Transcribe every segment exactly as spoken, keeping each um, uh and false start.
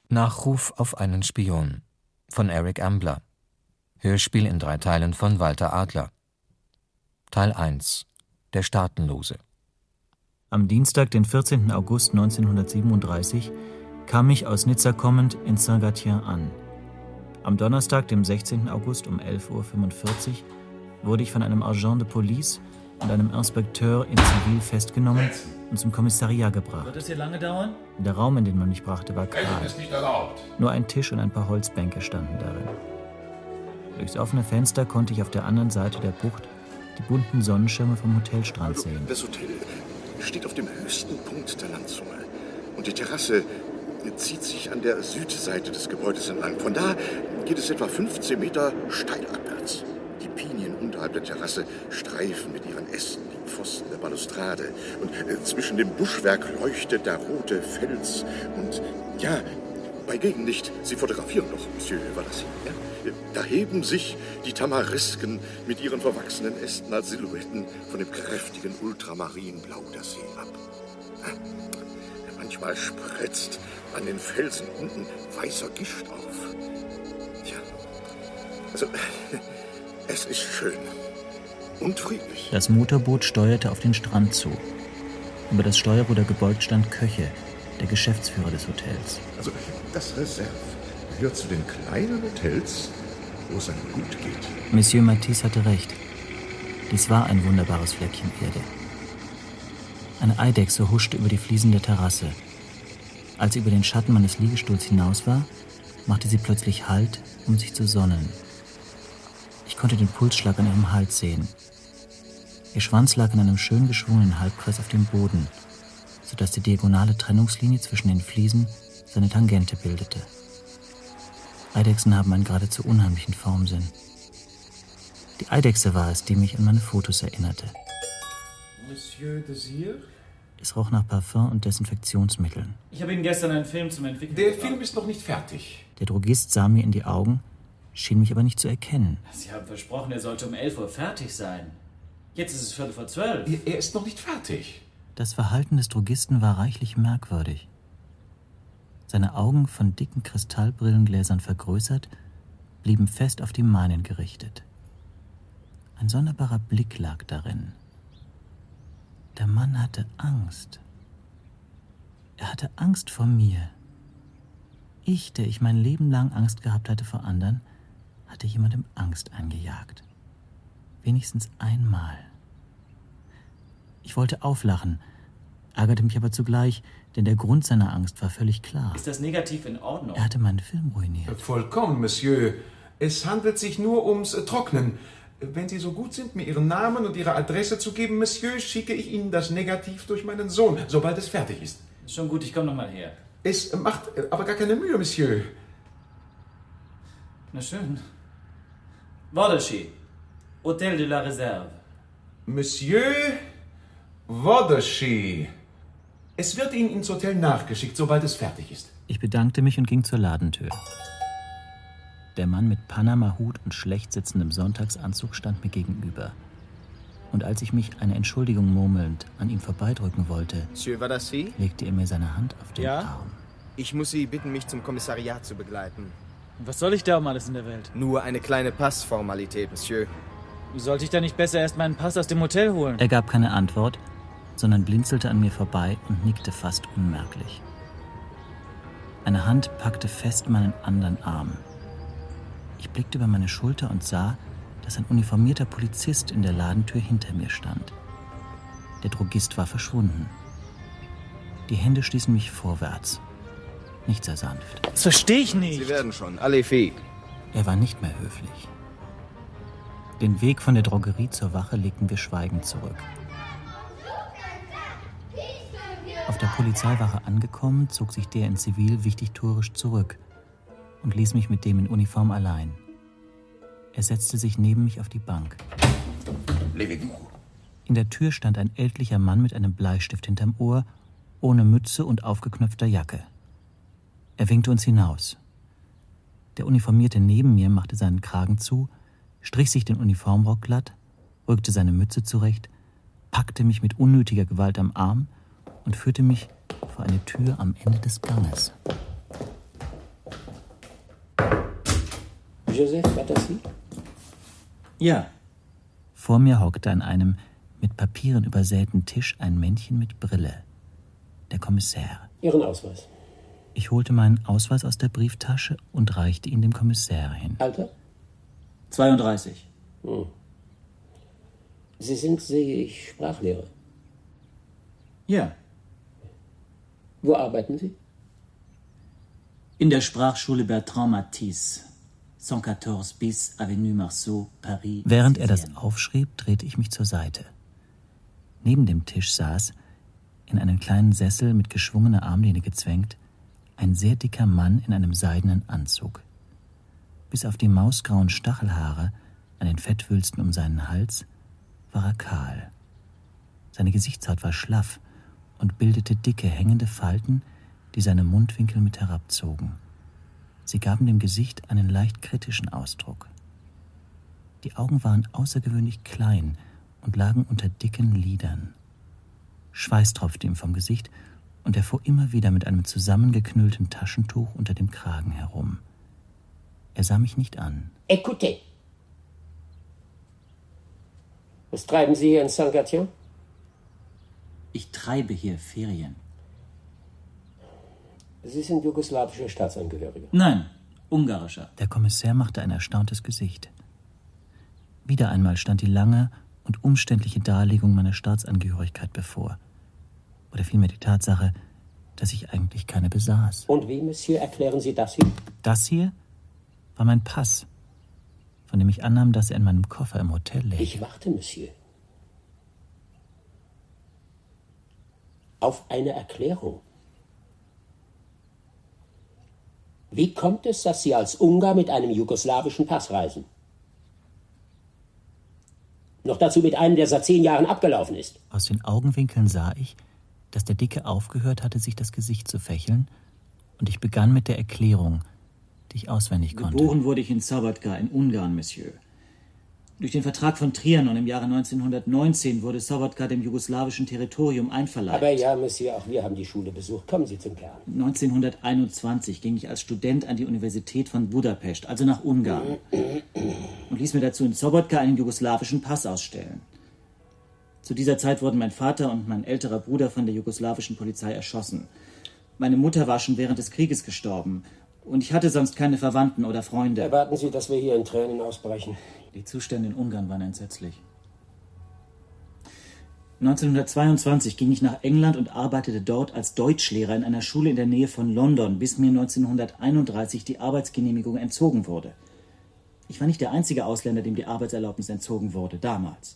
Nachruf auf einen Spion von Eric Ambler. Hörspiel in drei Teilen von Walter Adler. Teil eins. Der Staatenlose. Am Dienstag, den vierzehnten August neunzehnhundertsiebenunddreißig, kam ich aus Nizza kommend in Saint-Gatien an. Am Donnerstag, dem sechzehnten August um elf Uhr fünfundvierzig, wurde ich von einem Agent de Police und einem Inspekteur in Zivil festgenommen und zum Kommissariat gebracht. Wird es hier lange dauern? Der Raum, in den man mich brachte, war kahl. Reden ist nicht erlaubt. Nur ein Tisch und ein paar Holzbänke standen darin. Durchs offene Fenster konnte ich auf der anderen Seite der Bucht die bunten Sonnenschirme vom Hotelstrand Also, sehen. das Hotel steht auf dem höchsten Punkt der Landzunge. Und die Terrasse zieht sich an der Südseite des Gebäudes entlang. Von da geht es etwa fünfzehn Meter steil abwärts. Die Pinien unterhalb der Terrasse streifen mit ihren Ästen die Pfosten der Balustrade. Und äh, zwischen dem Buschwerk leuchtet der rote Fels. Und ja, bei Gegenlicht, Sie fotografieren doch, Monsieur Valassi. Ja? Da heben sich die Tamarisken mit ihren verwachsenen Ästen als Silhouetten von dem kräftigen Ultramarinblau der See ab. Manchmal spritzt an den Felsen unten weißer Gischt auf. Tja, also, es ist schön und friedlich. Das Motorboot steuerte auf den Strand zu. Über das Steuerruder gebeugt stand Köche, der Geschäftsführer des Hotels. Also, das Reserve gehört zu den kleinen Hotels, wo es einem gut geht. Monsieur Matisse hatte recht. Dies war ein wunderbares Fleckchen Erde. Eine Eidechse huschte über die Fliesen der Terrasse. Als sie über den Schatten meines Liegestuhls hinaus war, machte sie plötzlich Halt, um sich zu sonnen. Ich konnte den Pulsschlag an ihrem Hals sehen. Ihr Schwanz lag in einem schön geschwungenen Halbkreis auf dem Boden, sodass die diagonale Trennungslinie zwischen den Fliesen seine Tangente bildete. Eidechsen haben einen geradezu unheimlichen Formsinn. Die Eidechse war es, die mich an meine Fotos erinnerte. Monsieur Desir? Es roch nach Parfum und Desinfektionsmitteln. Ich habe Ihnen gestern einen Film zum Entwickeln Der gebracht. Film ist noch nicht fertig. Der Drogist sah mir in die Augen, schien mich aber nicht zu erkennen. Sie haben versprochen, er sollte um elf Uhr fertig sein. Jetzt ist es Viertel vor zwölf. Er ist noch nicht fertig. Das Verhalten des Drogisten war reichlich merkwürdig. Seine Augen, von dicken Kristallbrillengläsern vergrößert, blieben fest auf die meinen gerichtet. Ein sonderbarer Blick lag darin. Der Mann hatte Angst. Er hatte Angst vor mir. Ich, der ich mein Leben lang Angst gehabt hatte vor anderen, hatte jemandem Angst eingejagt. Wenigstens einmal. Ich wollte auflachen, ärgerte mich aber zugleich, denn der Grund seiner Angst war völlig klar. Ist das negativ in Ordnung? Er hatte meinen Film ruiniert. Vollkommen, Monsieur. Es handelt sich nur ums Trocknen. Wenn Sie so gut sind, mir Ihren Namen und Ihre Adresse zu geben, Monsieur, schicke ich Ihnen das Negativ durch meinen Sohn, sobald es fertig ist. Ist schon gut, ich komme noch mal her. Es macht aber gar keine Mühe, Monsieur. Na schön. Wodeschi, Hotel de la Réserve. Monsieur Wodeschi. Es wird Ihnen ins Hotel nachgeschickt, sobald es fertig ist. Ich bedankte mich und ging zur Ladentür. Der Mann mit Panama-Hut und schlecht sitzendem Sonntagsanzug stand mir gegenüber. Und als ich mich eine Entschuldigung murmelnd an ihm vorbeidrücken wollte, Monsieur Valassi? legte er mir seine Hand auf den Ja? Arm. Ich muss Sie bitten, mich zum Kommissariat zu begleiten. Was soll ich da um alles in der Welt? Nur eine kleine Passformalität, Monsieur. Sollte ich da nicht besser erst meinen Pass aus dem Hotel holen? Er gab keine Antwort, sondern blinzelte an mir vorbei und nickte fast unmerklich. Eine Hand packte fest meinen anderen Arm. Ich blickte über meine Schulter und sah, dass ein uniformierter Polizist in der Ladentür hinter mir stand. Der Drogist war verschwunden. Die Hände stießen mich vorwärts. Nicht sehr sanft. Das verstehe ich nicht. Sie werden schon. Allez, Fee. Er war nicht mehr höflich. Den Weg von der Drogerie zur Wache legten wir schweigend zurück. Auf der Polizeiwache angekommen, zog sich der in Zivil wichtigtuerisch zurück und ließ mich mit dem in Uniform allein. Er setzte sich neben mich auf die Bank. In der Tür stand ein ältlicher Mann mit einem Bleistift hinterm Ohr, ohne Mütze und aufgeknöpfter Jacke. Er winkte uns hinaus. Der Uniformierte neben mir machte seinen Kragen zu, strich sich den Uniformrock glatt, rückte seine Mütze zurecht, packte mich mit unnötiger Gewalt am Arm und führte mich vor eine Tür am Ende des Ganges. Joseph, war das Sie? Ja. Vor mir hockte an einem mit Papieren übersäten Tisch ein Männchen mit Brille. Der Kommissär. Ihren Ausweis. Ich holte meinen Ausweis aus der Brieftasche und reichte ihn dem Kommissär hin. Alter? zweiunddreißig. Hm. Sie sind, sehe ich, Sprachlehrer. Ja. Wo arbeiten Sie? In der Sprachschule Bertrand Matisse. hundertvierzehn bis Avenue Marceau, Paris. Während er das aufschrieb, drehte ich mich zur Seite. Neben dem Tisch saß, in einen kleinen Sessel mit geschwungener Armlehne gezwängt, ein sehr dicker Mann in einem seidenen Anzug. Bis auf die mausgrauen Stachelhaare an den Fettwülsten um seinen Hals war er kahl. Seine Gesichtshaut war schlaff und bildete dicke, hängende Falten, die seine Mundwinkel mit herabzogen. Sie gaben dem Gesicht einen leicht kritischen Ausdruck. Die Augen waren außergewöhnlich klein und lagen unter dicken Lidern. Schweiß tropfte ihm vom Gesicht und er fuhr immer wieder mit einem zusammengeknüllten Taschentuch unter dem Kragen herum. Er sah mich nicht an. Écoutez. Was treiben Sie hier in Saint-Gatien? Ich treibe hier Ferien. Sie sind jugoslawischer Staatsangehöriger. Nein, ungarischer. Der Kommissär machte ein erstauntes Gesicht. Wieder einmal stand die lange und umständliche Darlegung meiner Staatsangehörigkeit bevor. Oder vielmehr die Tatsache, dass ich eigentlich keine besaß. Und wie, Monsieur, erklären Sie das hier? Das hier war mein Pass, von dem ich annahm, dass er in meinem Koffer im Hotel läge. Ich warte, Monsieur. Auf eine Erklärung. Wie kommt es, dass Sie als Ungar mit einem jugoslawischen Pass reisen? Noch dazu mit einem, der seit zehn Jahren abgelaufen ist. Aus den Augenwinkeln sah ich, dass der Dicke aufgehört hatte, sich das Gesicht zu fächeln, und ich begann mit der Erklärung, die ich auswendig konnte. Geboren wurde ich in Sobotka in Ungarn, Monsieur. Durch den Vertrag von Trianon im Jahre neunzehnhundertneunzehn wurde Sobotka dem jugoslawischen Territorium einverleibt. Aber ja, Monsieur, auch wir haben die Schule besucht. Kommen Sie zum Kern. neunzehnhunderteinundzwanzig ging ich als Student an die Universität von Budapest, also nach Ungarn, und ließ mir dazu in Sobotka einen jugoslawischen Pass ausstellen. Zu dieser Zeit wurden mein Vater und mein älterer Bruder von der jugoslawischen Polizei erschossen. Meine Mutter war schon während des Krieges gestorben und ich hatte sonst keine Verwandten oder Freunde. Erwarten Sie, dass wir hier in Tränen ausbrechen? Die Zustände in Ungarn waren entsetzlich. neunzehnhundertzweiundzwanzig ging ich nach England und arbeitete dort als Deutschlehrer in einer Schule in der Nähe von London, bis mir neunzehnhunderteinunddreißig die Arbeitsgenehmigung entzogen wurde. Ich war nicht der einzige Ausländer, dem die Arbeitserlaubnis entzogen wurde, damals.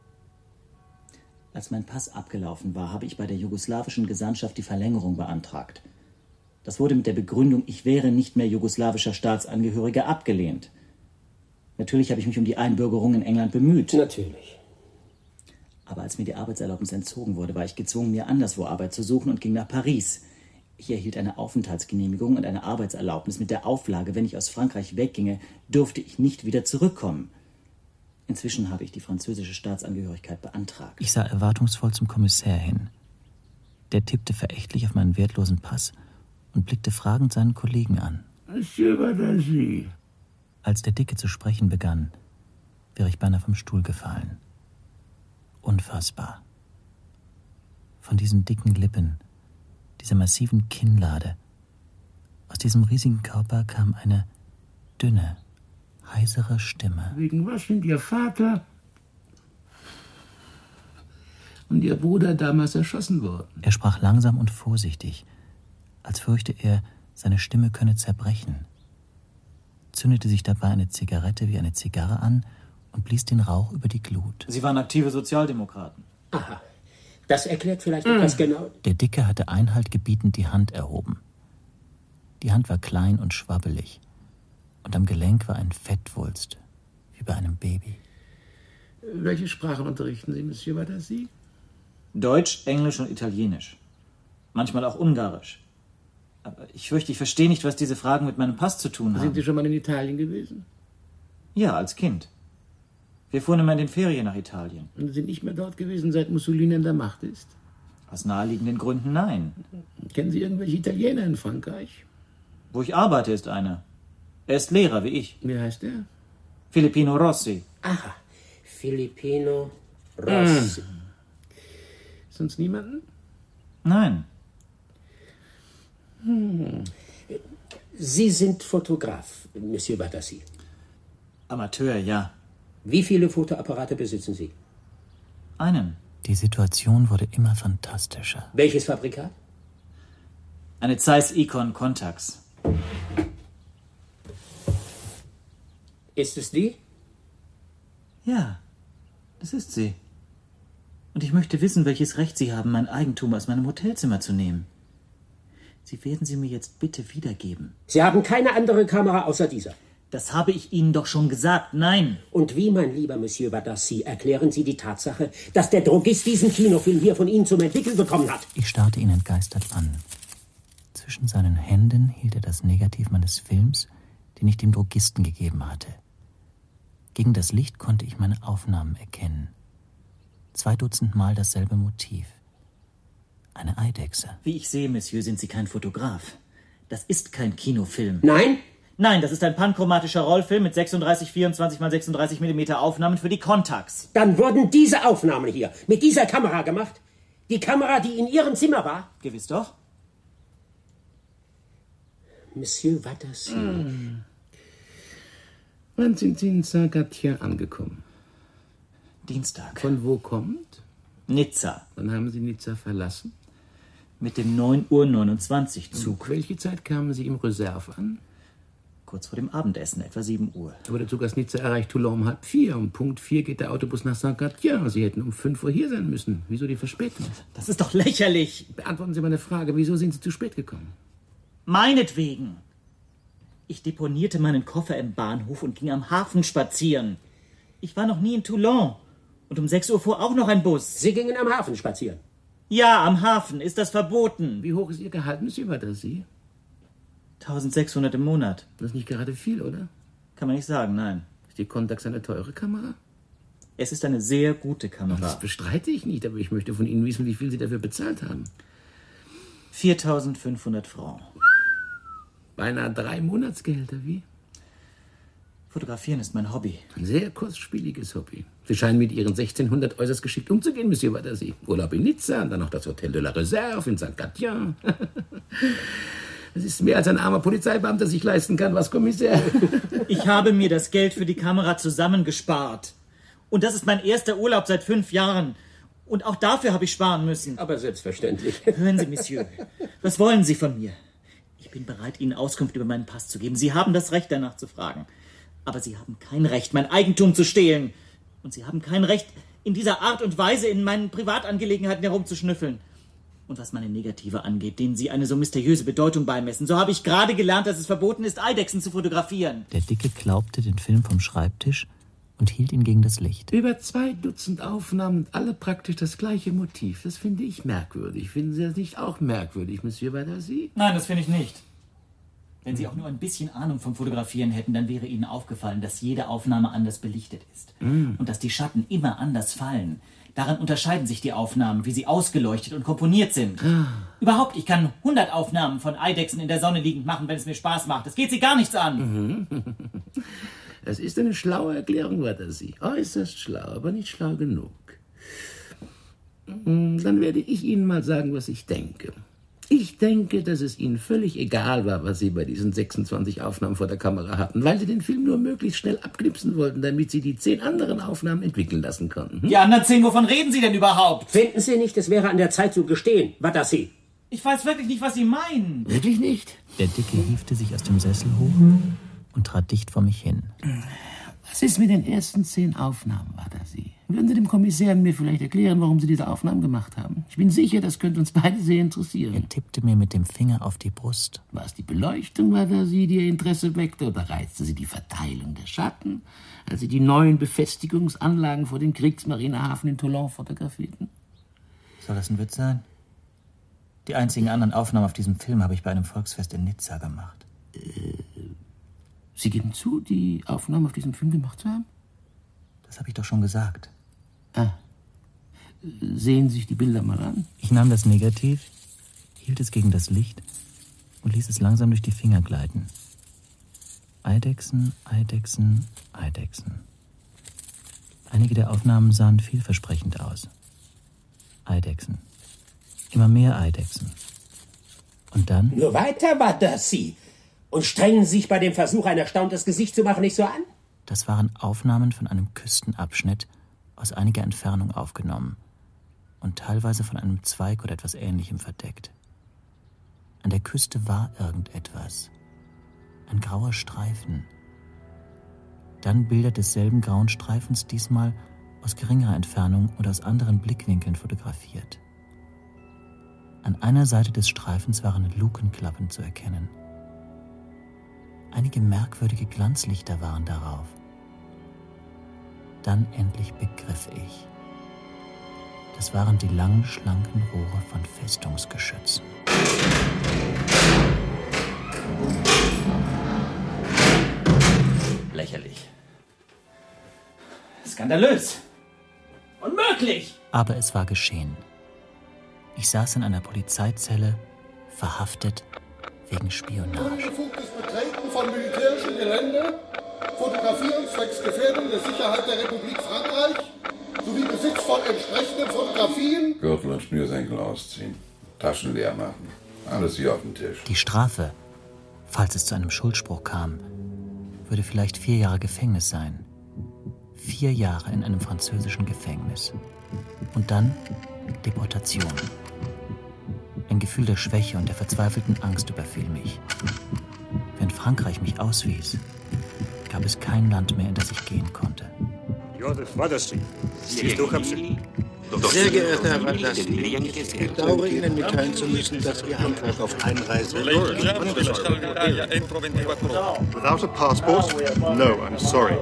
Als mein Pass abgelaufen war, habe ich bei der jugoslawischen Gesandtschaft die Verlängerung beantragt. Das wurde mit der Begründung, ich wäre nicht mehr jugoslawischer Staatsangehöriger, abgelehnt. Natürlich habe ich mich um die Einbürgerung in England bemüht. Natürlich. Aber als mir die Arbeitserlaubnis entzogen wurde, war ich gezwungen, mir anderswo Arbeit zu suchen und ging nach Paris. Ich erhielt eine Aufenthaltsgenehmigung und eine Arbeitserlaubnis mit der Auflage, wenn ich aus Frankreich wegginge, dürfte ich nicht wieder zurückkommen. Inzwischen habe ich die französische Staatsangehörigkeit beantragt. Ich sah erwartungsvoll zum Kommissär hin. Der tippte verächtlich auf meinen wertlosen Pass und blickte fragend seinen Kollegen an. Monsieur, war das Sie? Als der Dicke zu sprechen begann, wäre ich beinahe vom Stuhl gefallen. Unfassbar. Von diesen dicken Lippen, dieser massiven Kinnlade, aus diesem riesigen Körper kam eine dünne, heisere Stimme. Wegen was sind Ihr Vater und Ihr Bruder damals erschossen worden? Er sprach langsam und vorsichtig, als fürchte er, seine Stimme könne zerbrechen, zündete sich dabei eine Zigarette wie eine Zigarre an und blies den Rauch über die Glut. Sie waren aktive Sozialdemokraten. Aha, das erklärt vielleicht mhm. etwas genau. Der Dicke hatte Einhalt gebietend die Hand erhoben. Die Hand war klein und schwabbelig, und am Gelenk war ein Fettwulst, wie bei einem Baby. Welche Sprachen unterrichten Sie, Monsieur, war das Sie? Deutsch, Englisch und Italienisch. Manchmal auch Ungarisch. Aber ich fürchte, ich verstehe nicht, was diese Fragen mit meinem Pass zu tun haben. Sind Sie schon mal in Italien gewesen? Ja, als Kind. Wir fuhren immer in den Ferien nach Italien. Und Sie sind nicht mehr dort gewesen, seit Mussolini an der Macht ist? Aus naheliegenden Gründen nein. Kennen Sie irgendwelche Italiener in Frankreich? Wo ich arbeite, ist einer. Er ist Lehrer, wie ich. Wie heißt er? Filippino Rossi. Aha, Filippino Rossi. Hm. Sonst niemanden? Nein. Hm. Sie sind Fotograf, Monsieur Battersea. Amateur, ja. Wie viele Fotoapparate besitzen Sie? Einen. Die Situation wurde immer fantastischer. Welches Fabrikat? Eine Zeiss Ikon Contax. Ist es die? Ja, das ist sie. Und ich möchte wissen, welches Recht Sie haben, mein Eigentum aus meinem Hotelzimmer zu nehmen. Sie werden sie mir jetzt bitte wiedergeben. Sie haben keine andere Kamera außer dieser. Das habe ich Ihnen doch schon gesagt, nein. Und wie, mein lieber Monsieur Battersea, erklären Sie die Tatsache, dass der Drogist diesen Kinofilm hier von Ihnen zum Entwickeln bekommen hat? Ich starrte ihn entgeistert an. Zwischen seinen Händen hielt er das Negativ meines Films, den ich dem Drogisten gegeben hatte. Gegen das Licht konnte ich meine Aufnahmen erkennen. Zwei Dutzend Mal dasselbe Motiv. Eine Eidechse. Wie ich sehe, Monsieur, sind Sie kein Fotograf. Das ist kein Kinofilm. Nein? Nein, das ist ein panchromatischer Rollfilm mit sechsunddreißig, vierundzwanzig mal sechsunddreißig Millimeter Aufnahmen für die Contax. Dann wurden diese Aufnahmen hier mit dieser Kamera gemacht? Die Kamera, die in Ihrem Zimmer war? Gewiss doch. Monsieur Battersea. Hm. Wann sind Sie in Saint-Gatien angekommen? Dienstag. Von wo kommt? Nizza. Wann haben Sie Nizza verlassen? Mit dem neun Uhr neunundzwanzig Zug. Um welche Zeit kamen Sie im Reserve an? Kurz vor dem Abendessen, etwa sieben Uhr. Aber der Zug aus Nizza erreicht Toulon um halb vier. Um Punkt vier geht der Autobus nach Saint-Gatien. Sie hätten um fünf Uhr hier sein müssen. Wieso die Verspätung? Das ist doch lächerlich. Beantworten Sie meine Frage. Wieso sind Sie zu spät gekommen? Meinetwegen. Ich deponierte meinen Koffer im Bahnhof und ging am Hafen spazieren. Ich war noch nie in Toulon. Und um sechs Uhr fuhr auch noch ein Bus. Sie gingen am Hafen spazieren? Ja, am Hafen. Ist das verboten? Wie hoch ist Ihr Gehalt, Monsieur Battersea? eintausendsechshundert im Monat. Das ist nicht gerade viel, oder? Kann man nicht sagen, nein. Ist die Contax eine teure Kamera? Es ist eine sehr gute Kamera. Das bestreite ich nicht, aber ich möchte von Ihnen wissen, wie viel Sie dafür bezahlt haben. viertausendfünfhundert Francs. Beinahe drei Monatsgehälter, wie? Fotografieren ist mein Hobby. Ein sehr kostspieliges Hobby. Sie scheinen mit Ihren sechzehnhundert äußerst geschickt umzugehen, Monsieur Battersea. Urlaub in Nizza und dann noch das Hotel de la Reserve in Saint-Gatien. Das ist mehr als ein armer Polizeibeamter sich leisten kann, was, Kommissär? Ich habe mir das Geld für die Kamera zusammengespart. Und das ist mein erster Urlaub seit fünf Jahren. Und auch dafür habe ich sparen müssen. Aber selbstverständlich. Hören Sie, Monsieur, was wollen Sie von mir? Ich bin bereit, Ihnen Auskunft über meinen Pass zu geben. Sie haben das Recht, danach zu fragen. Aber Sie haben kein Recht, mein Eigentum zu stehlen. Und Sie haben kein Recht, in dieser Art und Weise in meinen Privatangelegenheiten herumzuschnüffeln. Und was meine Negative angeht, denen Sie eine so mysteriöse Bedeutung beimessen, so habe ich gerade gelernt, dass es verboten ist, Eidechsen zu fotografieren. Der Dicke klaubte den Film vom Schreibtisch und hielt ihn gegen das Licht. Über zwei Dutzend Aufnahmen und alle praktisch das gleiche Motiv. Das finde ich merkwürdig. Finden Sie das nicht auch merkwürdig, Monsieur Battersea? Nein, das finde ich nicht. Wenn Sie auch nur ein bisschen Ahnung vom Fotografieren hätten, dann wäre Ihnen aufgefallen, dass jede Aufnahme anders belichtet ist. Mm. Und dass die Schatten immer anders fallen. Daran unterscheiden sich die Aufnahmen, wie sie ausgeleuchtet und komponiert sind. Ah. Überhaupt, ich kann hundert Aufnahmen von Eidechsen in der Sonne liegend machen, wenn es mir Spaß macht. Das geht Sie gar nichts an. Das ist eine schlaue Erklärung, Battersea. Äußerst schlau, aber nicht schlau genug. Dann werde ich Ihnen mal sagen, was ich denke. Ich denke, dass es Ihnen völlig egal war, was Sie bei diesen sechsundzwanzig Aufnahmen vor der Kamera hatten, weil Sie den Film nur möglichst schnell abknipsen wollten, damit Sie die zehn anderen Aufnahmen entwickeln lassen konnten. Hm? Die anderen zehn, wovon reden Sie denn überhaupt? Finden Sie nicht, es wäre an der Zeit zu gestehen, Battersea? Ich weiß wirklich nicht, was Sie meinen. Wirklich nicht? Der Dicke hiefte sich aus dem Sessel hoch und trat dicht vor mich hin. Was ist mit den ersten zehn Aufnahmen, Battersea? Würden Sie dem Kommissär mir vielleicht erklären, warum Sie diese Aufnahmen gemacht haben? Ich bin sicher, das könnte uns beide sehr interessieren. Er tippte mir mit dem Finger auf die Brust. War es die Beleuchtung, Battersea, die Ihr Interesse weckte, oder reizte Sie die Verteilung der Schatten, als Sie die neuen Befestigungsanlagen vor dem Kriegsmarinehafen in Toulon fotografierten? Soll das ein Witz sein? Die einzigen anderen Aufnahmen auf diesem Film habe ich bei einem Volksfest in Nizza gemacht. Äh, Sie geben zu, die Aufnahmen auf diesem Film gemacht zu haben? Das habe ich doch schon gesagt. Ah. Sehen Sie sich die Bilder mal an. Ich nahm das Negativ, hielt es gegen das Licht und ließ es langsam durch die Finger gleiten. Eidechsen, Eidechsen, Eidechsen. Einige der Aufnahmen sahen vielversprechend aus. Eidechsen. Immer mehr Eidechsen. Und dann? Nur weiter, Battersea. Und strengen Sie sich bei dem Versuch, ein erstauntes Gesicht zu machen, nicht so an? Das waren Aufnahmen von einem Küstenabschnitt aus einiger Entfernung aufgenommen und teilweise von einem Zweig oder etwas Ähnlichem verdeckt. An der Küste war irgendetwas. Ein grauer Streifen. Dann Bilder desselben grauen Streifens, diesmal aus geringerer Entfernung und aus anderen Blickwinkeln fotografiert. An einer Seite des Streifens waren Lukenklappen zu erkennen. Einige merkwürdige Glanzlichter waren darauf. Dann endlich begriff ich. Das waren die langen, schlanken Rohre von Festungsgeschützen. Lächerlich. Skandalös. Unmöglich. Aber es war geschehen. Ich saß in einer Polizeizelle, verhaftet wegen Spionage. Unbefugtes Betreten von militärischem Gelände, Fotografieren zwecks Gefährdung der Sicherheit der Republik Frankreich sowie Besitz von entsprechenden Fotografien. Gürtel und Schnürsenkel ausziehen, Taschen leer machen, alles hier auf dem Tisch. Die Strafe, falls es zu einem Schuldspruch kam, würde vielleicht vier Jahre Gefängnis sein. Vier Jahre in einem französischen Gefängnis. Und dann Deportation. Ein Gefühl der Schwäche und der verzweifelten Angst überfiel mich. Wenn Frankreich mich auswies, gab es kein Land mehr, in das ich gehen konnte. Joseph Battersea, Sehr geehrter Herr Battersea, ich bedauere Ihnen mitteilen zu müssen, dass Ihr Antrag auf Einreise Without a passport? No, I'm sorry.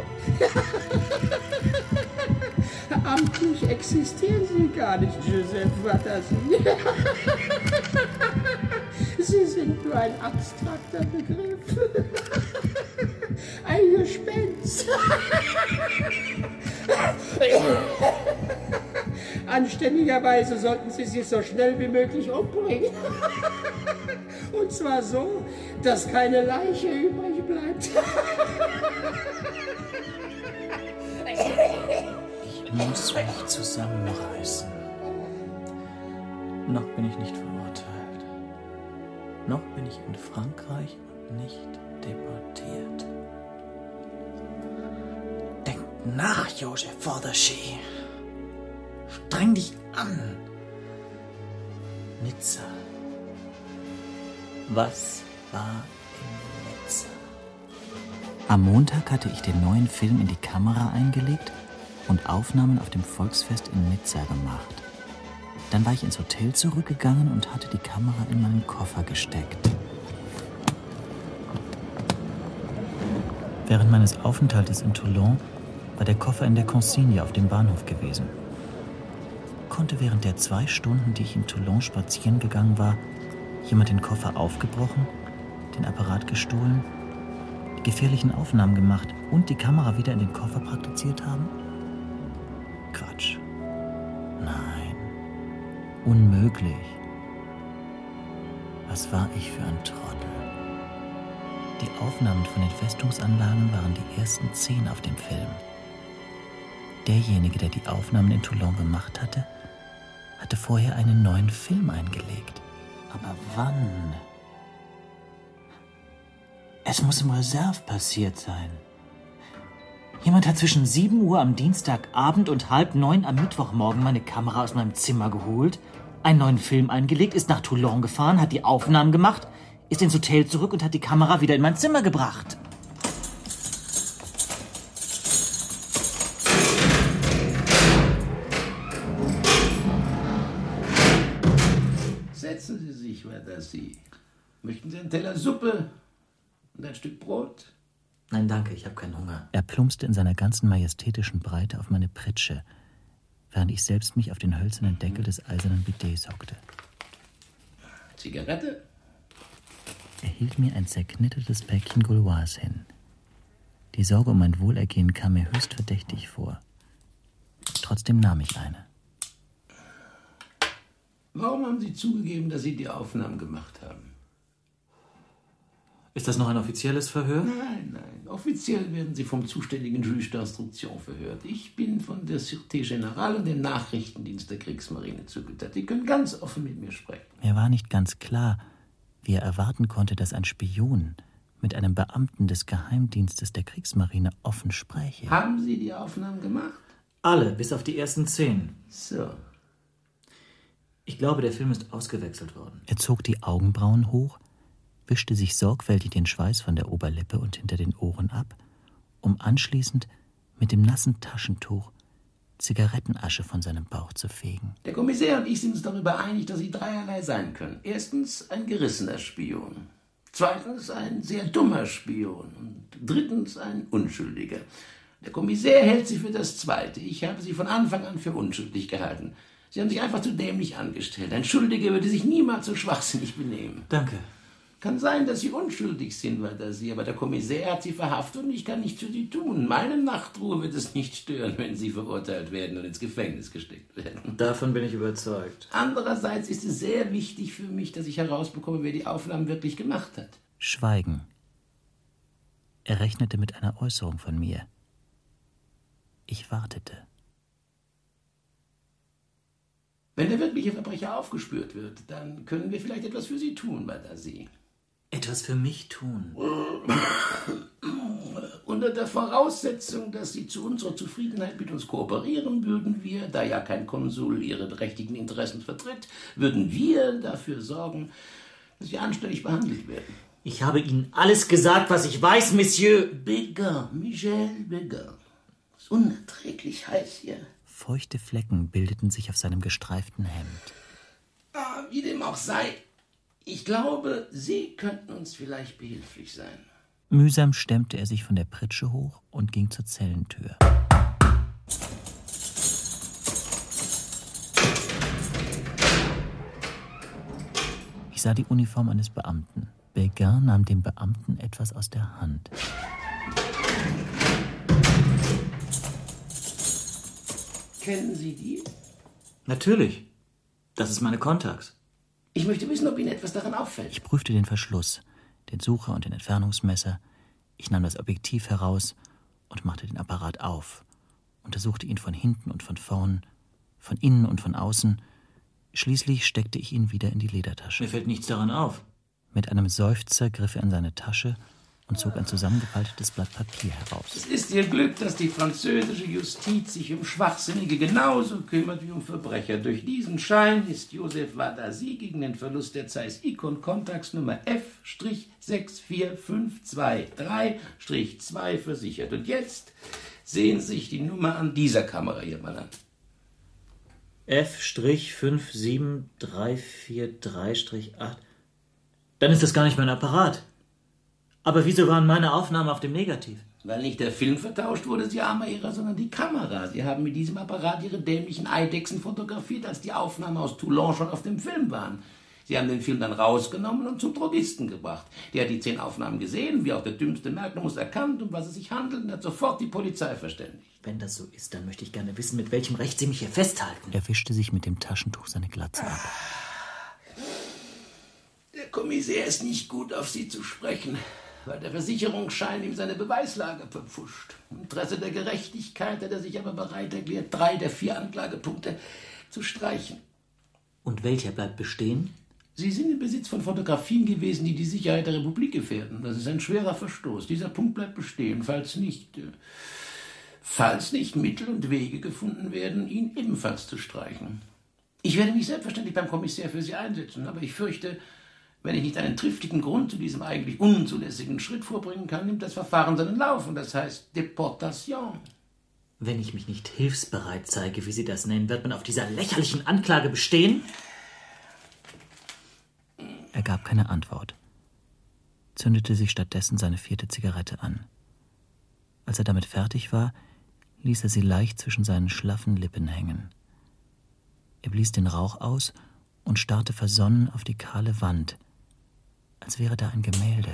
Amtlich existieren Sie gar nicht, Joseph Battersea. Sie sind nur ein abstrakter Begriff. Ein Gespenst. Anständigerweise sollten Sie sich so schnell wie möglich umbringen. Und zwar so, dass keine Leiche übrig bleibt. Ich muss mich zusammenreißen. Noch bin ich nicht verurteilt. Noch bin ich in Frankreich und nicht deportiert. Denk nach, Joseph Battersea. Streng dich an. Nizza. Was war in Nizza? Am Montag hatte ich den neuen Film in die Kamera eingelegt und Aufnahmen auf dem Volksfest in Nizza gemacht. Dann war ich ins Hotel zurückgegangen und hatte die Kamera in meinen Koffer gesteckt. Während meines Aufenthaltes in Toulon war der Koffer in der Consigne auf dem Bahnhof gewesen. Konnte während der zwei Stunden, die ich in Toulon spazieren gegangen war, jemand den Koffer aufgebrochen, den Apparat gestohlen, die gefährlichen Aufnahmen gemacht und die Kamera wieder in den Koffer praktiziert haben? Quatsch. Nein. Unmöglich. Was war ich für ein Trottel? Die Aufnahmen von den Festungsanlagen waren die ersten zehn auf dem Film. Derjenige, der die Aufnahmen in Toulon gemacht hatte, hatte vorher einen neuen Film eingelegt. Aber wann? Es muss im Reserve passiert sein. Jemand hat zwischen sieben Uhr am Dienstagabend und halb neun am Mittwochmorgen meine Kamera aus meinem Zimmer geholt, einen neuen Film eingelegt, ist nach Toulon gefahren, hat die Aufnahmen gemacht, ist ins Hotel zurück und hat die Kamera wieder in mein Zimmer gebracht. Setzen Sie sich, Battersea. Möchten Sie einen Teller Suppe und ein Stück Brot? Nein, danke, ich habe keinen Hunger. Er plumpste in seiner ganzen majestätischen Breite auf meine Pritsche, während ich selbst mich auf den hölzernen Deckel des eisernen Bidets hockte. Zigarette? Er hielt mir ein zerknittertes Päckchen Gauloise hin. Die Sorge um mein Wohlergehen kam mir höchst verdächtig vor. Trotzdem nahm ich eine. Warum haben Sie zugegeben, dass Sie die Aufnahmen gemacht haben? Ist das noch ein offizielles Verhör? Nein, nein. Offiziell werden Sie vom zuständigen Juge d'Instruction verhört. Ich bin von der Sûreté Générale und dem Nachrichtendienst der Kriegsmarine zugeteilt. Sie können ganz offen mit mir sprechen. Mir war nicht ganz klar, wie er erwarten konnte, dass ein Spion mit einem Beamten des Geheimdienstes der Kriegsmarine offen spräche. Haben Sie die Aufnahmen gemacht? Alle, bis auf die ersten zehn. So. Ich glaube, der Film ist ausgewechselt worden. Er zog die Augenbrauen hoch, wischte sich sorgfältig den Schweiß von der Oberlippe und hinter den Ohren ab, um anschließend mit dem nassen Taschentuch Zigarettenasche von seinem Bauch zu fegen. Der Kommissär und ich sind uns darüber einig, dass Sie dreierlei sein können. Erstens ein gerissener Spion. Zweitens ein sehr dummer Spion. Und drittens ein Unschuldiger. Der Kommissär hält Sie für das Zweite. Ich habe Sie von Anfang an für unschuldig gehalten. Sie haben sich einfach zu dämlich angestellt. Ein Schuldiger würde sich niemals so schwachsinnig benehmen. Danke. Kann sein, dass Sie unschuldig sind, Walter Sie, aber der Kommissär hat Sie verhaftet und ich kann nichts für Sie tun. Meine Nachtruhe wird es nicht stören, wenn Sie verurteilt werden und ins Gefängnis gesteckt werden. Davon bin ich überzeugt. Andererseits ist es sehr wichtig für mich, dass ich herausbekomme, wer die Aufnahmen wirklich gemacht hat. Schweigen. Er rechnete mit einer Äußerung von mir. Ich wartete. Wenn der wirkliche Verbrecher aufgespürt wird, dann können wir vielleicht etwas für Sie tun, Walter Sie. Etwas für mich tun? Unter der Voraussetzung, dass Sie zu unserer Zufriedenheit mit uns kooperieren, würden wir, da ja kein Konsul Ihre berechtigten Interessen vertritt, würden wir dafür sorgen, dass Sie anständig behandelt werden. Ich habe Ihnen alles gesagt, was ich weiß, Monsieur. Begar, Michel Begar. Es ist unerträglich heiß hier. Feuchte Flecken bildeten sich auf seinem gestreiften Hemd. Ah, wie dem auch sei, ich glaube, Sie könnten uns vielleicht behilflich sein. Mühsam stemmte er sich von der Pritsche hoch und ging zur Zellentür. Ich sah die Uniform eines Beamten. Begar nahm dem Beamten etwas aus der Hand. Kennen Sie die? Natürlich. Das ist meine Contax. Ich möchte wissen, ob Ihnen etwas daran auffällt. Ich prüfte den Verschluss, den Sucher und den Entfernungsmesser. Ich nahm das Objektiv heraus und machte den Apparat auf, untersuchte ihn von hinten und von vorn, von innen und von außen. Schließlich steckte ich ihn wieder in die Ledertasche. Mir fällt nichts daran auf. Mit einem Seufzer griff er in seine Tasche und zog ein zusammengefaltetes Blatt Papier heraus. Es ist Ihr Glück, dass die französische Justiz sich um Schwachsinnige genauso kümmert wie um Verbrecher. Durch diesen Schein ist Joseph Wadasi gegen den Verlust der Zeiss Icon Contax Nummer F sechs vier fünf zwei drei zwei versichert. Und jetzt sehen Sie sich die Nummer an dieser Kamera hier mal an. F fünf sieben drei vier drei acht. Dann ist das gar nicht mein Apparat. Aber wieso waren meine Aufnahmen auf dem Negativ? Weil nicht der Film vertauscht wurde, Sie armer Irrer, sondern die Kamera. Sie haben mit diesem Apparat Ihre dämlichen Eidechsen fotografiert, als die Aufnahmen aus Toulon schon auf dem Film waren. Sie haben den Film dann rausgenommen und zum Drogisten gebracht. Der hat die zehn Aufnahmen gesehen, wie auch der dümmste Merkel muss erkannt, um was es sich handelt, und hat sofort die Polizei verständigt. Wenn das so ist, dann möchte ich gerne wissen, mit welchem Recht Sie mich hier festhalten. Er wischte sich mit dem Taschentuch seine Glatze ab. Der Kommissär ist nicht gut, auf Sie zu sprechen, weil der Versicherungsschein ihm seine Beweislage verpfuscht. Im Interesse der Gerechtigkeit hat er sich aber bereit erklärt, drei der vier Anklagepunkte zu streichen. Und welcher bleibt bestehen? Sie sind im Besitz von Fotografien gewesen, die die Sicherheit der Republik gefährden. Das ist ein schwerer Verstoß. Dieser Punkt bleibt bestehen, falls nicht, äh, falls nicht Mittel und Wege gefunden werden, ihn ebenfalls zu streichen. Ich werde mich selbstverständlich beim Kommissär für Sie einsetzen, aber ich fürchte, wenn ich nicht einen triftigen Grund zu diesem eigentlich unzulässigen Schritt vorbringen kann, nimmt das Verfahren seinen Lauf, und das heißt Deportation. Wenn ich mich nicht hilfsbereit zeige, wie Sie das nennen, wird man auf dieser lächerlichen Anklage bestehen? Er gab keine Antwort, zündete sich stattdessen seine vierte Zigarette an. Als er damit fertig war, ließ er sie leicht zwischen seinen schlaffen Lippen hängen. Er blies den Rauch aus und starrte versonnen auf die kahle Wand, als wäre da ein Gemälde.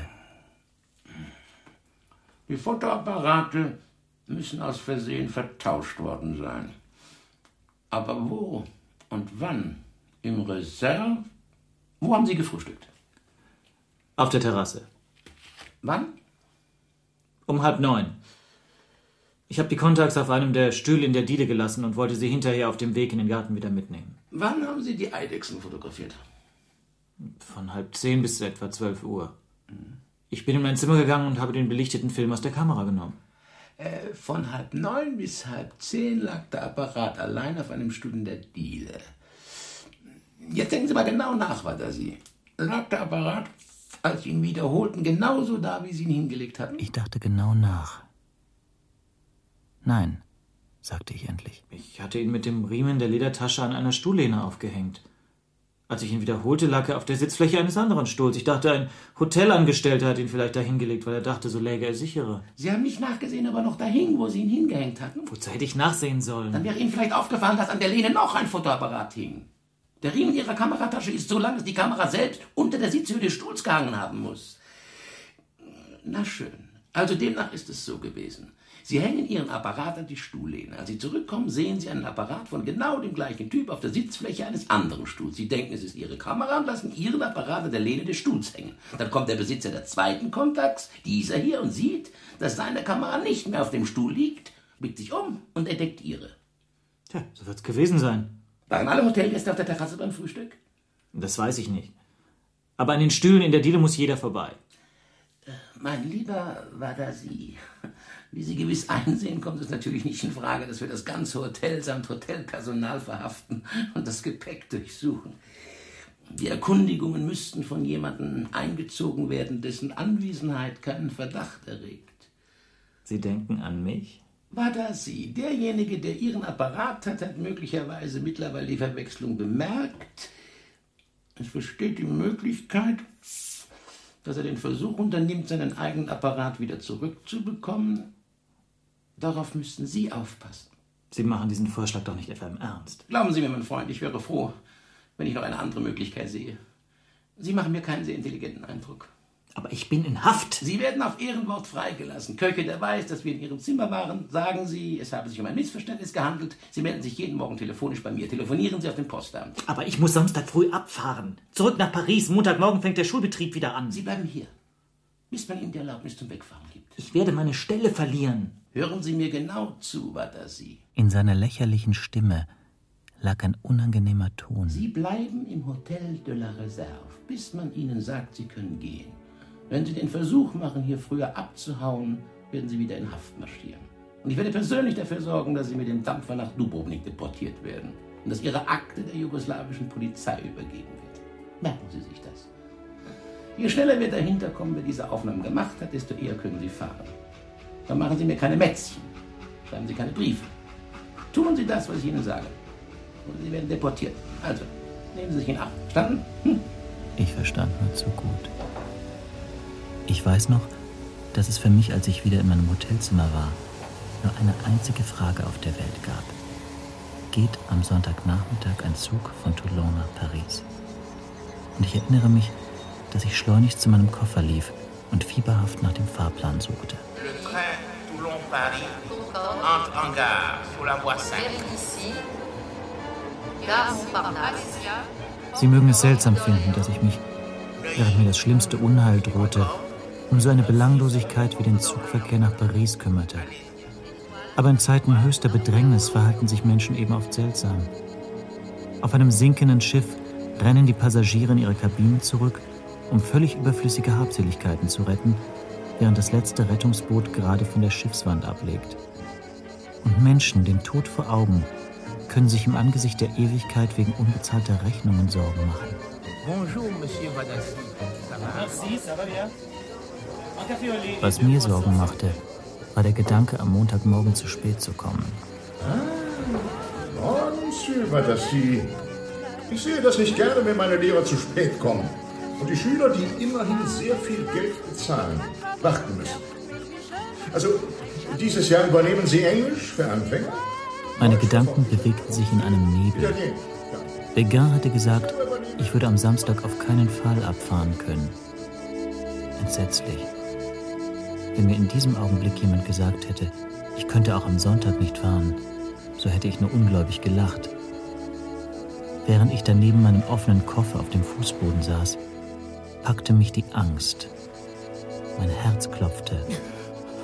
Die Fotoapparate müssen aus Versehen vertauscht worden sein. Aber wo und wann? Im Reserve? Wo haben Sie gefrühstückt? Auf der Terrasse. Wann? Um halb neun. Ich habe die Contacts auf einem der Stühle in der Diele gelassen und wollte sie hinterher auf dem Weg in den Garten wieder mitnehmen. Wann haben Sie die Eidechsen fotografiert? Von halb zehn bis etwa zwölf Uhr. Ich bin in mein Zimmer gegangen und habe den belichteten Film aus der Kamera genommen. Äh, von halb neun bis halb zehn lag der Apparat allein auf einem Stuhl in der Diele. Jetzt denken Sie mal genau nach, Wadazi. Lag der Apparat, als Sie ihn wiederholten, genauso da, wie Sie ihn hingelegt hatten? Ich dachte genau nach. Nein, sagte ich endlich. Ich hatte ihn mit dem Riemen der Ledertasche an einer Stuhllehne aufgehängt. Als ich ihn wiederholte, lag er auf der Sitzfläche eines anderen Stuhls. Ich dachte, ein Hotelangestellter hat ihn vielleicht dahingelegt, weil er dachte, so läge er sicherer. Sie haben nicht nachgesehen, ob er noch da hing, wo Sie ihn hingehängt hatten? Wozu hätte ich nachsehen sollen? Dann wäre Ihnen vielleicht aufgefallen, dass an der Lehne noch ein Fotoapparat hing. Der Riemen Ihrer Kameratasche ist so lang, dass die Kamera selbst unter der Sitzhöhe des Stuhls gehangen haben muss. Na schön. Also demnach ist es so gewesen. Sie hängen Ihren Apparat an die Stuhllehne. Als Sie zurückkommen, sehen Sie einen Apparat von genau dem gleichen Typ auf der Sitzfläche eines anderen Stuhls. Sie denken, es ist Ihre Kamera und lassen Ihren Apparat an der Lehne des Stuhls hängen. Dann kommt der Besitzer der zweiten Contacts, dieser hier, und sieht, dass seine Kamera nicht mehr auf dem Stuhl liegt, blickt sich um und entdeckt Ihre. Tja, so wird's gewesen sein. Waren alle Hotelgäste auf der Terrasse beim Frühstück? Das weiß ich nicht. Aber an den Stühlen in der Diele muss jeder vorbei. Mein lieber Wadazi, wie Sie gewiss einsehen, kommt es natürlich nicht in Frage, dass wir das ganze Hotel samt Hotelpersonal verhaften und das Gepäck durchsuchen. Die Erkundigungen müssten von jemandem eingezogen werden, dessen Anwesenheit keinen Verdacht erregt. Sie denken an mich? Wadazi, derjenige, der Ihren Apparat hat, hat möglicherweise mittlerweile die Verwechslung bemerkt. Es besteht die Möglichkeit, dass er den Versuch unternimmt, seinen eigenen Apparat wieder zurückzubekommen. Darauf müssten Sie aufpassen. Sie machen diesen Vorschlag doch nicht etwa im Ernst. Glauben Sie mir, mein Freund, ich wäre froh, wenn ich noch eine andere Möglichkeit sehe. Sie machen mir keinen sehr intelligenten Eindruck. Aber ich bin in Haft. Sie werden auf Ehrenwort freigelassen. Köche, der weiß, dass wir in Ihrem Zimmer waren, sagen Sie, es habe sich um ein Missverständnis gehandelt. Sie melden sich jeden Morgen telefonisch bei mir. Telefonieren Sie auf dem Postamt. Aber ich muss Samstag früh abfahren. Zurück nach Paris. Montagmorgen fängt der Schulbetrieb wieder an. Sie bleiben hier, bis man Ihnen die Erlaubnis zum Wegfahren gibt. Ich werde meine Stelle verlieren. Hören Sie mir genau zu, Wadazi. In seiner lächerlichen Stimme lag ein unangenehmer Ton. Sie bleiben im Hotel de la Réserve, bis man Ihnen sagt, Sie können gehen. Wenn Sie den Versuch machen, hier früher abzuhauen, werden Sie wieder in Haft marschieren. Und ich werde persönlich dafür sorgen, dass Sie mit dem Dampfer nach Dubrovnik deportiert werden und dass Ihre Akte der jugoslawischen Polizei übergeben wird. Merken Sie sich das. Je schneller wir dahinter kommen, wer diese Aufnahmen gemacht hat, desto eher können Sie fahren. Dann machen Sie mir keine Mätzchen, schreiben Sie keine Briefe. Tun Sie das, was ich Ihnen sage. Oder Sie werden deportiert. Also, nehmen Sie sich in Acht. Verstanden? Hm? Ich verstand nur zu gut. Ich weiß noch, dass es für mich, als ich wieder in meinem Hotelzimmer war, nur eine einzige Frage auf der Welt gab. Geht am Sonntagnachmittag ein Zug von Toulon nach Paris? Und ich erinnere mich, dass ich schleunigst zu meinem Koffer lief und fieberhaft nach dem Fahrplan suchte. Le train Toulon-Paris entre en gare sur la voie cinq. Sie mögen es seltsam finden, dass ich mich, während mir das schlimmste Unheil drohte, um so eine Belanglosigkeit wie den Zugverkehr nach Paris kümmerte. Aber in Zeiten höchster Bedrängnis verhalten sich Menschen eben oft seltsam. Auf einem sinkenden Schiff rennen die Passagiere in ihre Kabinen zurück, um völlig überflüssige Habseligkeiten zu retten, während das letzte Rettungsboot gerade von der Schiffswand ablegt. Und Menschen, den Tod vor Augen, können sich im Angesicht der Ewigkeit wegen unbezahlter Rechnungen Sorgen machen. Bonjour, Monsieur Wadazi. Merci, ça va bien? Was mir Sorgen machte, war der Gedanke, am Montagmorgen zu spät zu kommen. Ah, oh, Monsieur Wadazi. Ich sehe das nicht gerne, wenn meine Lehrer zu spät kommen. Und die Schüler, die immerhin sehr viel Geld bezahlen, warten müssen. Also, dieses Jahr übernehmen Sie Englisch für Anfänger? Meine Gedanken bewegten sich in einem Nebel. Beguin hatte gesagt, ich würde am Samstag auf keinen Fall abfahren können. Entsetzlich. Wenn mir in diesem Augenblick jemand gesagt hätte, ich könnte auch am Sonntag nicht fahren, so hätte ich nur ungläubig gelacht. Während ich dann neben meinem offenen Koffer auf dem Fußboden saß, packte mich die Angst. Mein Herz klopfte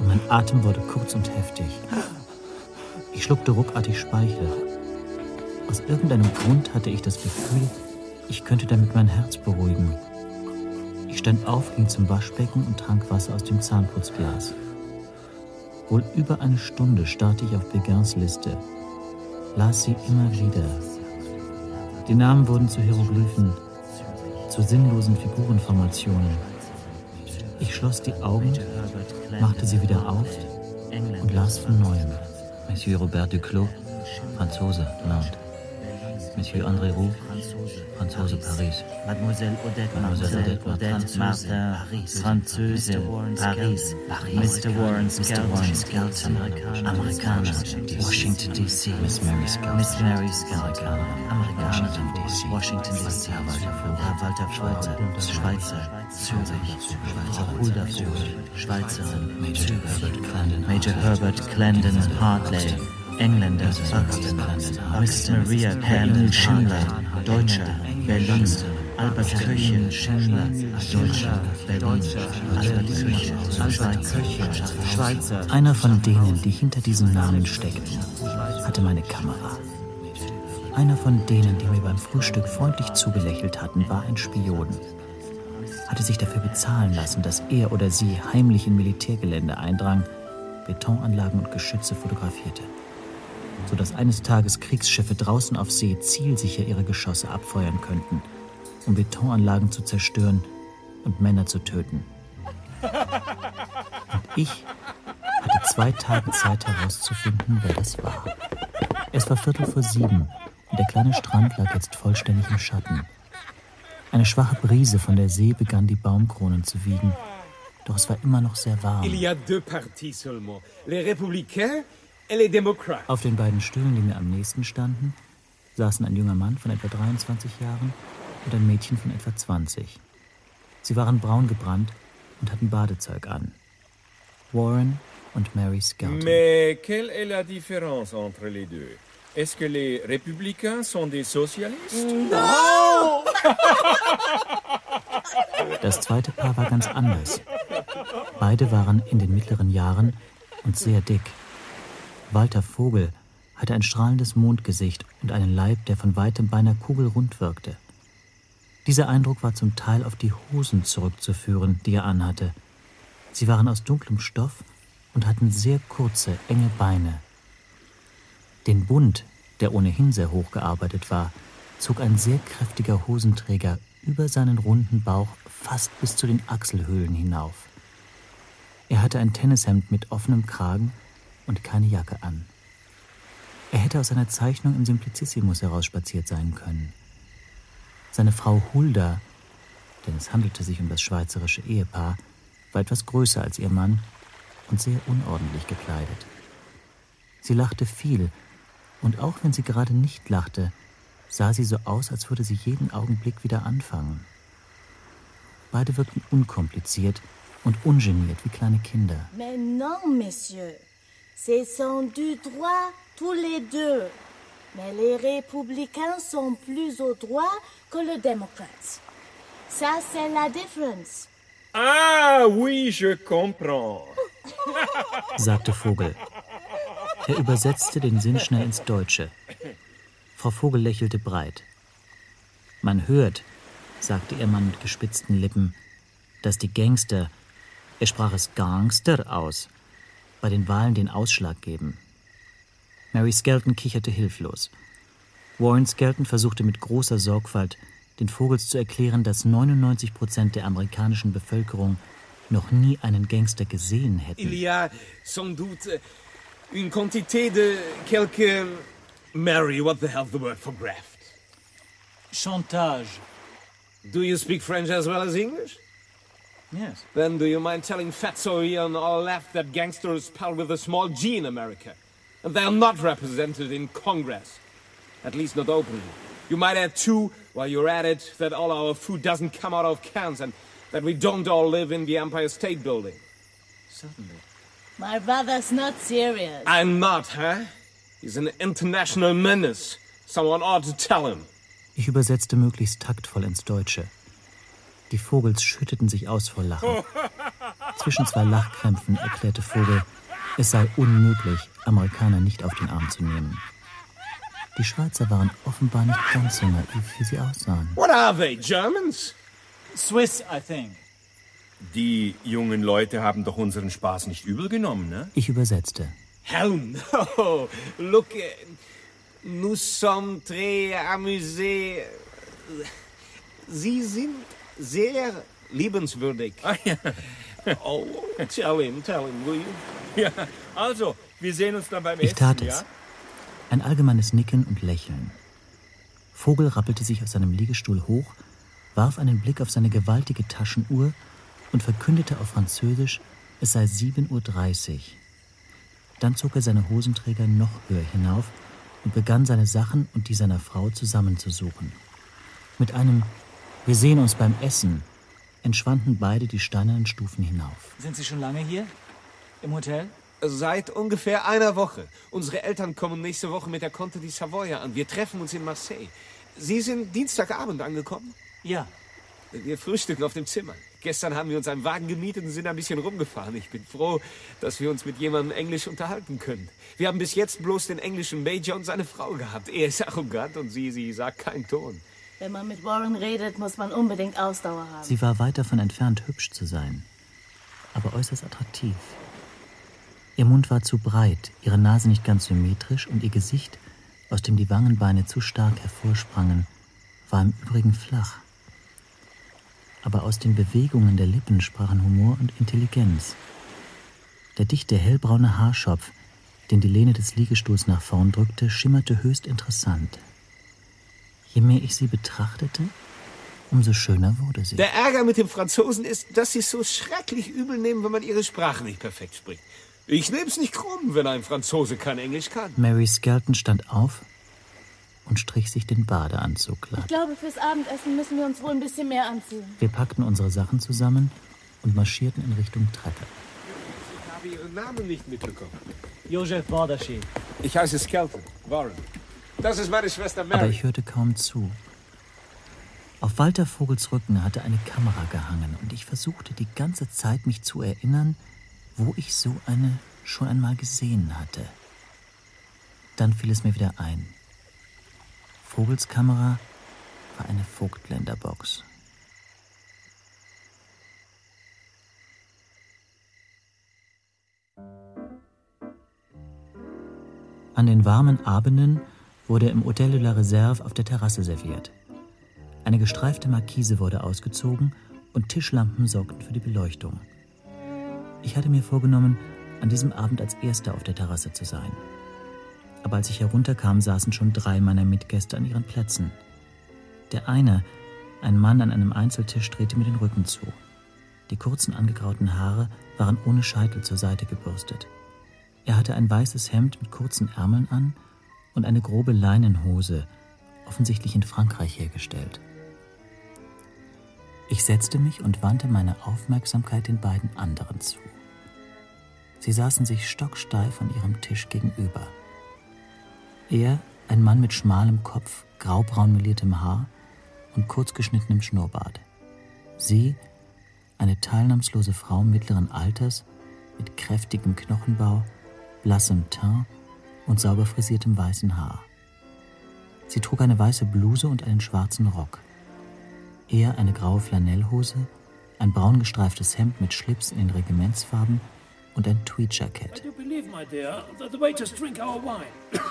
und mein Atem wurde kurz und heftig. Ich schluckte ruckartig Speichel. Aus irgendeinem Grund hatte ich das Gefühl, ich könnte damit mein Herz beruhigen. Ich stand auf, ging zum Waschbecken und trank Wasser aus dem Zahnputzglas. Wohl über eine Stunde starrte ich auf Begins Liste, las sie immer wieder. Die Namen wurden zu Hieroglyphen, zu sinnlosen Figurenformationen. Ich schloss die Augen, machte sie wieder auf und las von Neuem. Monsieur Robert Duclos, Franzose, Nantes. Monsieur André Roux, Franzose, Paris. Mademoiselle Odette Mademoiselle Odette Martin, Französe, Paris. Mister Warren Skelton, Amerikaner, Washington D C Miss Mary Skelton, Miss Mary Skelton, Amerikaner, Washington D C Herr Walter Schweitzer, Schweizer, Zürich, Frau Hulda Vogel, Schweizerin, Major Herbert Clarendon, Major Herbert Clarendon Hartley, Engländer, Buxton, Miss Maria Hermel Schindler, Deutscher, Berlin, Albert Köche, Schindler, Deutscher, Berlin, Albert Köche, Albert Köche, Schweizer. Einer von denen, die hinter diesen Namen steckten, hatte meine Kamera. Einer von denen, die mir beim Frühstück freundlich zugelächelt hatten, war ein Spion. Hatte sich dafür bezahlen lassen, dass er oder sie heimlich in Militärgelände eindrang, Betonanlagen und Geschütze fotografierte, sodass eines Tages Kriegsschiffe draußen auf See zielsicher ihre Geschosse abfeuern könnten, um Betonanlagen zu zerstören und Männer zu töten. Und ich hatte zwei Tage Zeit herauszufinden, wer das war. Es war Viertel vor sieben und der kleine Strand lag jetzt vollständig im Schatten. Eine schwache Brise von der See begann die Baumkronen zu wiegen, doch es war immer noch sehr warm. Il y a deux partis seulement, les républicains et les démocrates. Auf den beiden Stühlen, die mir am nächsten standen, saßen ein junger Mann von etwa dreiundzwanzig Jahren und ein Mädchen von etwa zwanzig. Sie waren braun gebrannt und hatten Badezeug an. Warren und Mary Skelton. Mais quelle est la différence entre les deux? Est-ce que les républicains sont des socialistes? No! Das zweite Paar war ganz anders. Beide waren in den mittleren Jahren und sehr dick. Walter Vogel hatte ein strahlendes Mondgesicht und einen Leib, der von weitem beinahe kugelrund wirkte. Dieser Eindruck war zum Teil auf die Hosen zurückzuführen, die er anhatte. Sie waren aus dunklem Stoff und hatten sehr kurze, enge Beine. Den Bund, der ohnehin sehr hoch gearbeitet war, zog ein sehr kräftiger Hosenträger über seinen runden Bauch fast bis zu den Achselhöhlen hinauf. Er hatte ein Tennishemd mit offenem Kragen und keine Jacke an. Er hätte aus einer Zeichnung im Simplicissimus herausspaziert sein können. Seine Frau Hulda, denn es handelte sich um das schweizerische Ehepaar, war etwas größer als ihr Mann und sehr unordentlich gekleidet. Sie lachte viel, und auch wenn sie gerade nicht lachte, sah sie so aus, als würde sie jeden Augenblick wieder anfangen. Beide wirkten unkompliziert und ungeniert wie kleine Kinder. Mais non, messieurs. Ce sont du droit tous les deux. Mais les républicains sont plus au droit que les démocrates. Ça, c'est la différence. Ah, oui, je comprends. sagte Vogel. Er übersetzte den Sinn schnell ins Deutsche. Frau Vogel lächelte breit. Man hört, sagte ihr Mann mit gespitzten Lippen, dass die Gangster, er sprach es Gangster aus, bei den Wahlen den Ausschlag geben. Mary Skelton kicherte hilflos. Warren Skelton versuchte mit großer Sorgfalt, den Vogels zu erklären, dass neunundneunzig Prozent der amerikanischen Bevölkerung noch nie einen Gangster gesehen hätten. Il y a sans doute une quantité de quelques... Mary, what the hell's the word for graft? Chantage. Do you speak French as well as English? Yes. Then do you mind telling Fatso here on our left that gangsters spelled with a small G in America? And they are not represented in Congress. At least not openly. You might add too, while you're at it, that all our food doesn't come out of cans and that we don't all live in the Empire State Building. Certainly. My brother's not serious. I'm not, huh? He's an international menace. Someone ought to tell him. Ich übersetzte möglichst taktvoll ins Deutsche. Die Vogels schütteten sich aus vor Lachen. Zwischen zwei Lachkrämpfen erklärte Vogel, es sei unmöglich, Amerikaner nicht auf den Arm zu nehmen. Die Schweizer waren offenbar nicht ganz so naiv, wie sie aussahen. What are they, Germans? Swiss, I think. Die jungen Leute haben doch unseren Spaß nicht übel genommen, ne? Ich übersetzte. Hell no. Look, nous sommes très amusés. Sie sind sehr liebenswürdig. Ah, ja. Oh, tell him, tell him, will you? Ja, also, wir sehen uns dann beim Ich Essen, tat ja? es. Ein allgemeines Nicken und Lächeln. Vogel rappelte sich aus seinem Liegestuhl hoch, warf einen Blick auf seine gewaltige Taschenuhr und verkündete auf Französisch, es sei sieben Uhr dreißig. Dann zog er seine Hosenträger noch höher hinauf und begann, seine Sachen und die seiner Frau zusammenzusuchen. Mit einem »Wir sehen uns beim Essen« entschwanden beide die steinernen Stufen hinauf. Sind Sie schon lange hier? Im Hotel? Seit ungefähr einer Woche. Unsere Eltern kommen nächste Woche mit der Conte di Savoia an. Wir treffen uns in Marseille. Sie sind Dienstagabend angekommen? Ja. Wir frühstücken auf dem Zimmer. Gestern haben wir uns einen Wagen gemietet und sind ein bisschen rumgefahren. Ich bin froh, dass wir uns mit jemandem Englisch unterhalten können. Wir haben bis jetzt bloß den englischen Major und seine Frau gehabt. Er ist arrogant und sie, sie sagt keinen Ton. Wenn man mit Warren redet, muss man unbedingt Ausdauer haben. Sie war weit davon entfernt, hübsch zu sein, aber äußerst attraktiv. Ihr Mund war zu breit, ihre Nase nicht ganz symmetrisch und ihr Gesicht, aus dem die Wangenbeine zu stark hervorsprangen, war im Übrigen flach. Aber aus den Bewegungen der Lippen sprachen Humor und Intelligenz. Der dichte, hellbraune Haarschopf, den die Lehne des Liegestuhls nach vorn drückte, schimmerte höchst interessant. Je mehr ich sie betrachtete, umso schöner wurde sie. Der Ärger mit den Franzosen ist, dass sie es so schrecklich übel nehmen, wenn man ihre Sprache nicht perfekt spricht. Ich nehme es nicht krumm, wenn ein Franzose kein Englisch kann. Mary Skelton stand auf und strich sich den Badeanzug glatt. Ich glaube, fürs Abendessen müssen wir uns wohl ein bisschen mehr anziehen. Wir packten unsere Sachen zusammen und marschierten in Richtung Treppe. Ich habe Ihren Namen nicht mitbekommen. Joseph Bordaschi. Ich heiße Skelton, Warren. Das ist meine Schwester Mary. Aber ich hörte kaum zu. Auf Walter Vogels Rücken hatte eine Kamera gehangen und ich versuchte die ganze Zeit, mich zu erinnern, wo ich so eine schon einmal gesehen hatte. Dann fiel es mir wieder ein. Vogels Kamera war eine Vogtländer-Box. An den warmen Abenden wurde im Hotel de la Réserve auf der Terrasse serviert. Eine gestreifte Markise wurde ausgezogen und Tischlampen sorgten für die Beleuchtung. Ich hatte mir vorgenommen, an diesem Abend als Erster auf der Terrasse zu sein. Aber als ich herunterkam, saßen schon drei meiner Mitgäste an ihren Plätzen. Der eine, ein Mann an einem Einzeltisch, drehte mir den Rücken zu. Die kurzen angegrauten Haare waren ohne Scheitel zur Seite gebürstet. Er hatte ein weißes Hemd mit kurzen Ärmeln an und eine grobe Leinenhose, offensichtlich in Frankreich hergestellt. Ich setzte mich und wandte meine Aufmerksamkeit den beiden anderen zu. Sie saßen sich stocksteif an ihrem Tisch gegenüber. Er, ein Mann mit schmalem Kopf, graubraun meliertem Haar und kurz geschnittenem Schnurrbart. Sie, eine teilnahmslose Frau mittleren Alters, mit kräftigem Knochenbau, blassem Teint und sauber frisiertem weißen Haar. Sie trug eine weiße Bluse und einen schwarzen Rock. Er eine graue Flanellhose, ein braun gestreiftes Hemd mit Schlips in den Regimentsfarben und ein Tweedjackett. I do believe, my dear, that the waiters drink our wine.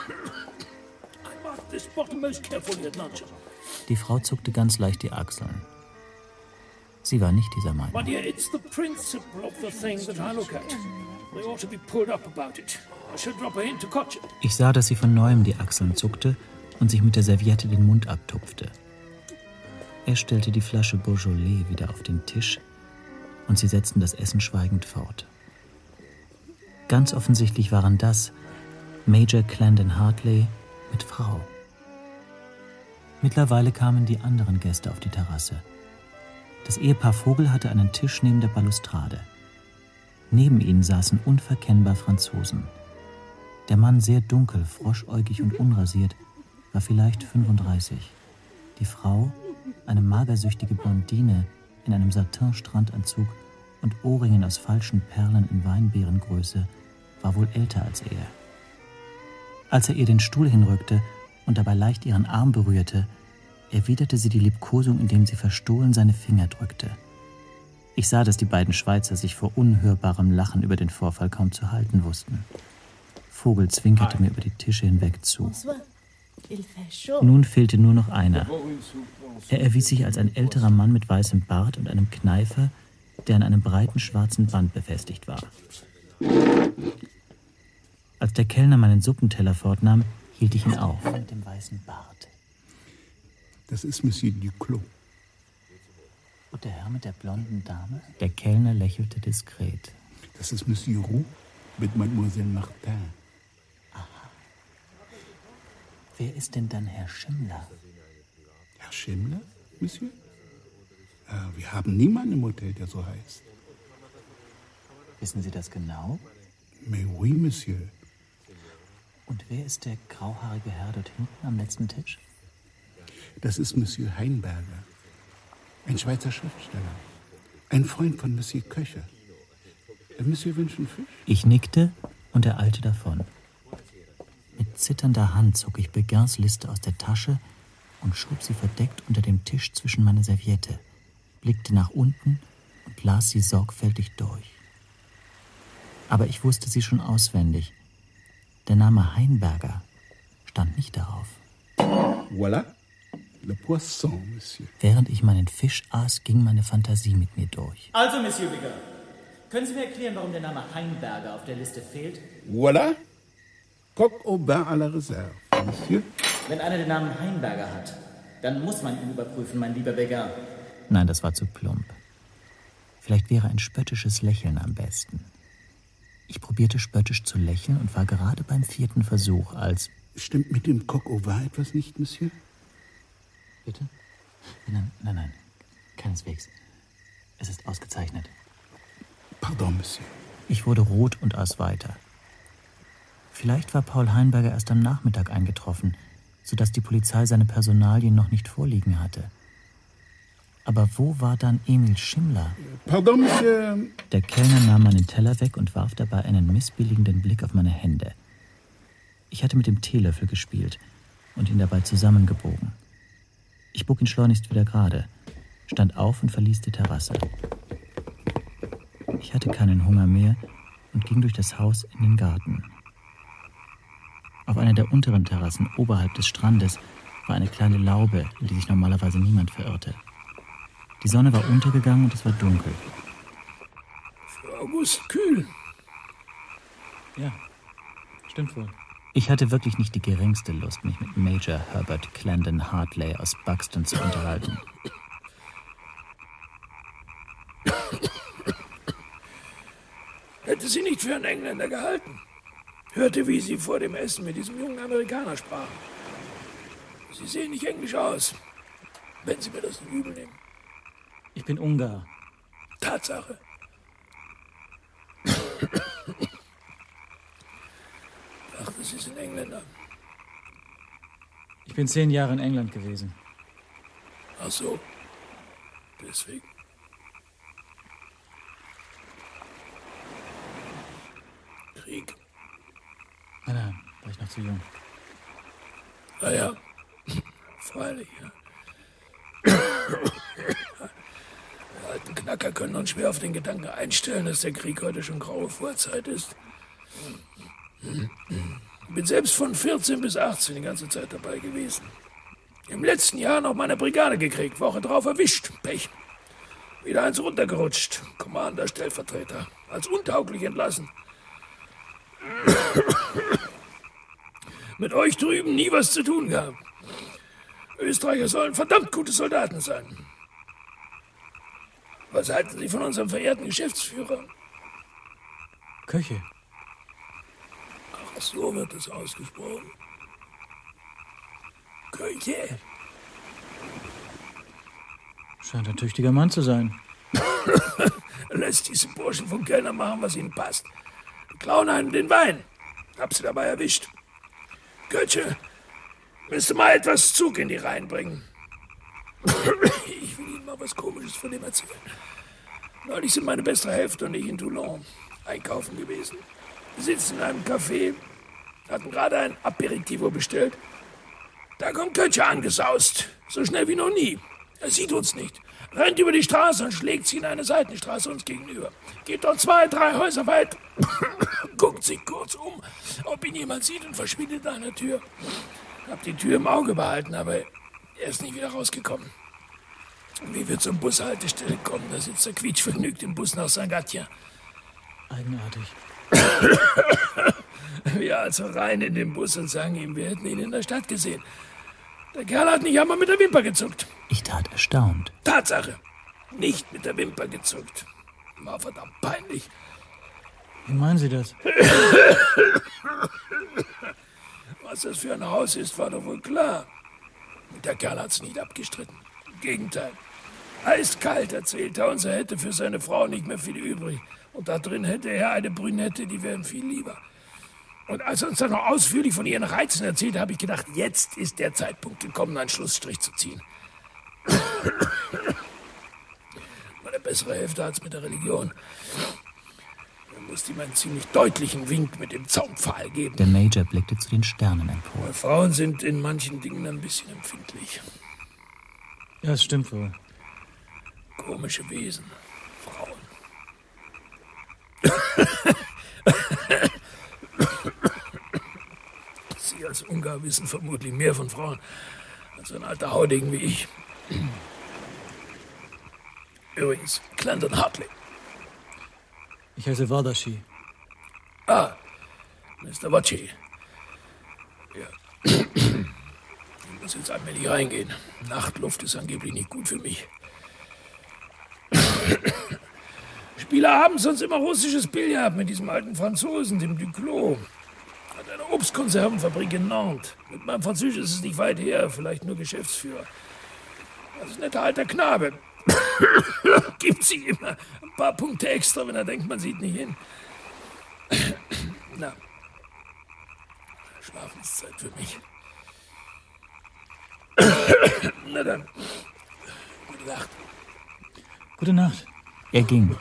I marked this bottle most carefully at luncheon. Die Frau zuckte ganz leicht die Achseln. Sie war nicht dieser Meinung. My dear, it's the principle of the thing that I look at. They ought to be pulled up about it. I should drop a hint to Koch. Ich sah, dass sie von neuem die Achseln zuckte und sich mit der Serviette den Mund abtupfte. Er stellte die Flasche Beaujolais wieder auf den Tisch und sie setzten das Essen schweigend fort. Ganz offensichtlich waren das Major Clandon Hartley mit Frau. Mittlerweile kamen die anderen Gäste auf die Terrasse. Das Ehepaar Vogel hatte einen Tisch neben der Balustrade. Neben ihnen saßen unverkennbar Franzosen. Der Mann, sehr dunkel, froschäugig und unrasiert, war vielleicht fünfunddreißig. Die Frau, eine magersüchtige Blondine in einem Satin-Strandanzug, und Ohrringen aus falschen Perlen in Weinbeerengröße, war wohl älter als er. Als er ihr den Stuhl hinrückte und dabei leicht ihren Arm berührte, erwiderte sie die Liebkosung, indem sie verstohlen seine Finger drückte. Ich sah, dass die beiden Schweizer sich vor unhörbarem Lachen über den Vorfall kaum zu halten wussten. Vogel zwinkerte mir über die Tische hinweg zu. Nun fehlte nur noch einer. Er erwies sich als ein älterer Mann mit weißem Bart und einem Kneifer, der an einem breiten schwarzen Band befestigt war. Als der Kellner meinen Suppenteller fortnahm, hielt ich ihn auf. Mit dem weißen Bart. Das ist Monsieur Duclos. Und der Herr mit der blonden Dame? Der Kellner lächelte diskret. Das ist Monsieur Roux mit Mademoiselle Martin. Aha. Wer ist denn dann Herr Schimmler? Herr Schimmler, Monsieur? Äh, wir haben niemanden im Hotel, der so heißt. Wissen Sie das genau? Mais oui, Monsieur. Und wer ist der grauhaarige Herr dort hinten am letzten Tisch? Das ist Monsieur Heinberger. Ein Schweizer Schriftsteller. Ein Freund von Monsieur Köcher. Monsieur wünscht einen Fisch? Ich nickte und er eilte davon. Mit zitternder Hand zog ich Begins Liste aus der Tasche und schob sie verdeckt unter dem Tisch zwischen meine Serviette, blickte nach unten und las sie sorgfältig durch. Aber ich wusste sie schon auswendig. Der Name Heinberger stand nicht darauf. Voilà. Le poisson, Monsieur. Während ich meinen Fisch aß, ging meine Fantasie mit mir durch. Also, Monsieur Bigger, können Sie mir erklären, warum der Name Heinberger auf der Liste fehlt? Voilà. Coq au bain à la réserve, Monsieur. Wenn einer den Namen Heinberger hat, dann muss man ihn überprüfen, mein lieber Bigger. Nein, das war zu plump. Vielleicht wäre ein spöttisches Lächeln am besten. Ich probierte spöttisch zu lächeln und war gerade beim vierten Versuch, als... Stimmt mit dem Coq au vin etwas nicht, Monsieur? Bitte? Nein, nein, nein. Keineswegs. Es ist ausgezeichnet. Pardon, Monsieur. Ich wurde rot und aß weiter. Vielleicht war Paul Heinberger erst am Nachmittag eingetroffen, sodass die Polizei seine Personalien noch nicht vorliegen hatte. Aber wo war dann Emil Schimmler? Pardon, Monsieur. Der Kellner nahm meinen Teller weg und warf dabei einen missbilligenden Blick auf meine Hände. Ich hatte mit dem Teelöffel gespielt und ihn dabei zusammengebogen. Ich bog ihn schleunigst wieder gerade, stand auf und verließ die Terrasse. Ich hatte keinen Hunger mehr und ging durch das Haus in den Garten. Auf einer der unteren Terrassen oberhalb des Strandes war eine kleine Laube, in die sich normalerweise niemand verirrte. Die Sonne war untergegangen und es war dunkel. Für August kühl. Ja, stimmt wohl. Ich hatte wirklich nicht die geringste Lust, mich mit Major Herbert Clandon Hartley aus Buxton zu unterhalten. Hätte sie nicht für einen Engländer gehalten. Hörte, wie sie vor dem Essen mit diesem jungen Amerikaner sprachen. Sie sehen nicht englisch aus, wenn Sie mir das nicht übel nehmen. Ich bin Ungar. Tatsache. Dachte, Sie sind Engländer. Ich bin zehn Jahre in England gewesen. Ach so. Deswegen. Krieg. Nein, nein, war ich noch zu jung. Ah ja, freilich, ja. Die alten Knacker können uns schwer auf den Gedanken einstellen, dass der Krieg heute schon graue Vorzeit ist. Ich bin selbst von vierzehn bis achtzehn die ganze Zeit dabei gewesen. Im letzten Jahr noch meine Brigade gekriegt, Woche drauf erwischt. Pech. Wieder eins runtergerutscht. Commander, Stellvertreter. Als untauglich entlassen. Mit euch drüben nie was zu tun gehabt. Österreicher sollen verdammt gute Soldaten sein. Was halten Sie von unserem verehrten Geschäftsführer? Köche. Ach, so wird es ausgesprochen. Köche. Scheint ein tüchtiger Mann zu sein. Lässt diesen Burschen vom Kellner machen, was ihnen passt. Klauen einem den Wein. Hab sie dabei erwischt. Götze, müsste mal etwas Zug in die Reihen bringen. Ich will Ihnen mal was Komisches von dem erzählen. Neulich sind meine bessere Hälfte und ich in Toulon einkaufen gewesen. Wir sitzen in einem Café, hatten gerade ein Aperitivo bestellt. Da kommt Kötcher angesaust, so schnell wie noch nie. Er sieht uns nicht, rennt über die Straße und schlägt sie in eine Seitenstraße uns gegenüber. Geht dort zwei, drei Häuser weit, guckt sich kurz um, ob ihn jemand sieht und verschwindet an der Tür. Hab die Tür im Auge behalten, aber er ist nicht wieder rausgekommen. Wie wir zur Bushaltestelle kommen, da sitzt er quietschvergnügt im Bus nach Saint-Gatien. Eigenartig. Wir also rein in den Bus und sagen ihm, wir hätten ihn in der Stadt gesehen. Der Kerl hat nicht einmal mit der Wimper gezuckt. Ich tat erstaunt. Tatsache. Nicht mit der Wimper gezuckt. War verdammt peinlich. Wie meinen Sie das? Was das für ein Haus ist, war doch wohl klar. Der Kerl hat's nicht abgestritten. Im Gegenteil. Eiskalt erzählt er uns, er hätte für seine Frau nicht mehr viel übrig. Und da drin hätte er eine Brünette, die wären viel lieber. Und als er uns dann noch ausführlich von ihren Reizen erzählt, habe ich gedacht, jetzt ist der Zeitpunkt gekommen, einen Schlussstrich zu ziehen. Meine bessere Hälfte hat's mit der Religion. Er musste ihm einen ziemlich deutlichen Wink mit dem Zaunpfahl geben. Der Major blickte zu den Sternen empor. Weil Frauen sind in manchen Dingen ein bisschen empfindlich. Ja, das stimmt wohl. Komische Wesen. Frauen. Sie als Ungar wissen vermutlich mehr von Frauen als ein alter Haudegen wie ich. Übrigens, Clandon Hartley. Ich heiße Wardaschi. Ah, Mister Wacci. Ja. Ich muss jetzt allmählich reingehen. Nachtluft ist angeblich nicht gut für mich. Spieler haben sonst immer russisches Billard mit diesem alten Franzosen, dem Duclos. Hat eine Obstkonservenfabrik in Nantes. Mit meinem Französisch ist es nicht weit her, vielleicht nur Geschäftsführer. Das ist ein netter alter Knabe. Gibt sich immer ein paar Punkte extra, wenn er denkt, man sieht nicht hin. Na, Schlafenszeit für mich. Na dann, gute Nacht. Gute Nacht. Er ging.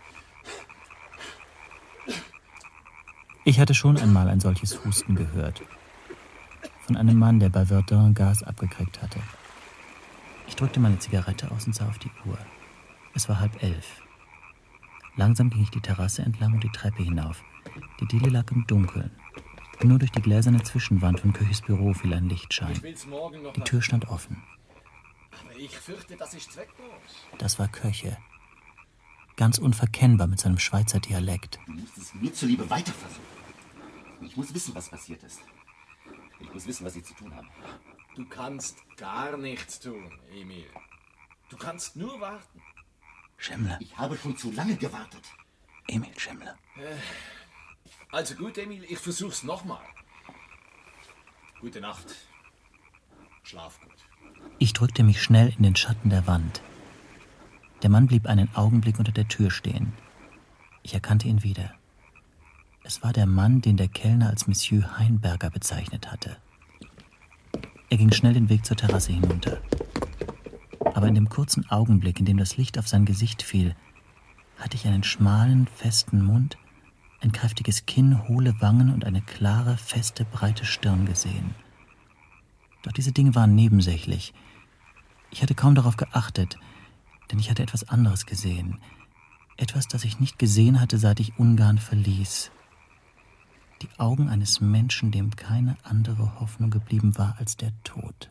Ich hatte schon einmal ein solches Husten gehört. Von einem Mann, der bei Verdun Gas abgekriegt hatte. Ich drückte meine Zigarette aus und sah auf die Uhr. Es war halb elf. Langsam ging ich die Terrasse entlang und die Treppe hinauf. Die Diele lag im Dunkeln. Nur durch die gläserne Zwischenwand von Köches Büro fiel ein Lichtschein. Die Tür stand offen. Aber ich fürchte, das ist zwecklos. Das war Köche. Ganz unverkennbar mit seinem Schweizer Dialekt. Du musst es mir zuliebe weiter versuchen. Ich muss wissen, was passiert ist. Ich muss wissen, was Sie zu tun haben. Du kannst gar nichts tun, Emil. Du kannst nur warten. Schimmler. Ich habe schon zu lange gewartet. Emil Schimmler. Also gut, Emil, ich versuch's nochmal. Gute Nacht. Schlaf gut. Ich drückte mich schnell in den Schatten der Wand. Der Mann blieb einen Augenblick unter der Tür stehen. Ich erkannte ihn wieder. Es war der Mann, den der Kellner als Monsieur Heinberger bezeichnet hatte. Er ging schnell den Weg zur Terrasse hinunter. Aber in dem kurzen Augenblick, in dem das Licht auf sein Gesicht fiel, hatte ich einen schmalen, festen Mund, ein kräftiges Kinn, hohle Wangen und eine klare, feste, breite Stirn gesehen. Doch diese Dinge waren nebensächlich. Ich hatte kaum darauf geachtet, denn ich hatte etwas anderes gesehen. Etwas, das ich nicht gesehen hatte, seit ich Ungarn verließ. Die Augen eines Menschen, dem keine andere Hoffnung geblieben war als der Tod.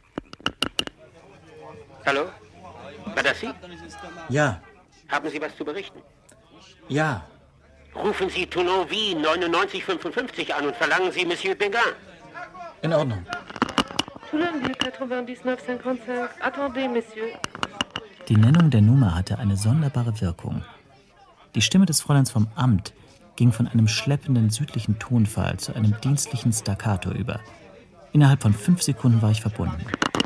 Hallo? War das Sie? Ja. Haben Sie was zu berichten? Ja. Rufen Sie Toulon Wien neunundneunzig fünfundfünfzig an und verlangen Sie Monsieur Beguin. In Ordnung. Toulon Ville neunundneunzig fünfundfünfzig. Attendez, Monsieur. Die Nennung der Nummer hatte eine sonderbare Wirkung. Die Stimme des Fräuleins vom Amt ging von einem schleppenden südlichen Tonfall zu einem dienstlichen Staccato über. Innerhalb von fünf Sekunden war ich verbunden.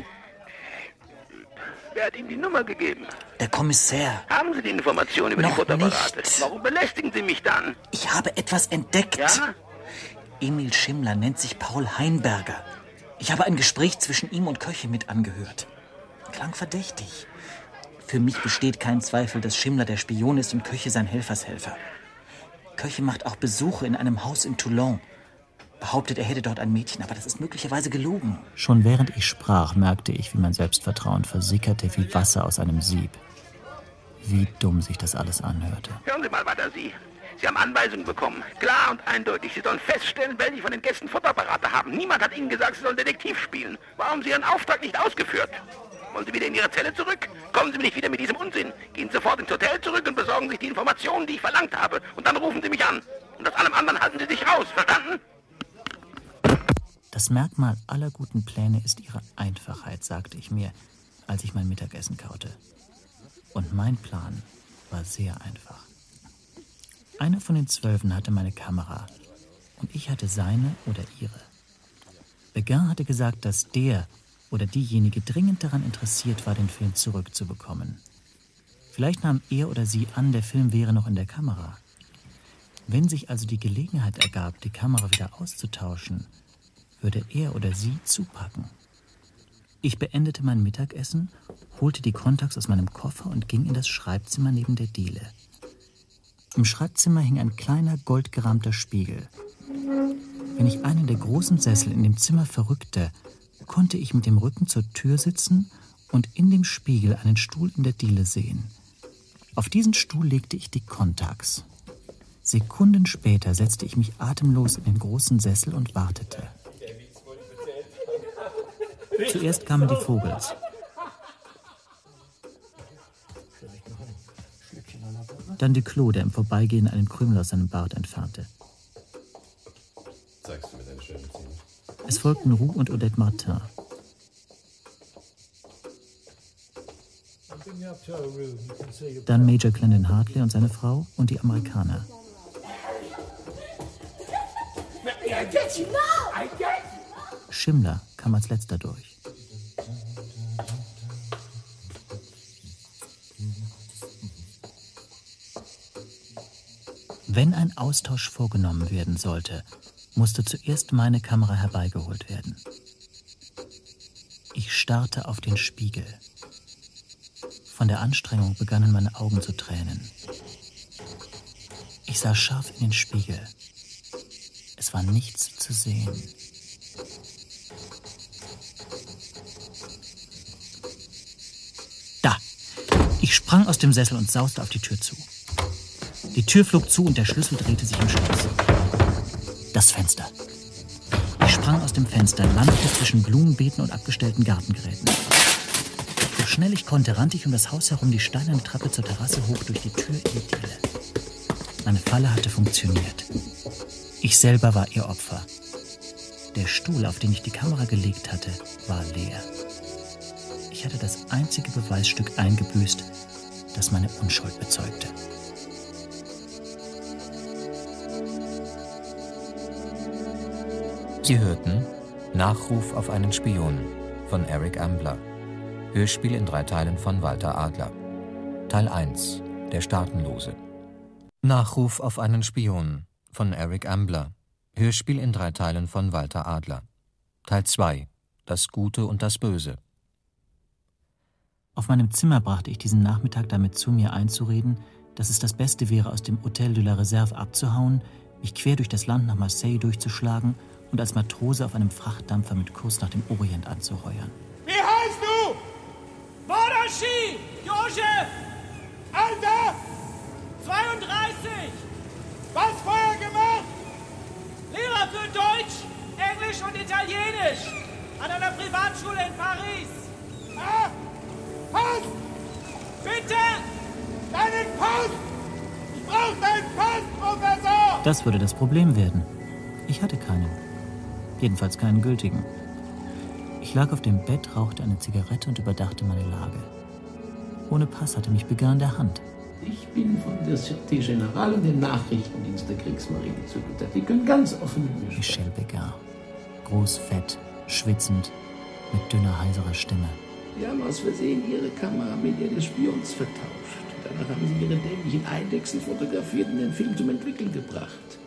Wer hat Ihnen die Nummer gegeben? Der Kommissär. Haben Sie die Information über Noch die Fotoapparate? nicht. Warum belästigen Sie mich dann? Ich habe etwas entdeckt. Ja? Emil Schimmler nennt sich Paul Heinberger. Ich habe ein Gespräch zwischen ihm und Köche mit angehört. Klang verdächtig. Für mich besteht kein Zweifel, dass Schimmler der Spion ist und Köche sein Helfershelfer. Köche macht auch Besuche in einem Haus in Toulon. Behauptet, er hätte dort ein Mädchen, aber das ist möglicherweise gelogen. Schon während ich sprach, merkte ich, wie mein Selbstvertrauen versickerte wie Wasser aus einem Sieb. Wie dumm sich das alles anhörte. Hören Sie mal weiter, Sie. Sie haben Anweisungen bekommen. Klar und eindeutig. Sie sollen feststellen, welche von den Gästen Fotoapparate haben. Niemand hat Ihnen gesagt, Sie sollen Detektiv spielen. Warum haben Sie Ihren Auftrag nicht ausgeführt? Wollen Sie wieder in Ihre Zelle zurück? Kommen Sie mir nicht wieder mit diesem Unsinn. Gehen Sie sofort ins Hotel zurück und besorgen sich die Informationen, die ich verlangt habe. Und dann rufen Sie mich an. Und aus allem anderen halten Sie sich raus. Verstanden? Das Merkmal aller guten Pläne ist ihre Einfachheit, sagte ich mir, als ich mein Mittagessen kaute. Und mein Plan war sehr einfach. Einer von den Zwölfen hatte meine Kamera und ich hatte seine oder ihre. Beguin hatte gesagt, dass der oder diejenige dringend daran interessiert war, den Film zurückzubekommen. Vielleicht nahm er oder sie an, der Film wäre noch in der Kamera. Wenn sich also die Gelegenheit ergab, die Kamera wieder auszutauschen, würde er oder sie zupacken. Ich beendete mein Mittagessen, holte die Contax aus meinem Koffer und ging in das Schreibzimmer neben der Diele. Im Schreibzimmer hing ein kleiner, goldgerahmter Spiegel. Wenn ich einen der großen Sessel in dem Zimmer verrückte, konnte ich mit dem Rücken zur Tür sitzen und in dem Spiegel einen Stuhl in der Diele sehen. Auf diesen Stuhl legte ich die Contax. Sekunden später setzte ich mich atemlos in den großen Sessel und wartete. Zuerst kamen die Vogels. Dann Duclos, der im Vorbeigehen einen Krümel aus seinem Bart entfernte. Zeigst du mir deine schönen Zähne? Es folgten Roux und Odette Martin. Dann Major Clendon Hartley und seine Frau und die Amerikaner. Schimmler kam als letzter durch. Wenn ein Austausch vorgenommen werden sollte, musste zuerst meine Kamera herbeigeholt werden. Ich starrte auf den Spiegel. Von der Anstrengung begannen meine Augen zu tränen. Ich sah scharf in den Spiegel. Es war nichts zu sehen. Da! Ich sprang aus dem Sessel und sauste auf die Tür zu. Die Tür flog zu und der Schlüssel drehte sich im Schloss. Das Fenster. Ich sprang aus dem Fenster, landete zwischen Blumenbeeten und abgestellten Gartengeräten. So schnell ich konnte, rannte ich um das Haus herum die steinerne Treppe zur Terrasse hoch durch die Tür in die Diele. Meine Falle hatte funktioniert. Ich selber war ihr Opfer. Der Stuhl, auf den ich die Kamera gelegt hatte, war leer. Ich hatte das einzige Beweisstück eingebüßt, das meine Unschuld bezeugte. Sie hörten Nachruf auf einen Spion von Eric Ambler. Hörspiel in drei Teilen von Walter Adler. Teil eins, Der Staatenlose. Nachruf auf einen Spion von Eric Ambler. Hörspiel in drei Teilen von Walter Adler. Teil zwei, Das Gute und das Böse. Auf meinem Zimmer brachte ich diesen Nachmittag damit zu, mir einzureden, dass es das Beste wäre, aus dem Hotel de la Réserve abzuhauen, mich quer durch das Land nach Marseille durchzuschlagen und als Matrose auf einem Frachtdampfer mit Kurs nach dem Orient anzuheuern. Wie heißt du? Bodashi! Josef! Alter! zweiunddreißig! Was vorher gemacht? Lehrer für Deutsch, Englisch und Italienisch an einer Privatschule in Paris. Ah! Pass! Bitte! Deinen Pass! Ich brauche deinen Pass, Professor! Das würde das Problem werden. Ich hatte keinen. Jedenfalls keinen gültigen. Ich lag auf dem Bett, rauchte eine Zigarette und überdachte meine Lage. Ohne Pass hatte mich Beguin in der Hand. Ich bin von der Sûreté Générale und dem Nachrichtendienst der Kriegsmarine zugeteilt. Die können ganz offen mit mir sprechen. Michel Beguin. Groß, fett, schwitzend, mit dünner, heiserer Stimme. Die haben aus Versehen ihre Kamera mit der des Spions vertauscht. Danach haben sie ihre dämlichen Eidechsen fotografiert und den Film zum Entwickeln gebracht.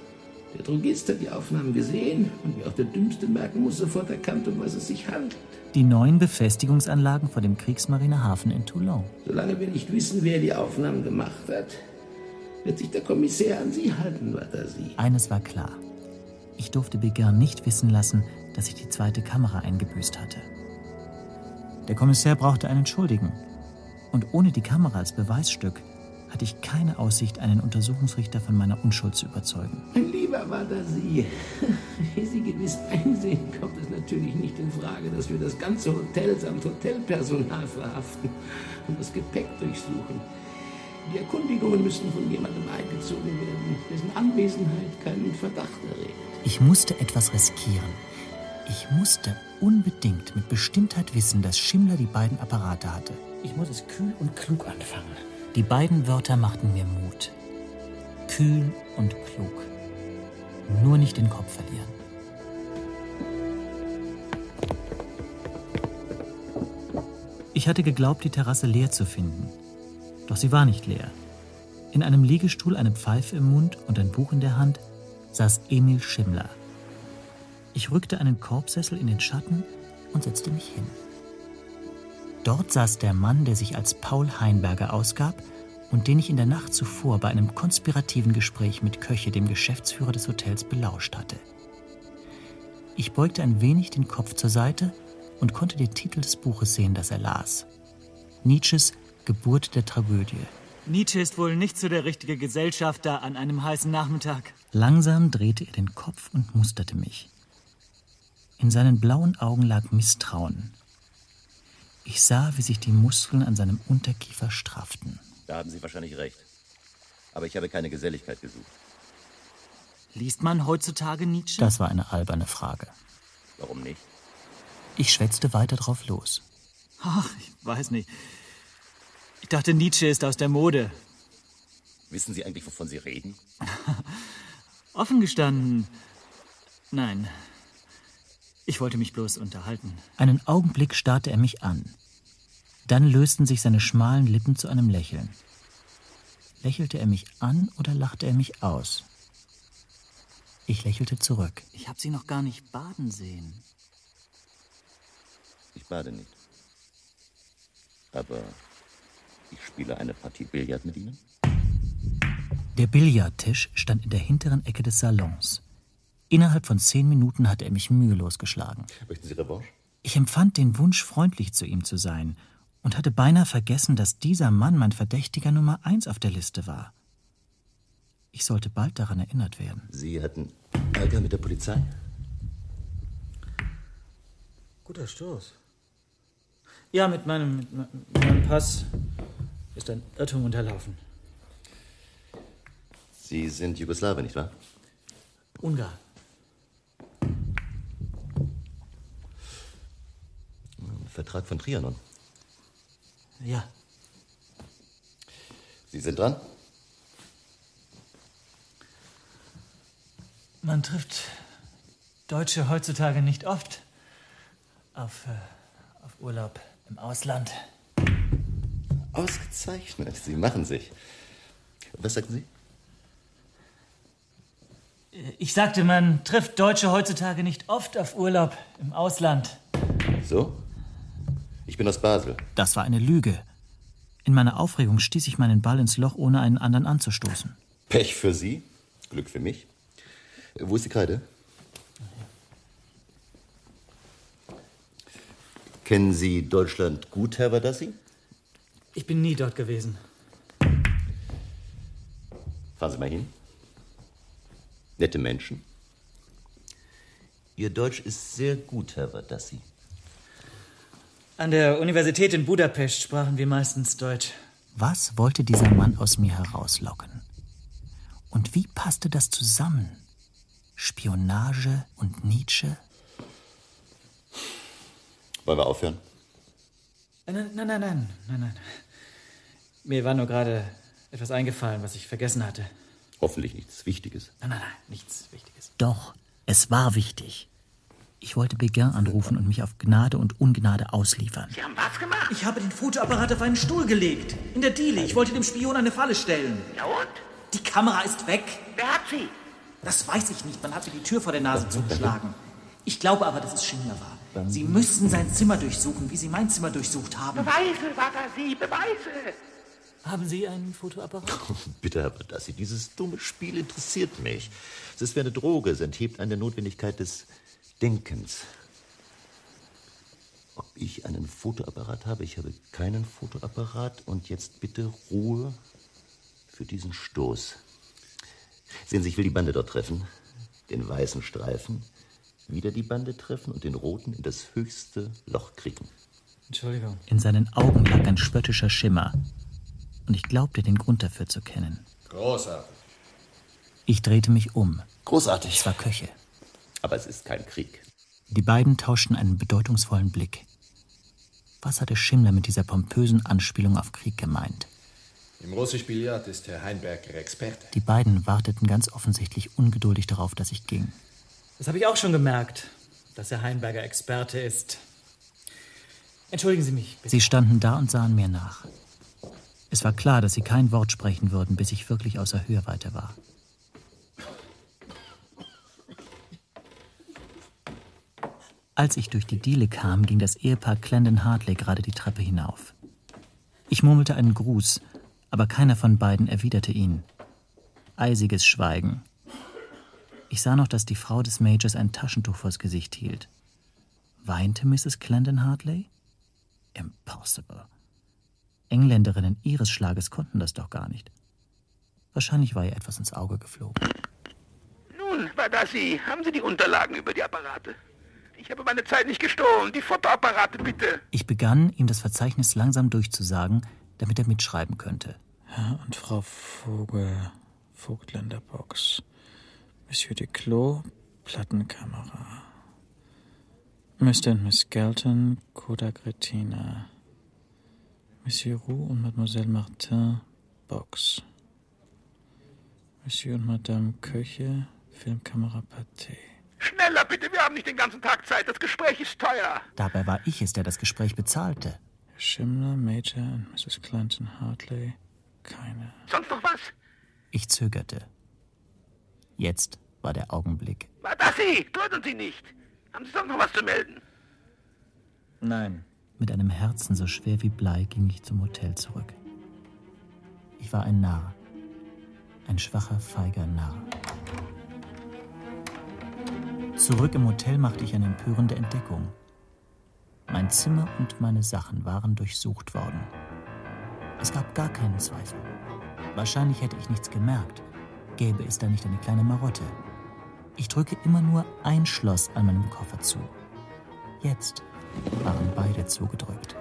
Der Drogist hat die Aufnahmen gesehen und wie auch der Dümmste merken muss, sofort erkannt, um was es sich handelt. Die neuen Befestigungsanlagen vor dem Kriegsmarinehafen in Toulon. Solange wir nicht wissen, wer die Aufnahmen gemacht hat, wird sich der Kommissär an Sie halten, Battersea. Eines war klar. Ich durfte Beguin nicht wissen lassen, dass ich die zweite Kamera eingebüßt hatte. Der Kommissär brauchte einen Schuldigen. Und ohne die Kamera als Beweisstück hatte ich keine Aussicht, einen Untersuchungsrichter von meiner Unschuld zu überzeugen. Mein lieber Battersea, wie Sie gewiss einsehen, kommt es natürlich nicht in Frage, dass wir das ganze Hotel samt Hotelpersonal verhaften und das Gepäck durchsuchen. Die Erkundigungen müssten von jemandem eingezogen werden, dessen Anwesenheit keinen Verdacht erregt. Ich musste etwas riskieren. Ich musste unbedingt mit Bestimmtheit wissen, dass Schimmler die beiden Apparate hatte. Ich muss es kühl und klug anfangen. Die beiden Wörter machten mir Mut. Kühl und klug. Nur nicht den Kopf verlieren. Ich hatte geglaubt, die Terrasse leer zu finden. Doch sie war nicht leer. In einem Liegestuhl, eine Pfeife im Mund und ein Buch in der Hand, saß Emil Schimmler. Ich rückte einen Korbsessel in den Schatten und setzte mich hin. Dort saß der Mann, der sich als Paul Heinberger ausgab und den ich in der Nacht zuvor bei einem konspirativen Gespräch mit Köche, dem Geschäftsführer des Hotels, belauscht hatte. Ich beugte ein wenig den Kopf zur Seite und konnte den Titel des Buches sehen, das er las. Nietzsches Geburt der Tragödie. Nietzsche ist wohl nicht so der richtige Gesellschafter an einem heißen Nachmittag. Langsam drehte er den Kopf und musterte mich. In seinen blauen Augen lag Misstrauen. Ich sah, wie sich die Muskeln an seinem Unterkiefer strafften. Da haben Sie wahrscheinlich recht. Aber ich habe keine Geselligkeit gesucht. Liest man heutzutage Nietzsche? Das war eine alberne Frage. Warum nicht? Ich schwätzte weiter drauf los. Ach, ich weiß nicht. Ich dachte, Nietzsche ist aus der Mode. Wissen Sie eigentlich, wovon Sie reden? Offen gestanden, nein. Ich wollte mich bloß unterhalten. Einen Augenblick starrte er mich an. Dann lösten sich seine schmalen Lippen zu einem Lächeln. Lächelte er mich an oder lachte er mich aus? Ich lächelte zurück. Ich habe Sie noch gar nicht baden sehen. Ich bade nicht. Aber ich spiele eine Partie Billard mit Ihnen. Der Billardtisch stand in der hinteren Ecke des Salons. Innerhalb von zehn Minuten hatte er mich mühelos geschlagen. Möchten Sie Revanche? Ich empfand den Wunsch, freundlich zu ihm zu sein und hatte beinahe vergessen, dass dieser Mann mein Verdächtiger Nummer eins auf der Liste war. Ich sollte bald daran erinnert werden. Sie hatten Ärger mit der Polizei? Guter Stoß. Ja, mit meinem, mit meinem Pass ist ein Irrtum unterlaufen. Sie sind Jugoslawe, nicht wahr? Ungar. Vertrag von Trianon. Ja. Sie sind dran? Man trifft Deutsche heutzutage nicht oft auf, äh, auf Urlaub im Ausland. Ausgezeichnet. Sie machen sich. Was sagten Sie? Ich sagte, man trifft Deutsche heutzutage nicht oft auf Urlaub im Ausland. So? Ich bin aus Basel. Das war eine Lüge. In meiner Aufregung stieß ich meinen Ball ins Loch, ohne einen anderen anzustoßen. Pech für Sie, Glück für mich. Wo ist die Kreide? Kennen Sie Deutschland gut, Herr Badassi? Ich bin nie dort gewesen. Fahren Sie mal hin. Nette Menschen. Ihr Deutsch ist sehr gut, Herr Badassi. An der Universität in Budapest sprachen wir meistens Deutsch. Was wollte dieser Mann aus mir herauslocken? Und wie passte das zusammen? Spionage und Nietzsche? Wollen wir aufhören? Nein, nein, nein, nein, nein, nein. Mir war nur gerade etwas eingefallen, was ich vergessen hatte. Hoffentlich nichts Wichtiges. Nein, nein, nein, nichts Wichtiges. Doch, es war wichtig. Ich wollte Beguin anrufen und mich auf Gnade und Ungnade ausliefern. Sie haben was gemacht? Ich habe den Fotoapparat auf einen Stuhl gelegt. In der Diele. Ich wollte dem Spion eine Falle stellen. Ja und? Die Kamera ist weg. Wer hat sie? Das weiß ich nicht. Man hat mir die Tür vor der Nase zugeschlagen. Ich glaube aber, dass es Schindler war. Sie müssen sein Zimmer durchsuchen, wie Sie mein Zimmer durchsucht haben. Beweise, Bardassi, Beweise! Haben Sie einen Fotoapparat? Oh, bitte, Herr Bardassi, dieses dumme Spiel interessiert mich. Es ist wie eine Droge, es enthebt eine Notwendigkeit des Denkens. Ob ich einen Fotoapparat habe? Ich habe keinen Fotoapparat. Und jetzt bitte Ruhe für diesen Stoß. Sehen Sie, ich will die Bande dort treffen, den weißen Streifen, wieder die Bande treffen und den roten in das höchste Loch kriegen. Entschuldigung. In seinen Augen lag ein spöttischer Schimmer. Und ich glaubte, den Grund dafür zu kennen. Großartig. Ich drehte mich um. Großartig. Es war Köche. Aber es ist kein Krieg. Die beiden tauschten einen bedeutungsvollen Blick. Was hatte Schimmler mit dieser pompösen Anspielung auf Krieg gemeint? Im russischen Billard ist Herr Heinberger Experte. Die beiden warteten ganz offensichtlich ungeduldig darauf, dass ich ging. Das habe ich auch schon gemerkt, dass Herr Heinberger Experte ist. Entschuldigen Sie mich, bitte. Sie standen da und sahen mir nach. Es war klar, dass sie kein Wort sprechen würden, bis ich wirklich außer Hörweite war. Als ich durch die Diele kam, ging das Ehepaar Clendon Hartley gerade die Treppe hinauf. Ich murmelte einen Gruß, aber keiner von beiden erwiderte ihn. Eisiges Schweigen. Ich sah noch, dass die Frau des Majors ein Taschentuch vors Gesicht hielt. Weinte Misses Clendon Hartley? Impossible. Engländerinnen ihres Schlages konnten das doch gar nicht. Wahrscheinlich war ihr etwas ins Auge geflogen. Nun, Bardassi, haben Sie die Unterlagen über die Apparate? Ich habe meine Zeit nicht gestohlen. Die Fotoapparate, bitte. Ich begann, ihm das Verzeichnis langsam durchzusagen, damit er mitschreiben könnte. Herr und Frau Vogel, Vogtländer Box. Monsieur Duclos, Plattenkamera. Mister und Miss Galton, Kodak Retina. Monsieur Roux und Mademoiselle Martin, Box. Monsieur und Madame Köche, Filmkamera Pathé. Schneller, bitte, wir haben nicht den ganzen Tag Zeit. Das Gespräch ist teuer. Dabei war ich es, der das Gespräch bezahlte. Herr Schimmler, Major und Misses Clanton Hartley, keine. Sonst noch was? Ich zögerte. Jetzt war der Augenblick. Bardassi, töten Sie nicht. Haben Sie sonst noch was zu melden? Nein. Mit einem Herzen so schwer wie Blei ging ich zum Hotel zurück. Ich war ein Narr. Ein schwacher, feiger Narr. Zurück im Hotel machte ich eine empörende Entdeckung. Mein Zimmer und meine Sachen waren durchsucht worden. Es gab gar keinen Zweifel. Wahrscheinlich hätte ich nichts gemerkt, gäbe es da nicht eine kleine Marotte. Ich drücke immer nur ein Schloss an meinem Koffer zu. Jetzt waren beide zugedrückt.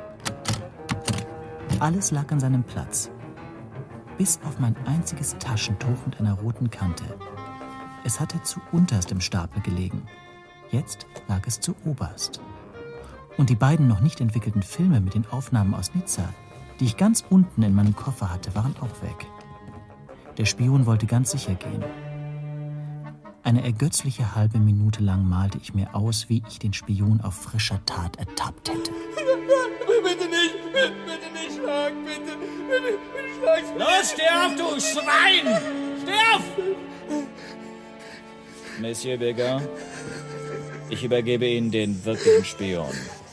Alles lag an seinem Platz. Bis auf mein einziges Taschentuch mit einer roten Kante. Es hatte zu unterst im Stapel gelegen. Jetzt lag es zu oberst. Und die beiden noch nicht entwickelten Filme mit den Aufnahmen aus Nizza, die ich ganz unten in meinem Koffer hatte, waren auch weg. Der Spion wollte ganz sicher gehen. Eine ergötzliche halbe Minute lang malte ich mir aus, wie ich den Spion auf frischer Tat ertappt hätte. Bitte nicht, bitte, bitte nicht schlagen, bitte, bitte, bitte schlagen. Los, steh auf, du Schwein! Steh auf! Monsieur Beguin, ich übergebe Ihnen den wirklichen Spion.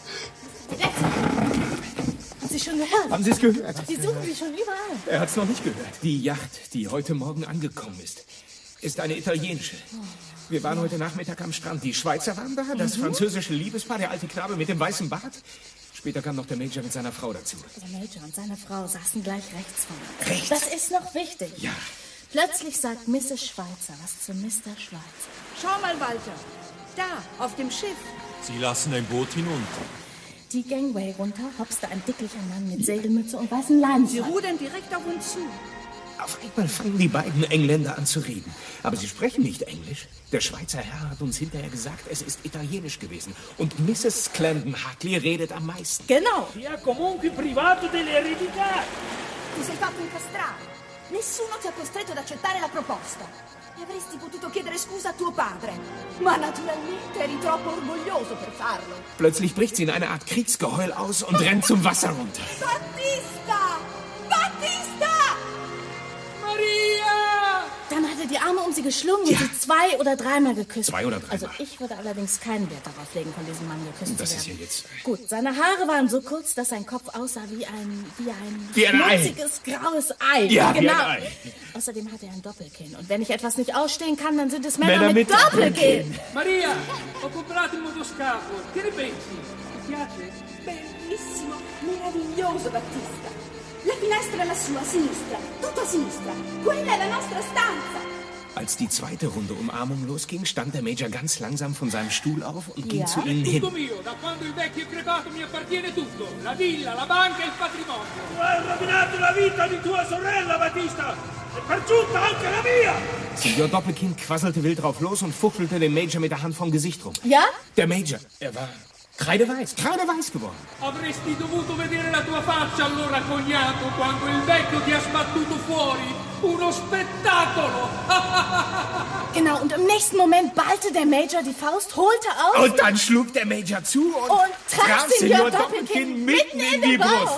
Haben Sie schon gehört? Haben Sie es gehört? Sie suchen Sie schon überall. Er hat es noch nicht gehört. Die Yacht, die heute Morgen angekommen ist, ist eine italienische. Wir waren heute Nachmittag am Strand. Die Schweizer waren da, das Mhm. französische Liebespaar, der alte Knabe mit dem weißen Bart. Später kam noch der Major mit seiner Frau dazu. Der Major und seine Frau saßen gleich rechts von uns. Rechts? Das ist noch wichtig. Ja. Plötzlich sagt Misses Schweizer was zu Mister Schweizer. Schau mal, Walter. Da, auf dem Schiff. Sie lassen ein Boot hinunter. Die Gangway runter hopste ein dicklicher Mann mit Segelmütze und weißen Leinen. Sie rudern direkt auf uns zu. Auf einmal fangen die beiden Engländer an zu reden. Aber sie sprechen nicht Englisch. Der Schweizer Herr hat uns hinterher gesagt, es ist Italienisch gewesen. Und Misses Clendon Hartley redet am meisten. Genau. Sia comunque privato dell'eredità. Ti sei fatto incastrare. Nessuno ti ha costretto ad accettare la proposta. E avresti potuto chiedere scusa a tuo padre. Ma naturalmente eri troppo orgoglioso per farlo. Plötzlich bricht sie in eine Art Kriegsgeheul aus und rennt zum Wasser runter. Battista! Battista! Maria! Dann hatte hätte die Arme um sie geschlungen ja. und sie zwei oder dreimal geküsst. Zwei oder dreimal? Also ich würde allerdings keinen Wert darauf legen, von diesem Mann geküsst das zu werden. Das ist ja jetzt... Gut, seine Haare waren so kurz, dass sein Kopf aussah wie ein... Wie ein, wie ein schmutziges, Ei. graues Ei. Ja, genau. wie ein Ei. Außerdem hat er ein Doppelkinn. Und wenn ich etwas nicht ausstehen kann, dann sind es Männer, Männer mit, mit Doppelkinn. Maria, ho comprato il motoscafo. Che ne pensi? Ti piace? Bellissimo, meraviglioso, Battista. La finestra è lassù, a sinistra, tutto a sinistra. Quella è la nostra stanza. Als die zweite Runde Umarmung losging, stand der Major ganz langsam von seinem Stuhl auf und ging ja. zu ihnen hin. Tutto mio, da quando il vecchio è crepato mi appartiene tutto. La villa, la banca e il patrimonio. Tu hai rovinato la vita di tua sorella, Battista. E per giunta anche la mia. Signor Doppelkinn quasselte wild drauf los und fuchtelte dem Major mit der Hand vom Gesicht rum. Ja? Der Major, er war... Kreideweiß, kreideweiß geworden. Avresti dovuto vedere la tua faccia allora, cognato, quando il vecchio ti ha sbattuto fuori. Uno spettacolo! Genau, und im nächsten Moment ballte der Major die Faust, holte aus... Und dann schlug der Major zu und, und traf Signor Doppelkinn, Doppelkinn mitten in, in die Brust.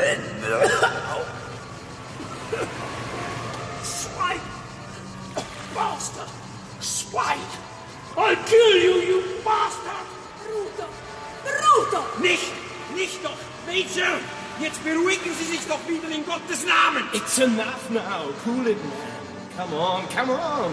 Swine! Bastard! Swine! I'll kill you, you bastard! Bruto! Bruto! Nicht! Nicht doch! Major! Jetzt beruhigen Sie sich doch wieder in Gottes Namen! It's enough now. Cool it, man. Come on, come on.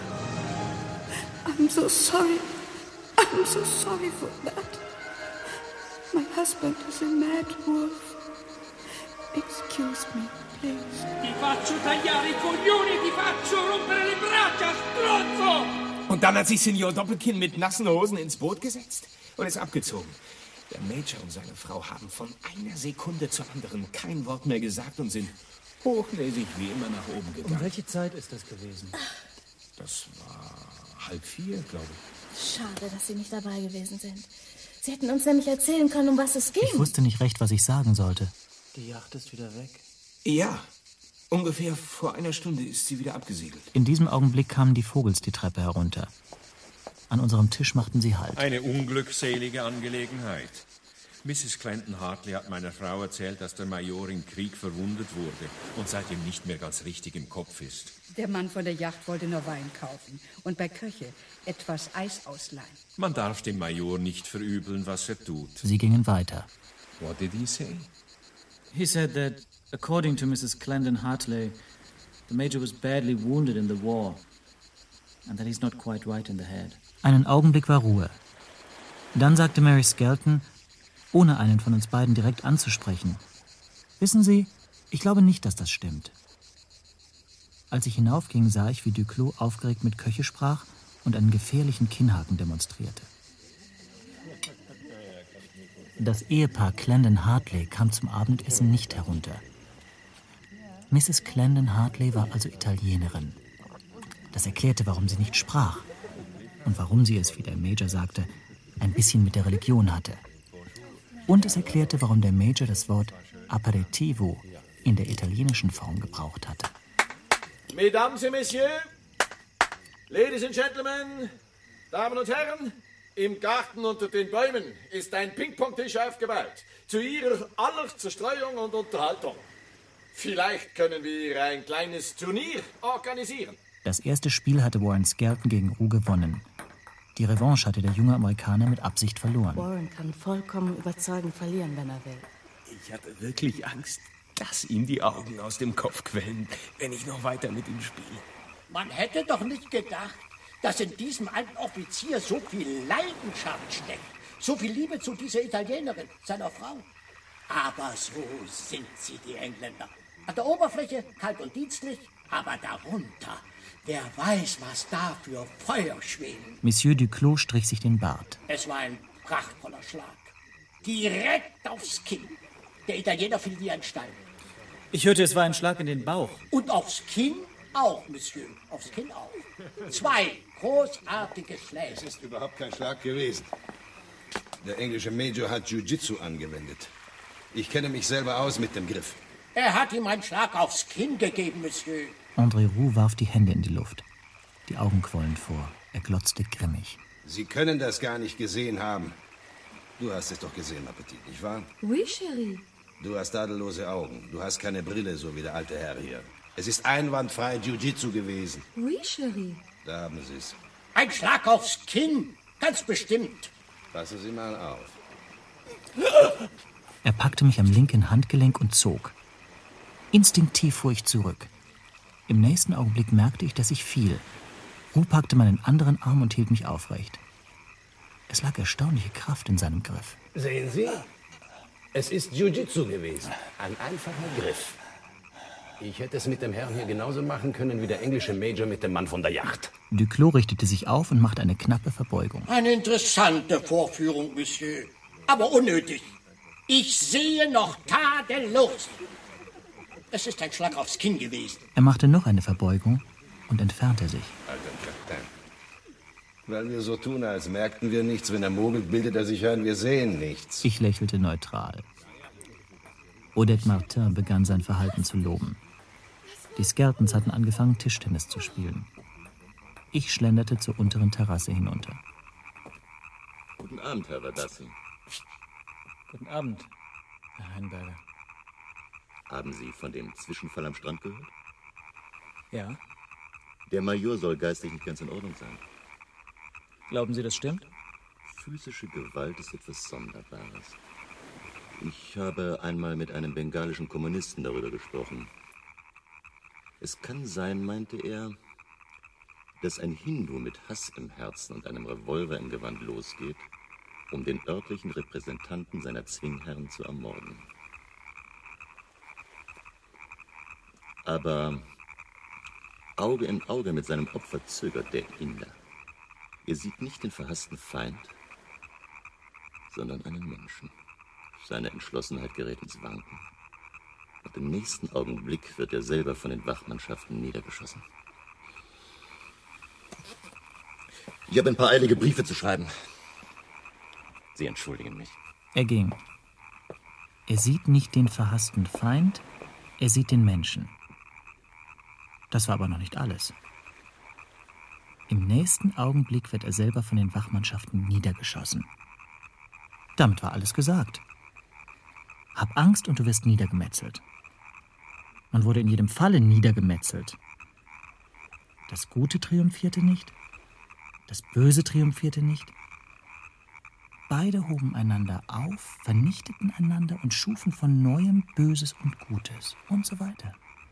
I'm so sorry. I'm so sorry for that. My husband is a mad wolf. Excuse me, please. Ti faccio tagliare i coglioni e ti faccio rompere le braccia, stronzo! Und dann hat sich Signor Doppelkinn mit nassen Hosen ins Boot gesetzt und ist abgezogen. Der Major und seine Frau haben von einer Sekunde zur anderen kein Wort mehr gesagt und sind hochnäsig wie immer nach oben gegangen. Um welche Zeit ist das gewesen? Das war halb vier, glaube ich. Schade, dass Sie nicht dabei gewesen sind. Sie hätten uns nämlich erzählen können, um was es ging. Ich wusste nicht recht, was ich sagen sollte. Die Yacht ist wieder weg? Ja, ungefähr vor einer Stunde ist sie wieder abgesegelt. In diesem Augenblick kamen die Vogels die Treppe herunter. An unserem Tisch machten sie Halt. Eine unglückselige Angelegenheit. Misses Clanton Hartley hat meiner Frau erzählt, dass der Major im Krieg verwundet wurde und seitdem nicht mehr ganz richtig im Kopf ist. Der Mann von der Yacht wollte nur Wein kaufen und bei Köche etwas Eis ausleihen. Man darf dem Major nicht verübeln, was er tut. Sie gingen weiter. What did he say? He said that, according to Missus Clandon Hartley, the Major was badly wounded in the war and that he's not quite right in the head. Einen Augenblick war Ruhe. Dann sagte Mary Skelton, ohne einen von uns beiden direkt anzusprechen: Wissen Sie, ich glaube nicht, dass das stimmt. Als ich hinaufging, sah ich, wie Duclos aufgeregt mit Köche sprach und einen gefährlichen Kinnhaken demonstrierte. Das Ehepaar Clandon Hartley kam zum Abendessen nicht herunter. Misses Clandon Hartley war also Italienerin. Das erklärte, warum sie nicht sprach und warum sie es, wie der Major sagte, ein bisschen mit der Religion hatte. Und es erklärte, warum der Major das Wort Aperitivo in der italienischen Form gebraucht hatte. Mesdames et Messieurs, Ladies and Gentlemen, Damen und Herren, im Garten unter den Bäumen ist ein Ping-Pong-Tisch aufgebaut. Zu Ihrer aller Zerstreuung und Unterhaltung. Vielleicht können wir ein kleines Turnier organisieren. Das erste Spiel hatte Warren Skelton gegen Roux gewonnen. Die Revanche hatte der junge Amerikaner mit Absicht verloren. Warren kann vollkommen überzeugend verlieren, wenn er will. Ich hatte wirklich Angst, dass ihm die Augen aus dem Kopf quellen, wenn ich noch weiter mit ihm spiele. Man hätte doch nicht gedacht, dass in diesem alten Offizier so viel Leidenschaft steckt. So viel Liebe zu dieser Italienerin, seiner Frau. Aber so sind sie, die Engländer. An der Oberfläche kalt und dienstlich, aber darunter, wer weiß, was da für Feuer schweben. Monsieur Duclos strich sich den Bart. Es war ein prachtvoller Schlag. Direkt aufs Kinn. Der Italiener fiel wie ein Stein. Ich hörte, es war ein Schlag in den Bauch. Und aufs Kinn auch, Monsieur. Aufs Kinn auch. Zwei großartige Schläge. Es ist überhaupt kein Schlag gewesen. Der englische Major hat Jiu-Jitsu angewendet. Ich kenne mich selber aus mit dem Griff. Er hat ihm einen Schlag aufs Kinn gegeben, Monsieur. André Roux warf die Hände in die Luft. Die Augen quollen vor. Er glotzte grimmig. Sie können das gar nicht gesehen haben. Du hast es doch gesehen, ma petite, nicht wahr? Oui, chérie. Du hast tadellose Augen. Du hast keine Brille, so wie der alte Herr hier. Es ist einwandfrei Jiu-Jitsu gewesen. Oui, chérie. Da haben Sie es. Ein Schlag aufs Kinn, ganz bestimmt. Passen Sie mal auf. Er packte mich am linken Handgelenk und zog. Instinktiv fuhr ich zurück. Im nächsten Augenblick merkte ich, dass ich fiel. Ru packte meinen anderen Arm und hielt mich aufrecht. Es lag erstaunliche Kraft in seinem Griff. Sehen Sie? Es ist Jiu-Jitsu gewesen. Ein einfacher Griff. Ich hätte es mit dem Herrn hier genauso machen können wie der englische Major mit dem Mann von der Yacht. Duclos richtete sich auf und machte eine knappe Verbeugung. Eine interessante Vorführung, Monsieur. Aber unnötig. Ich sehe noch tadellos. Es ist ein Schlag aufs Kinn gewesen. Er machte noch eine Verbeugung und entfernte sich. Alter Kapitän. Weil wir so tun, als merkten wir nichts. Wenn er mogelt, bildet er sich ein, wir sehen nichts. Ich lächelte neutral. Odette Martin begann sein Verhalten zu loben. Die Skeltons hatten angefangen, Tischtennis zu spielen. Ich schlenderte zur unteren Terrasse hinunter. Guten Abend, Herr Verdassi. Guten Abend, Herr Heinberger. Haben Sie von dem Zwischenfall am Strand gehört? Ja. Der Major soll geistig nicht ganz in Ordnung sein. Glauben Sie, das stimmt? Physische Gewalt ist etwas Sonderbares. Ich habe einmal mit einem bengalischen Kommunisten darüber gesprochen. Es kann sein, meinte er, dass ein Hindu mit Hass im Herzen und einem Revolver im Gewand losgeht, um den örtlichen Repräsentanten seiner Zwingherren zu ermorden. Aber Auge in Auge mit seinem Opfer zögert der Inder. Er sieht nicht den verhassten Feind, sondern einen Menschen. Seine Entschlossenheit gerät ins Wanken. Und im nächsten Augenblick wird er selber von den Wachmannschaften niedergeschossen. Ich habe ein paar eilige Briefe zu schreiben. Sie entschuldigen mich. Er ging. Er sieht nicht den verhassten Feind, er sieht den Menschen. Das war aber noch nicht alles. Im nächsten Augenblick wird er selber von den Wachmannschaften niedergeschossen. Damit war alles gesagt. Hab Angst und du wirst niedergemetzelt. Man wurde in jedem Falle niedergemetzelt. Das Gute triumphierte nicht, das Böse triumphierte nicht. Beide hoben einander auf, vernichteten einander und schufen von Neuem Böses und Gutes und so weiter.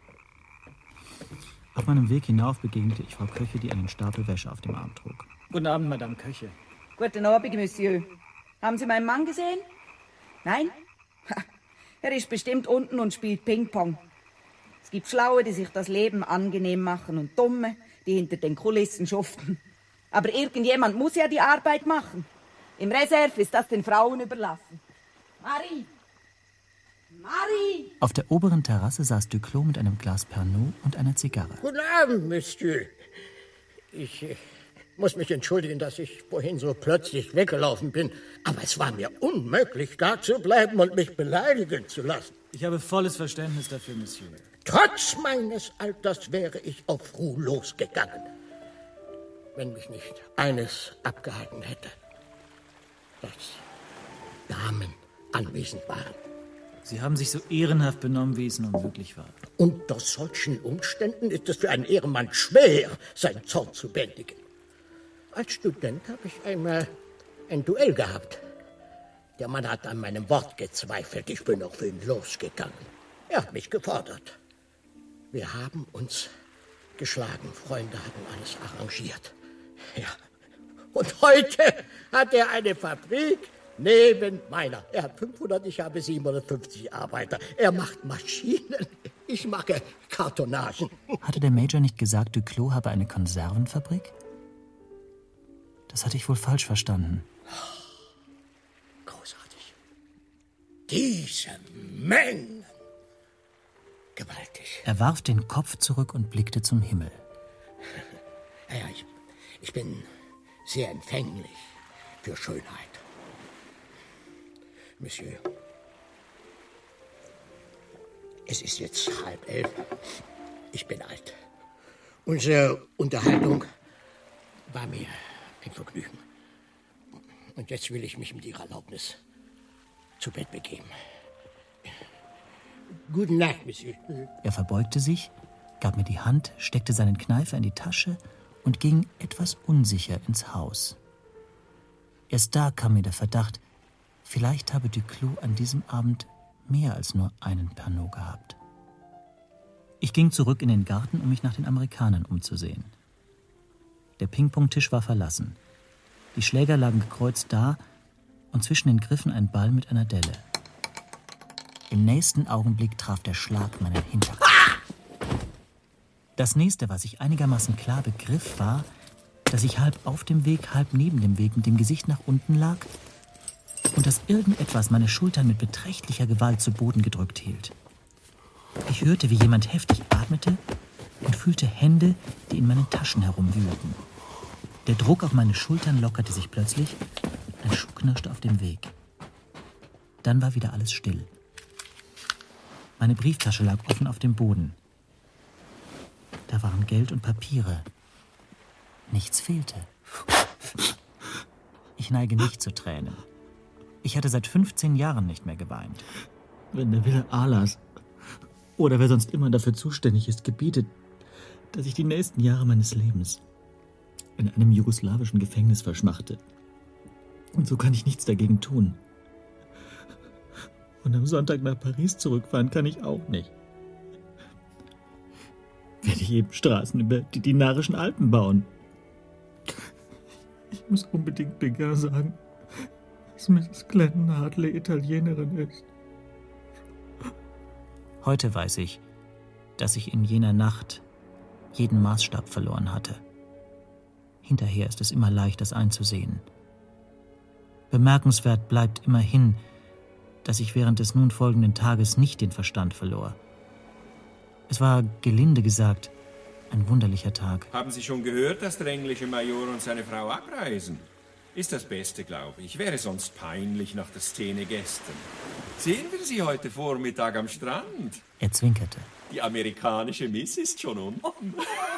Auf meinem Weg hinauf begegnete ich Frau Köche, die einen Stapel Wäsche auf dem Arm trug. Guten Abend, Madame Köche. Guten Abend, Monsieur. Haben Sie meinen Mann gesehen? Nein? Ha, er ist bestimmt unten und spielt Ping-Pong. Es gibt Schlaue, die sich das Leben angenehm machen und Dumme, die hinter den Kulissen schuften. Aber irgendjemand muss ja die Arbeit machen. Im Reserve ist das den Frauen überlassen. Marie! Marie! Auf der oberen Terrasse saß Duclos mit einem Glas Pernod und einer Zigarre. Guten Abend, Monsieur. Ich äh, muss mich entschuldigen, dass ich vorhin so plötzlich weggelaufen bin. Aber es war mir unmöglich, da zu bleiben und mich beleidigen zu lassen. Ich habe volles Verständnis dafür, Monsieur. Trotz meines Alters wäre ich auf Ruhe losgegangen, wenn mich nicht eines abgehalten hätte, dass Damen anwesend waren. Sie haben sich so ehrenhaft benommen, wie es nun wirklich war. Unter solchen Umständen ist es für einen Ehrenmann schwer, seinen Zorn zu bändigen. Als Student habe ich einmal ein Duell gehabt. Der Mann hat an meinem Wort gezweifelt. Ich bin auf ihn losgegangen. Er hat mich gefordert. Wir haben uns geschlagen. Freunde hatten alles arrangiert. Ja. Und heute hat er eine Fabrik neben meiner. Er hat fünfhundert, ich habe siebenhundertfünfzig Arbeiter. Er macht Maschinen. Ich mache Kartonagen. Hatte der Major nicht gesagt, Duclos habe eine Konservenfabrik? Das hatte ich wohl falsch verstanden. Großartig. Diese Mengen. Gewaltig. Er warf den Kopf zurück und blickte zum Himmel. Ja, ich, ich bin sehr empfänglich für Schönheit. Monsieur, es ist jetzt halb elf. Ich bin alt. Unsere Unterhaltung war mir ein Vergnügen. Und jetzt will ich mich mit Ihrer Erlaubnis zu Bett begeben. Gute Nacht, Monsieur. Er verbeugte sich gab mir die Hand, steckte seinen Kneifer in die Tasche und ging etwas unsicher ins Haus. Erst da kam mir der Verdacht, vielleicht habe Duclos an diesem Abend mehr als nur einen Pernod gehabt. Ich ging zurück in den Garten, um mich nach den Amerikanern umzusehen. Der Ping-Pong-Tisch war verlassen. Die Schläger lagen gekreuzt da und zwischen den Griffen ein Ball mit einer Delle. Im nächsten Augenblick traf der Schlag meinen Hinterkopf. Das nächste, was ich einigermaßen klar begriff, war, dass ich halb auf dem Weg, halb neben dem Weg mit dem Gesicht nach unten lag und dass irgendetwas meine Schultern mit beträchtlicher Gewalt zu Boden gedrückt hielt. Ich hörte, wie jemand heftig atmete und fühlte Hände, die in meinen Taschen herumwühlten. Der Druck auf meine Schultern lockerte sich plötzlich, ein Schuh knirschte auf dem Weg. Dann war wieder alles still. Meine Brieftasche lag offen auf dem Boden. Da waren Geld und Papiere. Nichts fehlte. Ich neige nicht zu Tränen. Ich hatte seit fünfzehn Jahren nicht mehr geweint. Wenn der Wille Allahs oder wer sonst immer dafür zuständig ist, gebietet, dass ich die nächsten Jahre meines Lebens in einem jugoslawischen Gefängnis verschmachte. Und so kann ich nichts dagegen tun. Und am Sonntag nach Paris zurückfahren kann ich auch nicht. Werde ich eben Straßen über die Dinarischen Alpen bauen. Ich muss unbedingt Picard sagen, dass Misses Clanton Hartley Italienerin ist. Heute weiß ich, dass ich in jener Nacht jeden Maßstab verloren hatte. Hinterher ist es immer leicht, das einzusehen. Bemerkenswert bleibt immerhin, dass ich während des nun folgenden Tages nicht den Verstand verlor. Es war, gelinde gesagt, ein wunderlicher Tag. Haben Sie schon gehört, dass der englische Major und seine Frau abreisen? Ist das Beste, glaube ich. Wäre sonst peinlich nach der Szene gestern. Sehen wir sie heute Vormittag am Strand? Er zwinkerte. Die amerikanische Miss ist schon unten.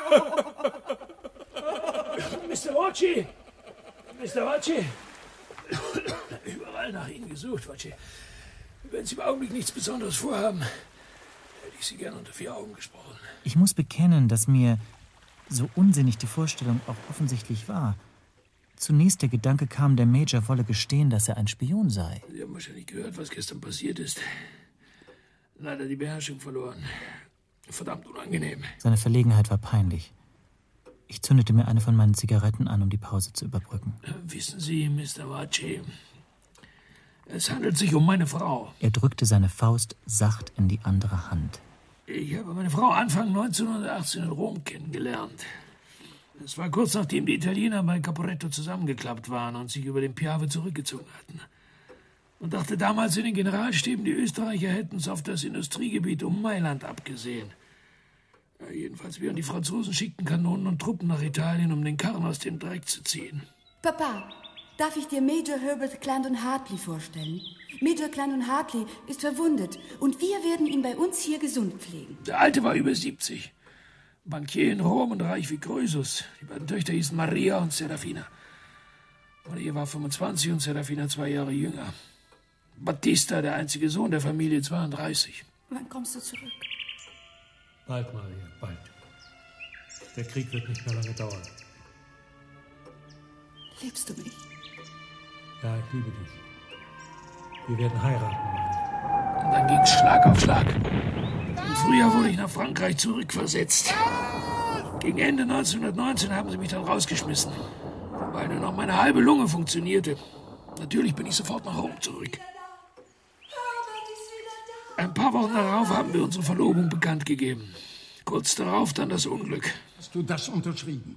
Mister Wacci! Mister Wacci! Überall nach Ihnen gesucht, Wacci. Wenn Sie im Augenblick nichts Besonderes vorhaben, hätte ich Sie gern unter vier Augen gesprochen. Ich muss bekennen, dass mir, so unsinnig die Vorstellung auch offensichtlich war, zunächst der Gedanke kam, der Major wolle gestehen, dass er ein Spion sei. Sie haben wahrscheinlich gehört, was gestern passiert ist. Leider die Beherrschung verloren. Verdammt unangenehm. Seine Verlegenheit war peinlich. Ich zündete mir eine von meinen Zigaretten an, um die Pause zu überbrücken. Wissen Sie, Mister Wacci, es handelt sich um meine Frau. Er drückte seine Faust sacht in die andere Hand. Ich habe meine Frau Anfang neunzehnhundertachtzehn in Rom kennengelernt. Es war kurz nachdem die Italiener bei Caporetto zusammengeklappt waren und sich über den Piave zurückgezogen hatten. Man dachte damals in den Generalstäben, die Österreicher hätten es auf das Industriegebiet um Mailand abgesehen. Ja, jedenfalls wir und die Franzosen schickten Kanonen und Truppen nach Italien, um den Karren aus dem Dreck zu ziehen. Papa, darf ich dir Major Herbert Clandon Hartley vorstellen? Major Clandon Hartley ist verwundet und wir werden ihn bei uns hier gesund pflegen. Der Alte war über siebzig. Bankier in Rom und reich wie Croesus. Die beiden Töchter hießen Maria und Serafina. Maria war fünfundzwanzig und Serafina zwei Jahre jünger. Battista, der einzige Sohn der Familie, zweiunddreißig. Wann kommst du zurück? Bald, Maria, bald. Der Krieg wird nicht mehr lange dauern. Liebst du mich? Ja, ich liebe dich. Wir werden heiraten, Maria. Und dann ging's Schlag auf Schlag. Im Frühjahr wurde ich nach Frankreich zurückversetzt. Gegen Ende neunzehnhundertneunzehn haben sie mich dann rausgeschmissen, weil nur noch meine halbe Lunge funktionierte. Natürlich bin ich sofort nach Rom zurück. Ein paar Wochen darauf haben wir unsere Verlobung bekannt gegeben. Kurz darauf dann das Unglück. Hast du das unterschrieben?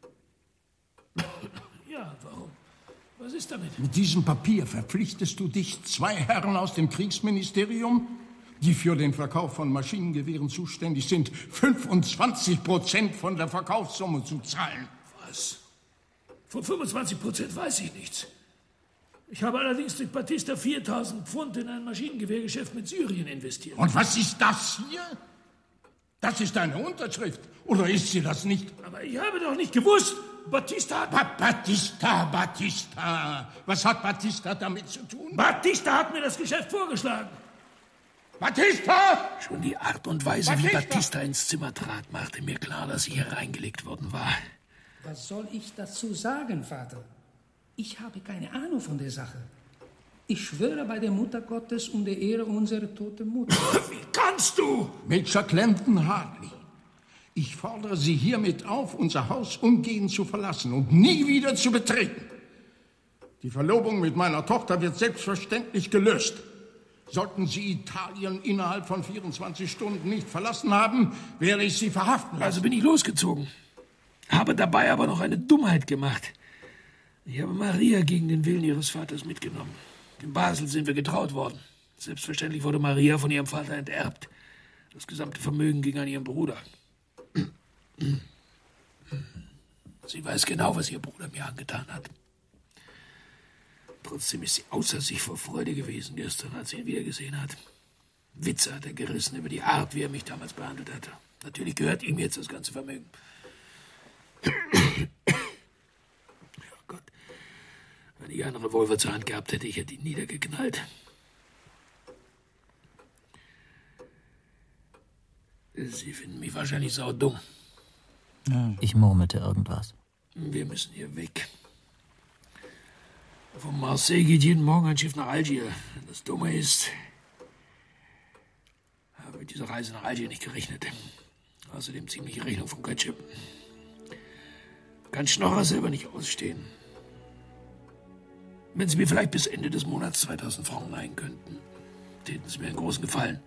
Ja, warum? Was ist damit? Mit diesem Papier verpflichtest du dich, zwei Herren aus dem Kriegsministerium, die für den Verkauf von Maschinengewehren zuständig sind, fünfundzwanzig Prozent von der Verkaufssumme zu zahlen. Was? Von fünfundzwanzig Prozent weiß ich nichts. Ich habe allerdings durch Battista viertausend Pfund in ein Maschinengewehrgeschäft mit Syrien investiert. Und was ist das hier? Das ist eine Unterschrift. Oder ist sie das nicht? Aber ich habe doch nicht gewusst, Battista hat... Ba Battista, Battista. Was hat Battista damit zu tun? Battista hat mir das Geschäft vorgeschlagen. Batista! Schon die Art und Weise, Batista! wie Batista ins Zimmer trat, machte mir klar, dass sie hier reingelegt worden war. Was soll ich dazu sagen, Vater? Ich habe keine Ahnung von der Sache. Ich schwöre bei der Mutter Gottes und der Ehre unserer toten Mutter. Wie kannst du? Major Clanton Hartley, ich fordere Sie hiermit auf, unser Haus umgehend zu verlassen und nie wieder zu betreten. Die Verlobung mit meiner Tochter wird selbstverständlich gelöst. Sollten Sie Italien innerhalb von vierundzwanzig Stunden nicht verlassen haben, werde ich Sie verhaften lassen. Also bin ich losgezogen. Habe dabei aber noch eine Dummheit gemacht. Ich habe Maria gegen den Willen ihres Vaters mitgenommen. In Basel sind wir getraut worden. Selbstverständlich wurde Maria von ihrem Vater enterbt. Das gesamte Vermögen ging an ihren Bruder. Sie weiß genau, was ihr Bruder mir angetan hat. Trotzdem ist sie außer sich vor Freude gewesen gestern, als sie ihn wiedergesehen hat. Witze hat er gerissen über die Art, wie er mich damals behandelt hatte. Natürlich gehört ihm jetzt das ganze Vermögen. Ja Gott, wenn ich einen Revolver zur Hand gehabt hätte, ich hätte ihn niedergeknallt. Sie finden mich wahrscheinlich saudumm. Ich murmelte irgendwas. Wir müssen hier weg. Von Marseille geht jeden Morgen ein Schiff nach Algier. Das Dumme ist, ich habe mit dieser Reise nach Algier nicht gerechnet. Außerdem ziemliche Rechnung von Ketchup. Kann Schnorrer selber nicht ausstehen. Wenn Sie mir vielleicht bis Ende des Monats zweitausend Franken leihen könnten, täten Sie mir einen großen Gefallen.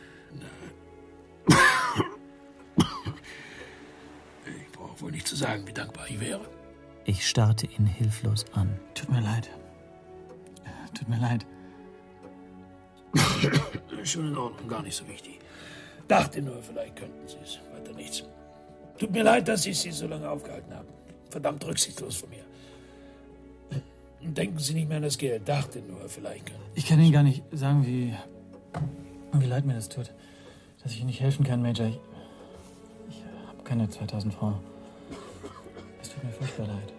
Ich brauche wohl nicht zu sagen, wie dankbar ich wäre. Ich starrte ihn hilflos an. Tut mir leid. Tut mir leid. Schon in Ordnung, gar nicht so wichtig. Dachte nur, vielleicht könnten Sie es. Weiter nichts. Tut mir leid, dass ich Sie so lange aufgehalten habe. Verdammt rücksichtslos von mir. Denken Sie nicht mehr an das Geld. Dachte nur, vielleicht könnten Ich kann Ihnen gar nicht sagen, wie, wie leid mir das tut. Dass ich Ihnen nicht helfen kann, Major. Ich, ich habe keine zweitausend Franken. Es tut mir furchtbar leid.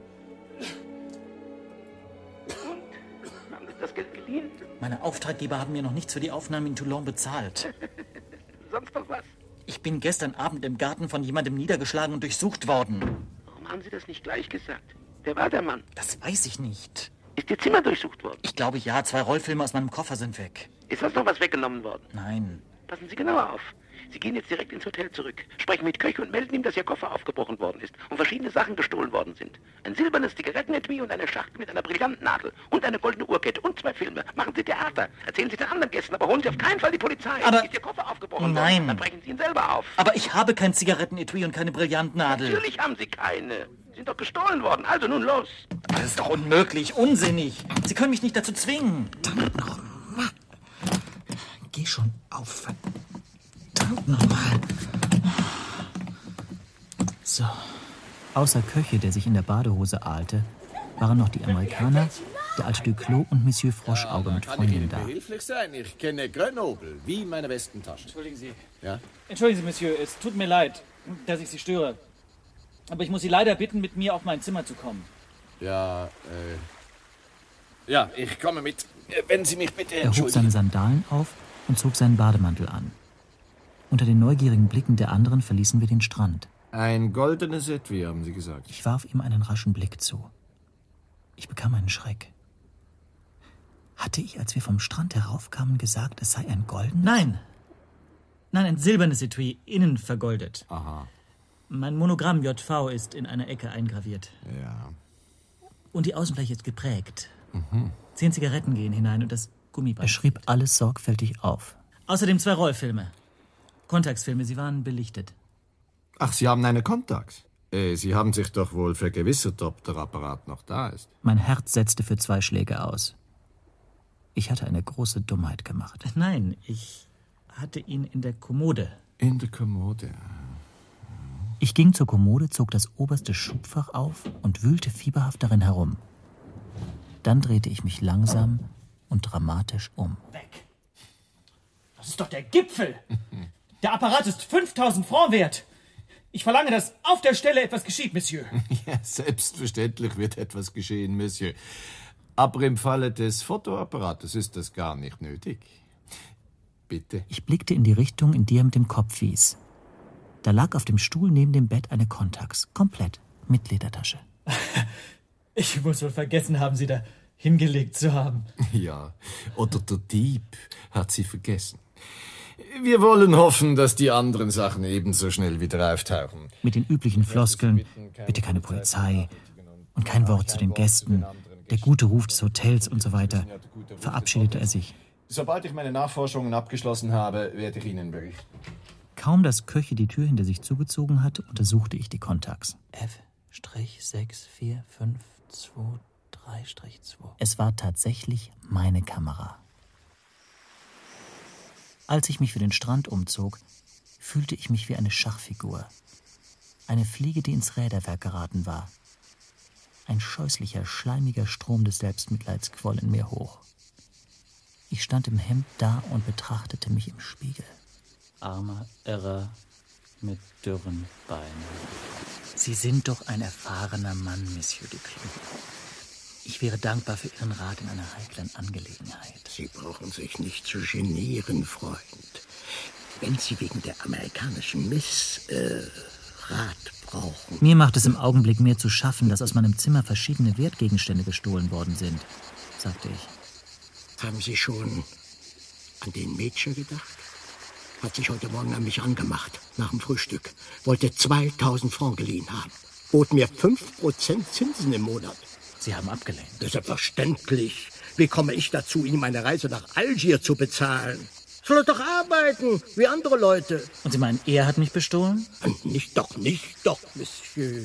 Und? Haben Sie das Geld geliehen? Meine Auftraggeber haben mir noch nichts für die Aufnahme in Toulon bezahlt. Sonst noch was? Ich bin gestern Abend im Garten von jemandem niedergeschlagen und durchsucht worden. Warum haben Sie das nicht gleich gesagt? Wer war der Mann? Das weiß ich nicht. Ist Ihr Zimmer durchsucht worden? Ich glaube ja, zwei Rollfilme aus meinem Koffer sind weg. Ist sonst noch was weggenommen worden? Nein. Passen Sie genauer auf. Sie gehen jetzt direkt ins Hotel zurück, sprechen mit Köch und melden ihm, dass Ihr Koffer aufgebrochen worden ist und verschiedene Sachen gestohlen worden sind. Ein silbernes Zigarettenetui und eine Schachtel mit einer Brillantnadel und eine goldene Uhrkette und zwei Filme. Machen Sie Theater. Erzählen Sie den anderen Gästen, aber holen Sie auf keinen Fall die Polizei. Aber ist Ihr Koffer aufgebrochen nein. worden, dann brechen Sie ihn selber auf. Aber ich habe kein Zigarettenetui und keine Brillantnadel. Natürlich haben Sie keine. Sie sind doch gestohlen worden. Also nun los. Das ist doch unmöglich, unsinnig. Sie können mich nicht dazu zwingen. Verdammt nochmal. Geh schon auf. Verdammt nochmal. So. Außer Köche, der sich in der Badehose ahlte, waren noch die Amerikaner, der alte Duclos und Monsieur Froschauge mit Freundin da. Behilflich sein. Ich kenne Grenoble wie meine Westentasche. Entschuldigen Sie. Ja? Entschuldigen Sie, Monsieur, es tut mir leid, dass ich Sie störe. Aber ich muss Sie leider bitten, mit mir auf mein Zimmer zu kommen. Ja, äh... Ja, ich komme mit. Wenn Sie mich bitte Er hob seine Sandalen auf und zog seinen Bademantel an. Unter den neugierigen Blicken der anderen verließen wir den Strand. Ein goldenes Etui, haben Sie gesagt. Ich warf ihm einen raschen Blick zu. Ich bekam einen Schreck. Hatte ich, als wir vom Strand heraufkamen, gesagt, es sei ein goldenes? Nein! Nein, ein silbernes Etui, innen vergoldet. Aha. Mein Monogramm J V ist in einer Ecke eingraviert. Ja. Und die Außenfläche ist geprägt. Mhm. Zehn Zigaretten gehen hinein und das Gummiband. Er schrieb alles sorgfältig auf. Außerdem zwei Rollfilme. Kontaxfilme, sie waren belichtet. Ach, Sie haben eine Contax. Äh, Sie haben sich doch wohl vergewissert, ob der Apparat noch da ist. Mein Herz setzte für zwei Schläge aus. Ich hatte eine große Dummheit gemacht. Nein, ich hatte ihn in der Kommode. In der Kommode. Ich ging zur Kommode, zog das oberste Schubfach auf und wühlte fieberhaft darin herum. Dann drehte ich mich langsam und dramatisch um. Weg! Das ist doch der Gipfel! Der Apparat ist fünftausend Francs wert! Ich verlange, dass auf der Stelle etwas geschieht, Monsieur. Ja, selbstverständlich wird etwas geschehen, Monsieur. Aber im Falle des Fotoapparates ist das gar nicht nötig. Bitte? Ich blickte in die Richtung, in die er mit dem Kopf wies. Da lag auf dem Stuhl neben dem Bett eine Contax, komplett, mit Ledertasche. Ich muss wohl vergessen haben, sie da hingelegt zu haben. Ja, oder der Dieb hat sie vergessen. Wir wollen hoffen, dass die anderen Sachen ebenso schnell wieder auftauchen. Mit den üblichen Floskeln, bitte keine Polizei und kein Wort zu den Gästen, der gute Ruf des Hotels und so weiter, verabschiedete er sich. Sobald ich meine Nachforschungen abgeschlossen habe, werde ich Ihnen berichten. Kaum, dass Köche die Tür hinter sich zugezogen hatte, untersuchte ich die Contax. F sechs vier fünf zwei drei zwei. Es war tatsächlich meine Kamera. Als ich mich für den Strand umzog, fühlte ich mich wie eine Schachfigur. Eine Fliege, die ins Räderwerk geraten war. Ein scheußlicher, schleimiger Strom des Selbstmitleids quoll in mir hoch. Ich stand im Hemd da und betrachtete mich im Spiegel. Armer Irrer mit dürren Beinen. Sie sind doch ein erfahrener Mann, Monsieur Duclos. Ich wäre dankbar für Ihren Rat in einer heiklen Angelegenheit. Sie brauchen sich nicht zu genieren, Freund. Wenn Sie wegen der amerikanischen Miss äh, Rat brauchen. Mir macht es im Augenblick mehr zu schaffen, dass aus meinem Zimmer verschiedene Wertgegenstände gestohlen worden sind, sagte ich. Haben Sie schon an den Mädchen gedacht? Hat sich heute Morgen an mich angemacht, nach dem Frühstück. Wollte zweitausend Francs geliehen haben. Bot mir fünf Prozent Zinsen im Monat. Sie haben abgelehnt. Das ist selbstverständlich. Wie komme ich dazu, ihm meine Reise nach Algier zu bezahlen? Soll er doch arbeiten, wie andere Leute. Und Sie meinen, er hat mich bestohlen? Nicht doch, nicht doch, Monsieur.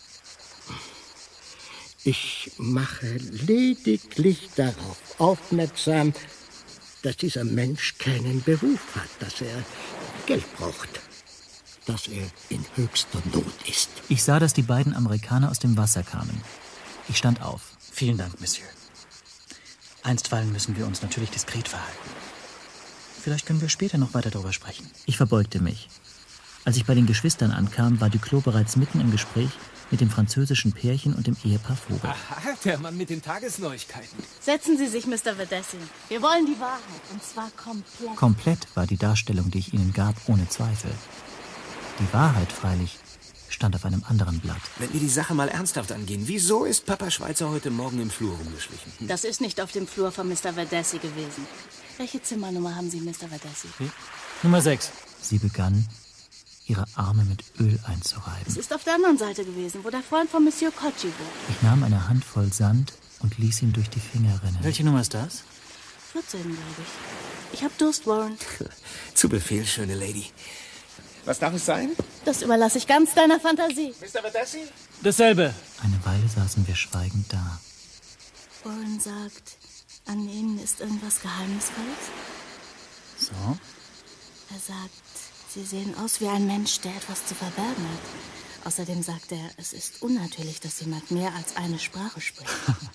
Ich mache lediglich darauf aufmerksam, dass dieser Mensch keinen Beruf hat, dass er Geld braucht, dass er in höchster Not ist. Ich sah, dass die beiden Amerikaner aus dem Wasser kamen. Ich stand auf. Vielen Dank, Monsieur. Einstweilen müssen wir uns natürlich diskret verhalten. Vielleicht können wir später noch weiter darüber sprechen. Ich verbeugte mich. Als ich bei den Geschwistern ankam, war Duclos bereits mitten im Gespräch mit dem französischen Pärchen und dem Ehepaar Vogel. Aha, der Mann mit den Tagesneuigkeiten. Setzen Sie sich, Mister Verdessi. Wir wollen die Wahrheit, und zwar komplett. Komplett war die Darstellung, die ich Ihnen gab, ohne Zweifel. Die Wahrheit, freilich, stand auf einem anderen Blatt. Wenn wir die Sache mal ernsthaft angehen, wieso ist Papa Schweizer heute Morgen im Flur rumgeschlichen? Hm? Das ist nicht auf dem Flur von Mister Verdessi gewesen. Welche Zimmernummer haben Sie, Mister Verdessi? Hm? Nummer sechs. Sie begann, ihre Arme mit Öl einzureiben. Es ist auf der anderen Seite gewesen, wo der Freund von Monsieur Cocci wohnt. Ich nahm eine Handvoll Sand und ließ ihn durch die Finger rennen. Welche Nummer ist das? vierzehn, glaube ich. Ich hab Durst, Warren. Zu Befehl, schöne Lady. Was darf es sein? Das überlasse ich ganz deiner Fantasie. Mister Verdessi? Dasselbe. Eine Weile saßen wir schweigend da. Warren sagt, an Ihnen ist irgendwas Geheimnisvolles. So? Er sagt, Sie sehen aus wie ein Mensch, der etwas zu verbergen hat. Außerdem sagt er, es ist unnatürlich, dass jemand mehr als eine Sprache spricht.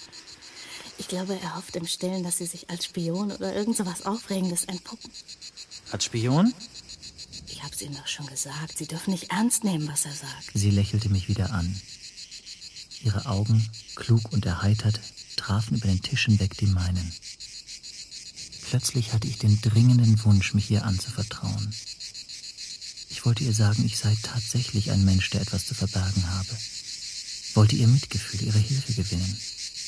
Ich glaube, er hofft im Stillen, dass Sie sich als Spion oder irgend so was Aufregendes entpuppen. Als Spion? Ich hab's Ihnen doch schon gesagt. Sie dürfen nicht ernst nehmen, was er sagt. Sie lächelte mich wieder an. Ihre Augen, klug und erheitert, trafen über den Tisch hinweg die meinen. Plötzlich hatte ich den dringenden Wunsch, mich ihr anzuvertrauen. Ich wollte ihr sagen, ich sei tatsächlich ein Mensch, der etwas zu verbergen habe. Wollte ihr Mitgefühl, ihre Hilfe gewinnen.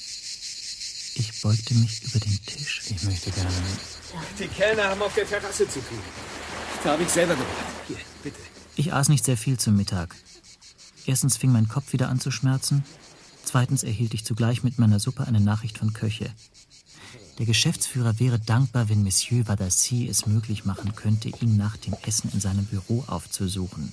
Ich beugte mich über den Tisch. Ich möchte gerne... Die Kellner haben auf der Terrasse zu tun. Da habe ich selber gemacht. Hier, bitte. Ich aß nicht sehr viel zum Mittag. Erstens fing mein Kopf wieder an zu schmerzen. Zweitens erhielt ich zugleich mit meiner Suppe eine Nachricht von Köche. Der Geschäftsführer wäre dankbar, wenn Monsieur Verdessi es möglich machen könnte, ihn nach dem Essen in seinem Büro aufzusuchen.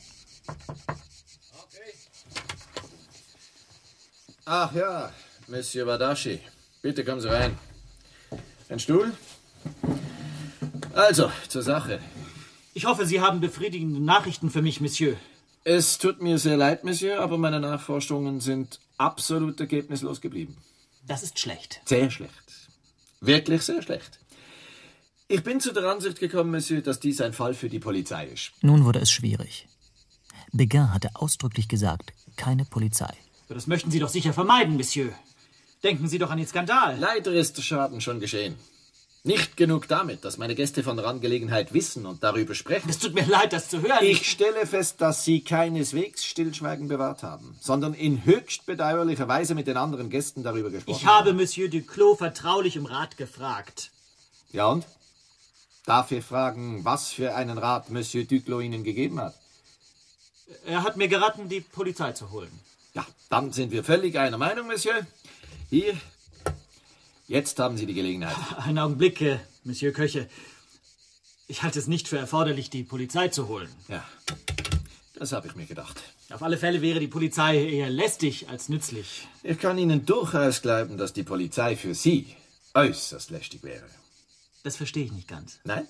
Ach ja, Monsieur Verdessi. Bitte kommen Sie rein. Ein Stuhl? Also, zur Sache. Ich hoffe, Sie haben befriedigende Nachrichten für mich, Monsieur. Es tut mir sehr leid, Monsieur, aber meine Nachforschungen sind absolut ergebnislos geblieben. Das ist schlecht. Sehr schlecht. Wirklich sehr schlecht. Ich bin zu der Ansicht gekommen, Monsieur, dass dies ein Fall für die Polizei ist. Nun wurde es schwierig. Beguin hatte ausdrücklich gesagt, keine Polizei. Das möchten Sie doch sicher vermeiden, Monsieur. Denken Sie doch an den Skandal. Leider ist der Schaden schon geschehen. Nicht genug damit, dass meine Gäste von der Angelegenheit wissen und darüber sprechen. Es tut mir leid, das zu hören. Ich stelle fest, dass Sie keineswegs Stillschweigen bewahrt haben, sondern in höchst bedauerlicher Weise mit den anderen Gästen darüber gesprochen Ich habe Monsieur Duclos vertraulich um Rat gefragt. Ja und? Darf ich fragen, was für einen Rat Monsieur Duclos Ihnen gegeben hat? Er hat mir geraten, die Polizei zu holen. Ja, dann sind wir völlig einer Meinung, Monsieur. Hier, jetzt haben Sie die Gelegenheit. Einen Augenblick, äh, Monsieur Köche. Ich halte es nicht für erforderlich, die Polizei zu holen. Ja, das habe ich mir gedacht. Auf alle Fälle wäre die Polizei eher lästig als nützlich. Ich kann Ihnen durchaus glauben, dass die Polizei für Sie äußerst lästig wäre. Das verstehe ich nicht ganz. Nein?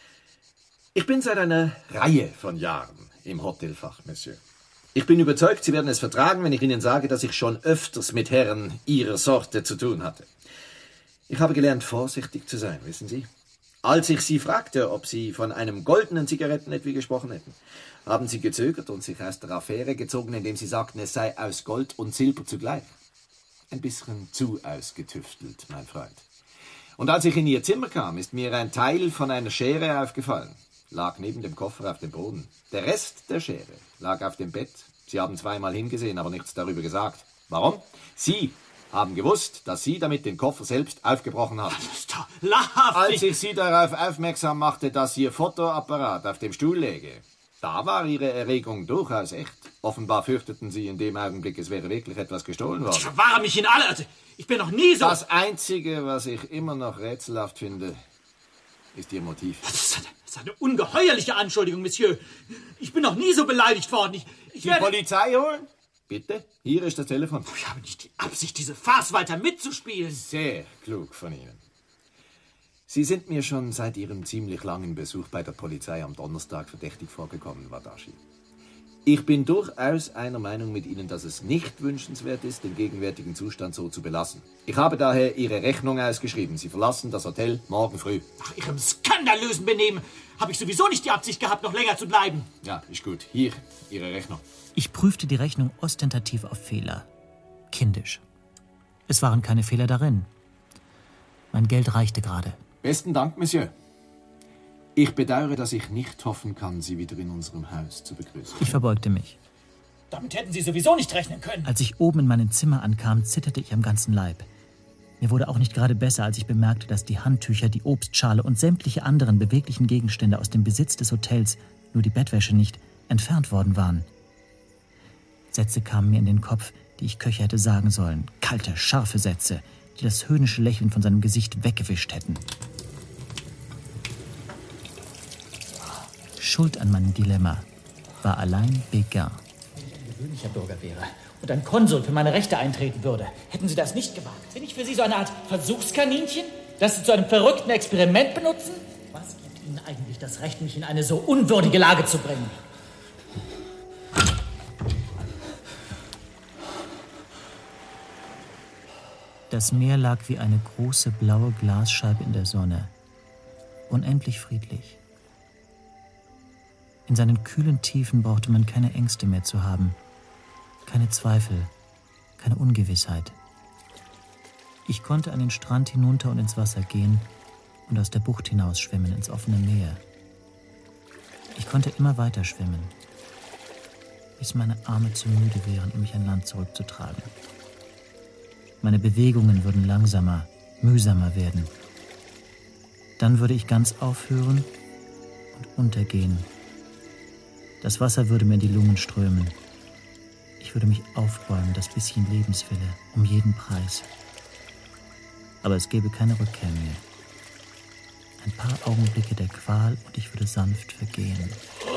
Ich bin seit einer Reihe von Jahren im Hotelfach, Monsieur. Ich bin überzeugt, Sie werden es vertragen, wenn ich Ihnen sage, dass ich schon öfters mit Herren Ihrer Sorte zu tun hatte. Ich habe gelernt, vorsichtig zu sein, wissen Sie. Als ich Sie fragte, ob Sie von einem goldenen Zigarettenetui gesprochen hätten, haben Sie gezögert und sich aus der Affäre gezogen, indem Sie sagten, es sei aus Gold und Silber zugleich. Ein bisschen zu ausgetüftelt, mein Freund. Und als ich in Ihr Zimmer kam, ist mir ein Teil von einer Schere aufgefallen. Lag neben dem Koffer auf dem Boden. Der Rest der Schere lag auf dem Bett. Sie haben zweimal hingesehen, aber nichts darüber gesagt. Warum? Sie haben gewusst, dass Sie damit den Koffer selbst aufgebrochen haben. Das ist doch lachhaft. Als ich Sie darauf aufmerksam machte, dass Ihr Fotoapparat auf dem Stuhl läge, da war Ihre Erregung durchaus echt. Offenbar fürchteten Sie in dem Augenblick, es wäre wirklich etwas gestohlen worden. Ich verwahre mich in alle. Also, ich bin noch nie so... Das Einzige, was ich immer noch rätselhaft finde, ist Ihr Motiv. Das ist eine, das ist eine ungeheuerliche Anschuldigung, Monsieur. Ich bin noch nie so beleidigt worden. Ich, ich Die werde... Polizei holen? Bitte, hier ist das Telefon. Ich habe nicht die Absicht, diese Farce weiter mitzuspielen. Sehr klug von Ihnen. Sie sind mir schon seit Ihrem ziemlich langen Besuch bei der Polizei am Donnerstag verdächtig vorgekommen, Wadashi. Ich bin durchaus einer Meinung mit Ihnen, dass es nicht wünschenswert ist, den gegenwärtigen Zustand so zu belassen. Ich habe daher Ihre Rechnung ausgeschrieben. Sie verlassen das Hotel morgen früh. Nach Ihrem skandalösen Benehmen habe ich sowieso nicht die Absicht gehabt, noch länger zu bleiben. Ja, ist gut. Hier, Ihre Rechnung. Ich prüfte die Rechnung ostentativ auf Fehler. Kindisch. Es waren keine Fehler darin. Mein Geld reichte gerade. Besten Dank, Monsieur. Ich bedauere, dass ich nicht hoffen kann, Sie wieder in unserem Haus zu begrüßen. Ich verbeugte mich. Damit hätten Sie sowieso nicht rechnen können. Als ich oben in meinem Zimmer ankam, zitterte ich am ganzen Leib. Mir wurde auch nicht gerade besser, als ich bemerkte, dass die Handtücher, die Obstschale und sämtliche anderen beweglichen Gegenstände aus dem Besitz des Hotels, nur die Bettwäsche nicht, entfernt worden waren. Sätze kamen mir in den Kopf, die ich Köche hätte sagen sollen. Kalte, scharfe Sätze, die das höhnische Lächeln von seinem Gesicht weggewischt hätten. Schuld an meinem Dilemma war allein Béguin. Wenn ich ein gewöhnlicher Bürger wäre und ein Konsul für meine Rechte eintreten würde, hätten Sie das nicht gewagt. Bin ich für Sie so eine Art Versuchskaninchen, das Sie zu einem verrückten Experiment benutzen? Was gibt Ihnen eigentlich das Recht, mich in eine so unwürdige Lage zu bringen? Das Meer lag wie eine große blaue Glasscheibe in der Sonne. Unendlich friedlich. In seinen kühlen Tiefen brauchte man keine Ängste mehr zu haben. Keine Zweifel, keine Ungewissheit. Ich konnte an den Strand hinunter und ins Wasser gehen und aus der Bucht hinaus schwimmen ins offene Meer. Ich konnte immer weiter schwimmen, bis meine Arme zu müde wären, um mich an Land zurückzutragen. Meine Bewegungen würden langsamer, mühsamer werden. Dann würde ich ganz aufhören und untergehen. Das Wasser würde mir in die Lungen strömen. Ich würde mich aufbäumen, das bisschen Lebenswille, um jeden Preis. Aber es gäbe keine Rückkehr mehr. Ein paar Augenblicke der Qual und ich würde sanft vergehen.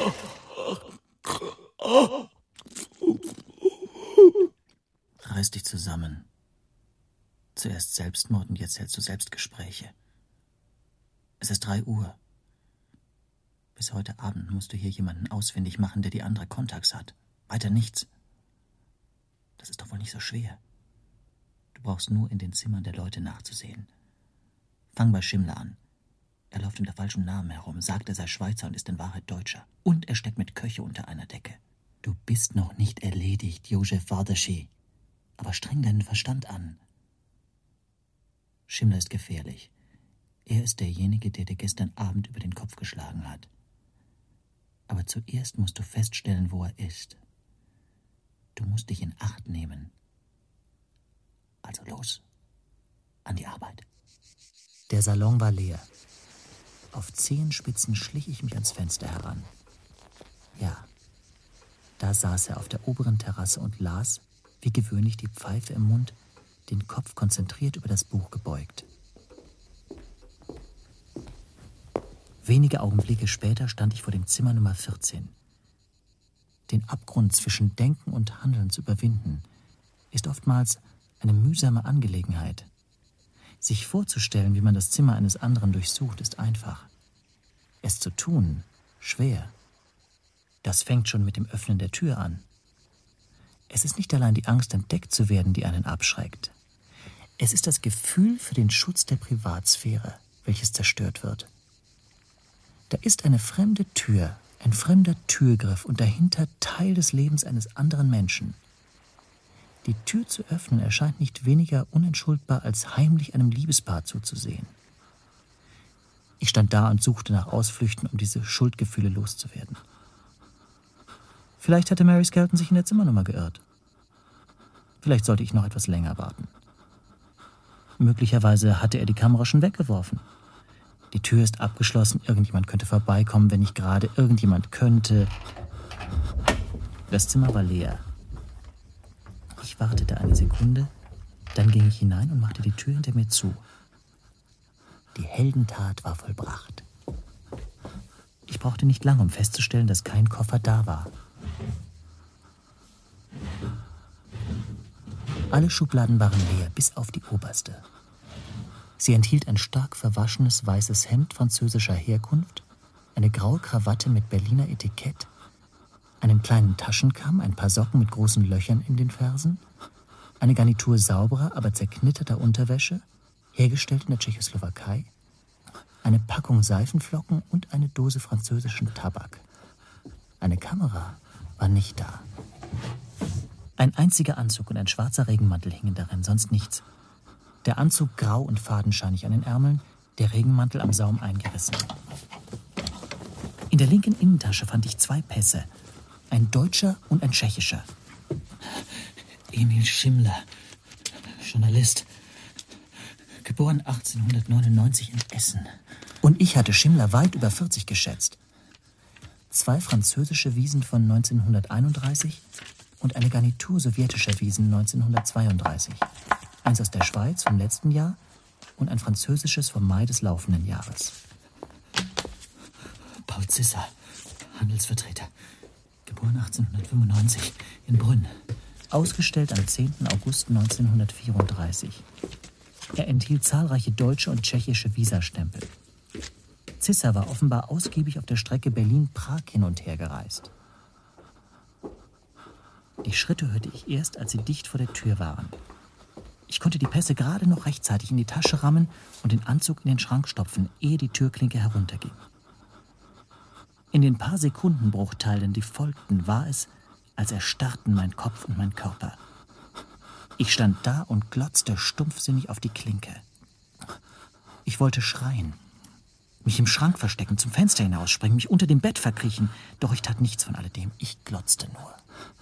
Reiß dich zusammen. Zuerst Selbstmord und jetzt hältst du Selbstgespräche. Es ist drei Uhr. Bis heute Abend musst du hier jemanden ausfindig machen, der die andere Kontakts hat. Weiter nichts. Das ist doch wohl nicht so schwer. Du brauchst nur in den Zimmern der Leute nachzusehen. Fang bei Schimmler an. Er läuft unter falschem Namen herum, sagt, er sei Schweizer und ist in Wahrheit Deutscher. Und er steckt mit Köche unter einer Decke. Du bist noch nicht erledigt, Josef Wardaschi. Aber streng deinen Verstand an. Schimmler ist gefährlich. Er ist derjenige, der dir gestern Abend über den Kopf geschlagen hat. Aber zuerst musst du feststellen, wo er ist. Du musst dich in Acht nehmen. Also los, an die Arbeit. Der Salon war leer. Auf Zehenspitzen schlich ich mich ans Fenster heran. Ja, da saß er auf der oberen Terrasse und las, wie gewöhnlich die Pfeife im Mund, den Kopf konzentriert über das Buch gebeugt. Wenige Augenblicke später stand ich vor dem Zimmer Nummer vierzehn. Den Abgrund zwischen Denken und Handeln zu überwinden, ist oftmals eine mühsame Angelegenheit. Sich vorzustellen, wie man das Zimmer eines anderen durchsucht, ist einfach. Es zu tun, schwer. Das fängt schon mit dem Öffnen der Tür an. Es ist nicht allein die Angst, entdeckt zu werden, die einen abschreckt. Es ist das Gefühl für den Schutz der Privatsphäre, welches zerstört wird. Da ist eine fremde Tür, ein fremder Türgriff und dahinter Teil des Lebens eines anderen Menschen. Die Tür zu öffnen erscheint nicht weniger unentschuldbar, als heimlich einem Liebespaar zuzusehen. Ich stand da und suchte nach Ausflüchten, um diese Schuldgefühle loszuwerden. Vielleicht hatte Mary Skelton sich in der Zimmernummer geirrt. Vielleicht sollte ich noch etwas länger warten. Möglicherweise hatte er die Kamera schon weggeworfen. Die Tür ist abgeschlossen, irgendjemand könnte vorbeikommen, wenn nicht gerade irgendjemand könnte. Das Zimmer war leer. Ich wartete eine Sekunde, dann ging ich hinein und machte die Tür hinter mir zu. Die Heldentat war vollbracht. Ich brauchte nicht lange, um festzustellen, dass kein Koffer da war. Alle Schubladen waren leer, bis auf die oberste. Sie enthielt ein stark verwaschenes weißes Hemd französischer Herkunft, eine graue Krawatte mit Berliner Etikett, einen kleinen Taschenkamm, ein paar Socken mit großen Löchern in den Fersen, eine Garnitur sauberer, aber zerknitterter Unterwäsche, hergestellt in der Tschechoslowakei, eine Packung Seifenflocken und eine Dose französischen Tabak. Eine Kamera war nicht da. Ein einziger Anzug und ein schwarzer Regenmantel hingen darin, sonst nichts. Der Anzug grau und fadenscheinig an den Ärmeln, der Regenmantel am Saum eingerissen. In der linken Innentasche fand ich zwei Pässe, ein deutscher und ein tschechischer. Emil Schimmler, Journalist, geboren achtzehnhundertneunundneunzig in Essen. Und ich hatte Schimmler weit über vierzig geschätzt. Zwei französische Wiesen von neunzehnhunderteinunddreißig und eine Garnitur sowjetischer Wiesen neunzehnhundertzweiunddreißig. Eins aus der Schweiz vom letzten Jahr und ein französisches vom Mai des laufenden Jahres. Paul Zisser, Handelsvertreter, geboren achtzehnhundertfünfundneunzig in Brünn. Ausgestellt am zehnten August neunzehnhundertvierunddreißig. Er enthielt zahlreiche deutsche und tschechische Visastempel. Zisser war offenbar ausgiebig auf der Strecke Berlin-Prag hin und her gereist. Die Schritte hörte ich erst, als sie dicht vor der Tür waren. Ich konnte die Pässe gerade noch rechtzeitig in die Tasche rammen und den Anzug in den Schrank stopfen, ehe die Türklinke herunterging. In den paar Sekundenbruchteilen, die folgten, war es, als erstarrten mein Kopf und mein Körper. Ich stand da und glotzte stumpfsinnig auf die Klinke. Ich wollte schreien, mich im Schrank verstecken, zum Fenster hinausspringen, mich unter dem Bett verkriechen, doch ich tat nichts von alledem. Ich glotzte nur.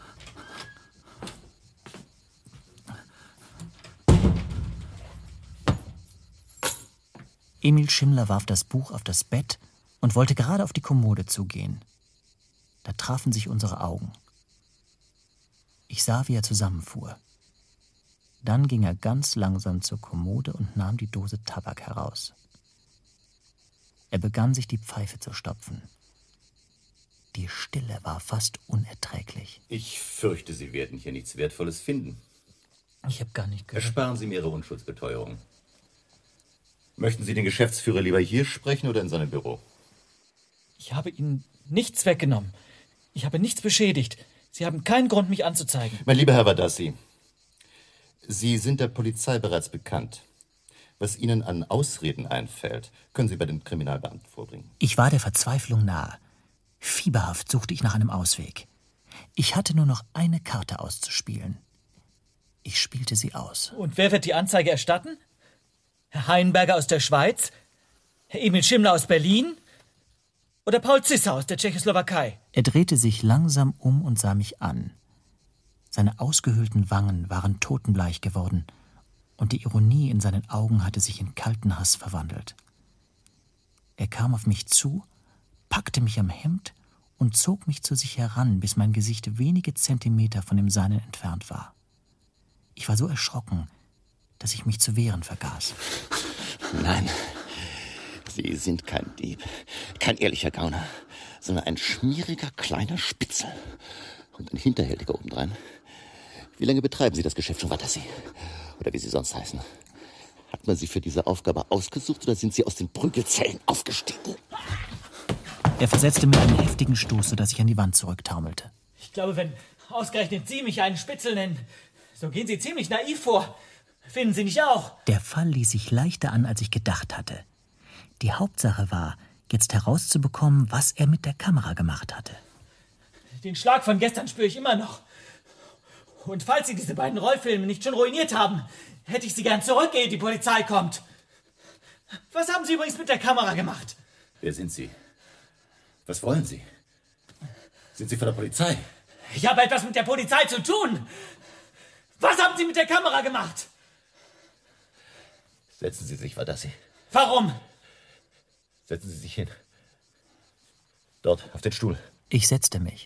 Emil Schimmler warf das Buch auf das Bett und wollte gerade auf die Kommode zugehen. Da trafen sich unsere Augen. Ich sah, wie er zusammenfuhr. Dann ging er ganz langsam zur Kommode und nahm die Dose Tabak heraus. Er begann, sich die Pfeife zu stopfen. Die Stille war fast unerträglich. Ich fürchte, Sie werden hier nichts Wertvolles finden. Ich habe gar nicht gehört. Ersparen Sie mir Ihre Unschuldsbeteuerung. Möchten Sie den Geschäftsführer lieber hier sprechen oder in seinem Büro? Ich habe Ihnen nichts weggenommen. Ich habe nichts beschädigt. Sie haben keinen Grund, mich anzuzeigen. Mein lieber Herr Vadassi, Sie sind der Polizei bereits bekannt. Was Ihnen an Ausreden einfällt, können Sie bei den Kriminalbeamten vorbringen. Ich war der Verzweiflung nahe. Fieberhaft suchte ich nach einem Ausweg. Ich hatte nur noch eine Karte auszuspielen. Ich spielte sie aus. Und wer wird die Anzeige erstatten? Herr Heinberger aus der Schweiz? Emil Schimmler aus Berlin oder Paul Zisser aus der Tschechoslowakei? Er drehte sich langsam um und sah mich an. Seine ausgehöhlten Wangen waren totenbleich geworden und die Ironie in seinen Augen hatte sich in kalten Hass verwandelt. Er kam auf mich zu, packte mich am Hemd und zog mich zu sich heran, bis mein Gesicht wenige Zentimeter von dem seinen entfernt war. Ich war so erschrocken, dass ich mich zu wehren vergaß. Nein, Sie sind kein Dieb, kein ehrlicher Gauner, sondern ein schmieriger kleiner Spitzel und ein Hinterhältiger obendrein. Wie lange betreiben Sie das Geschäft schon, Watassi? Oder wie Sie sonst heißen? Hat man Sie für diese Aufgabe ausgesucht oder sind Sie aus den Prügelzellen aufgestiegen? Er versetzte mir einen heftigen Stoß, sodass ich an die Wand zurücktaumelte. Ich glaube, wenn ausgerechnet Sie mich einen Spitzel nennen, so gehen Sie ziemlich naiv vor. Finden Sie nicht auch? Der Fall ließ sich leichter an, als ich gedacht hatte. Die Hauptsache war, jetzt herauszubekommen, was er mit der Kamera gemacht hatte. Den Schlag von gestern spüre ich immer noch. Und falls Sie diese beiden Rollfilme nicht schon ruiniert haben, hätte ich sie gern zurück, ehe die Polizei kommt. Was haben Sie übrigens mit der Kamera gemacht? Wer sind Sie? Was wollen Sie? Sind Sie von der Polizei? Ich habe etwas mit der Polizei zu tun. Was haben Sie mit der Kamera gemacht? Setzen Sie sich, Watassi. Warum? Setzen Sie sich hin. Dort, auf den Stuhl. Ich setzte mich.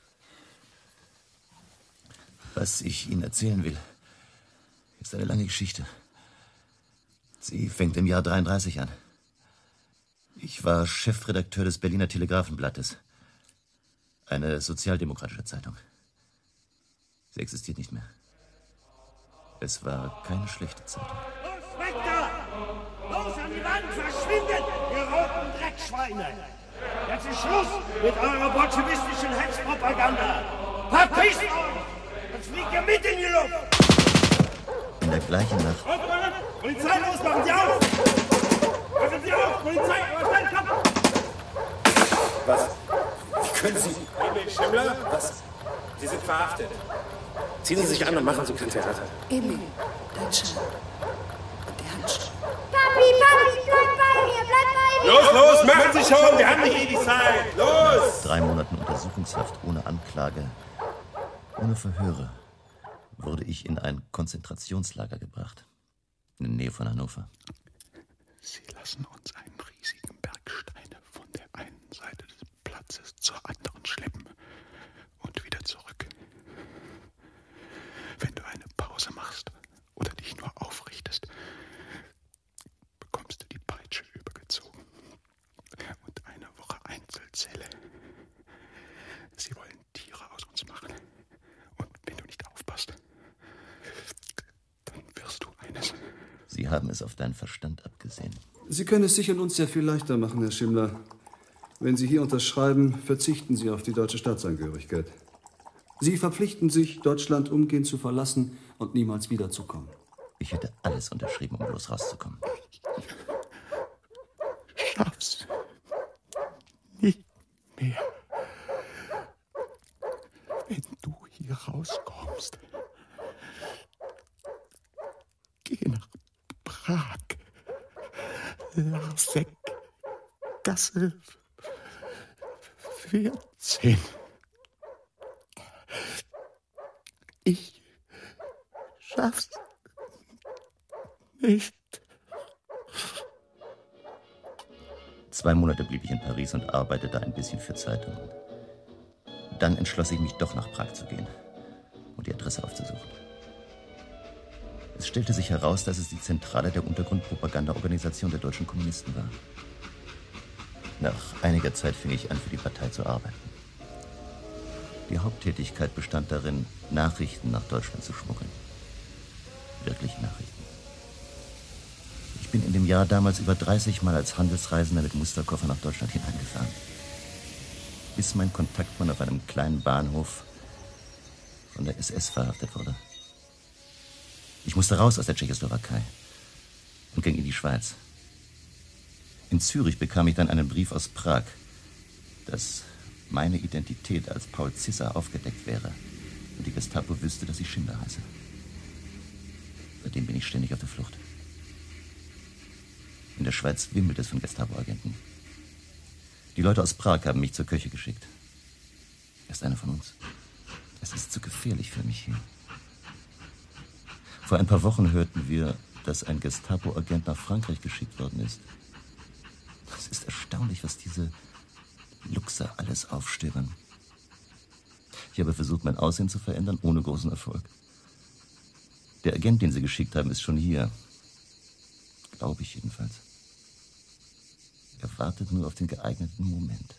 Was ich Ihnen erzählen will, ist eine lange Geschichte. Sie fängt im Jahr dreiunddreißig an. Ich war Chefredakteur des Berliner Telegrafenblattes. Eine sozialdemokratische Zeitung. Sie existiert nicht mehr. Es war keine schlechte Zeitung. Los, weg da! Los an die Wand, verschwindet, ihr roten Dreckschweine! Jetzt ist Schluss mit eurer bolschewistischen Hetzpropaganda! Verpisst euch! Sonst fliegt ihr mit in die Luft! In der gleichen Nacht... Polizei, los, machen Sie auf! Machen Sie auf! Polizei, aber schnell, komm! Was? Wie können Sie... Emil Schimmler? Was? Sie sind verhaftet. Ziehen Sie sich an und machen Sie kein Theater. Emil, dein Schein. Und die Handschuhe. Papi, Papi, bleib bei mir, bleib bei mir! Los, los, machen Sie schon, wir haben nicht eh die Zeit! Los! Drei Monaten Untersuchungshaft ohne Anklage, ohne Verhöre, wurde ich in ein Konzentrationslager gebracht. In der Nähe von Hannover. Sie lassen uns einen riesigen Berg Steine von der einen Seite des Platzes zur anderen schleppen und wieder zurück. Wenn du eine Pause machst oder dich nur aufrichtest, bekommst du die Peitsche übergezogen und eine Woche Einzelzelle. Sie wollen Tiere aus uns machen. Und wenn du nicht aufpasst, dann wirst du eines. Sie haben es auf deinen Verstand abgesehen. Sie können es sich und uns sehr viel leichter machen, Herr Schimmler. Wenn Sie hier unterschreiben, verzichten Sie auf die deutsche Staatsangehörigkeit. Sie verpflichten sich, Deutschland umgehend zu verlassen und niemals wiederzukommen. Ich hätte alles unterschrieben, um bloß rauszukommen. Schaff's nicht mehr. Wenn du hier rauskommst, geh nach Prag. Larsek, Gasse vierzehn. Ich schaff's nicht. Zwei Monate blieb ich in Paris und arbeitete ein bisschen für Zeitungen. Dann entschloss ich mich doch nach Prag zu gehen und die Adresse aufzusuchen. Es stellte sich heraus, dass es die Zentrale der Untergrundpropagandaorganisation der deutschen Kommunisten war. Nach einiger Zeit fing ich an, für die Partei zu arbeiten. Die Haupttätigkeit bestand darin, Nachrichten nach Deutschland zu schmuggeln. Wirkliche Nachrichten. Ich bin in dem Jahr damals über dreißig Mal als Handelsreisender mit Musterkoffer nach Deutschland hineingefahren. Bis mein Kontaktmann auf einem kleinen Bahnhof von der S S verhaftet wurde. Ich musste raus aus der Tschechoslowakei und ging in die Schweiz. In Zürich bekam ich dann einen Brief aus Prag, dass meine Identität als Paul Zisser aufgedeckt wäre und die Gestapo wüsste, dass ich Schimmler heiße. Seitdem bin ich ständig auf der Flucht. In der Schweiz wimmelt es von Gestapo-Agenten. Die Leute aus Prag haben mich zur Köche geschickt. Er ist einer von uns. Es ist zu gefährlich für mich hier. Vor ein paar Wochen hörten wir, dass ein Gestapo-Agent nach Frankreich geschickt worden ist. Es ist erstaunlich, was diese Luchser alles aufstöbern. Ich habe versucht, mein Aussehen zu verändern, ohne großen Erfolg. Der Agent, den sie geschickt haben, ist schon hier. Glaube ich jedenfalls. Er wartet nur auf den geeigneten Moment.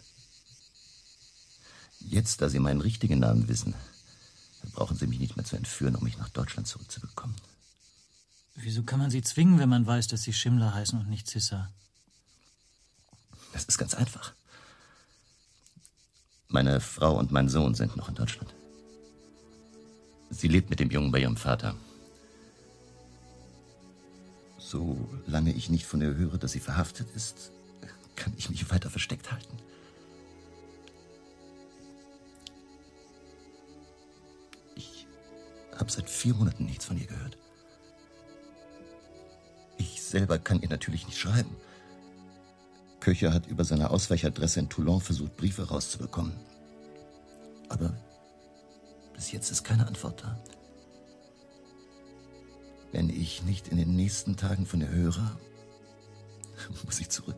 Jetzt, da Sie meinen richtigen Namen wissen, brauchen Sie mich nicht mehr zu entführen, um mich nach Deutschland zurückzubekommen. Wieso kann man Sie zwingen, wenn man weiß, dass Sie Schimmler heißen und nicht Zissa? Das ist ganz einfach. Meine Frau und mein Sohn sind noch in Deutschland. Sie lebt mit dem Jungen bei ihrem Vater. Solange ich nicht von ihr höre, dass sie verhaftet ist, kann ich mich weiter versteckt halten. Ich habe seit vier Monaten nichts von ihr gehört. Ich selber kann ihr natürlich nicht schreiben. Köcher hat über seine Ausweichadresse in Toulon versucht, Briefe rauszubekommen. Aber bis jetzt ist keine Antwort da. Wenn ich nicht in den nächsten Tagen von ihr höre, muss ich zurück.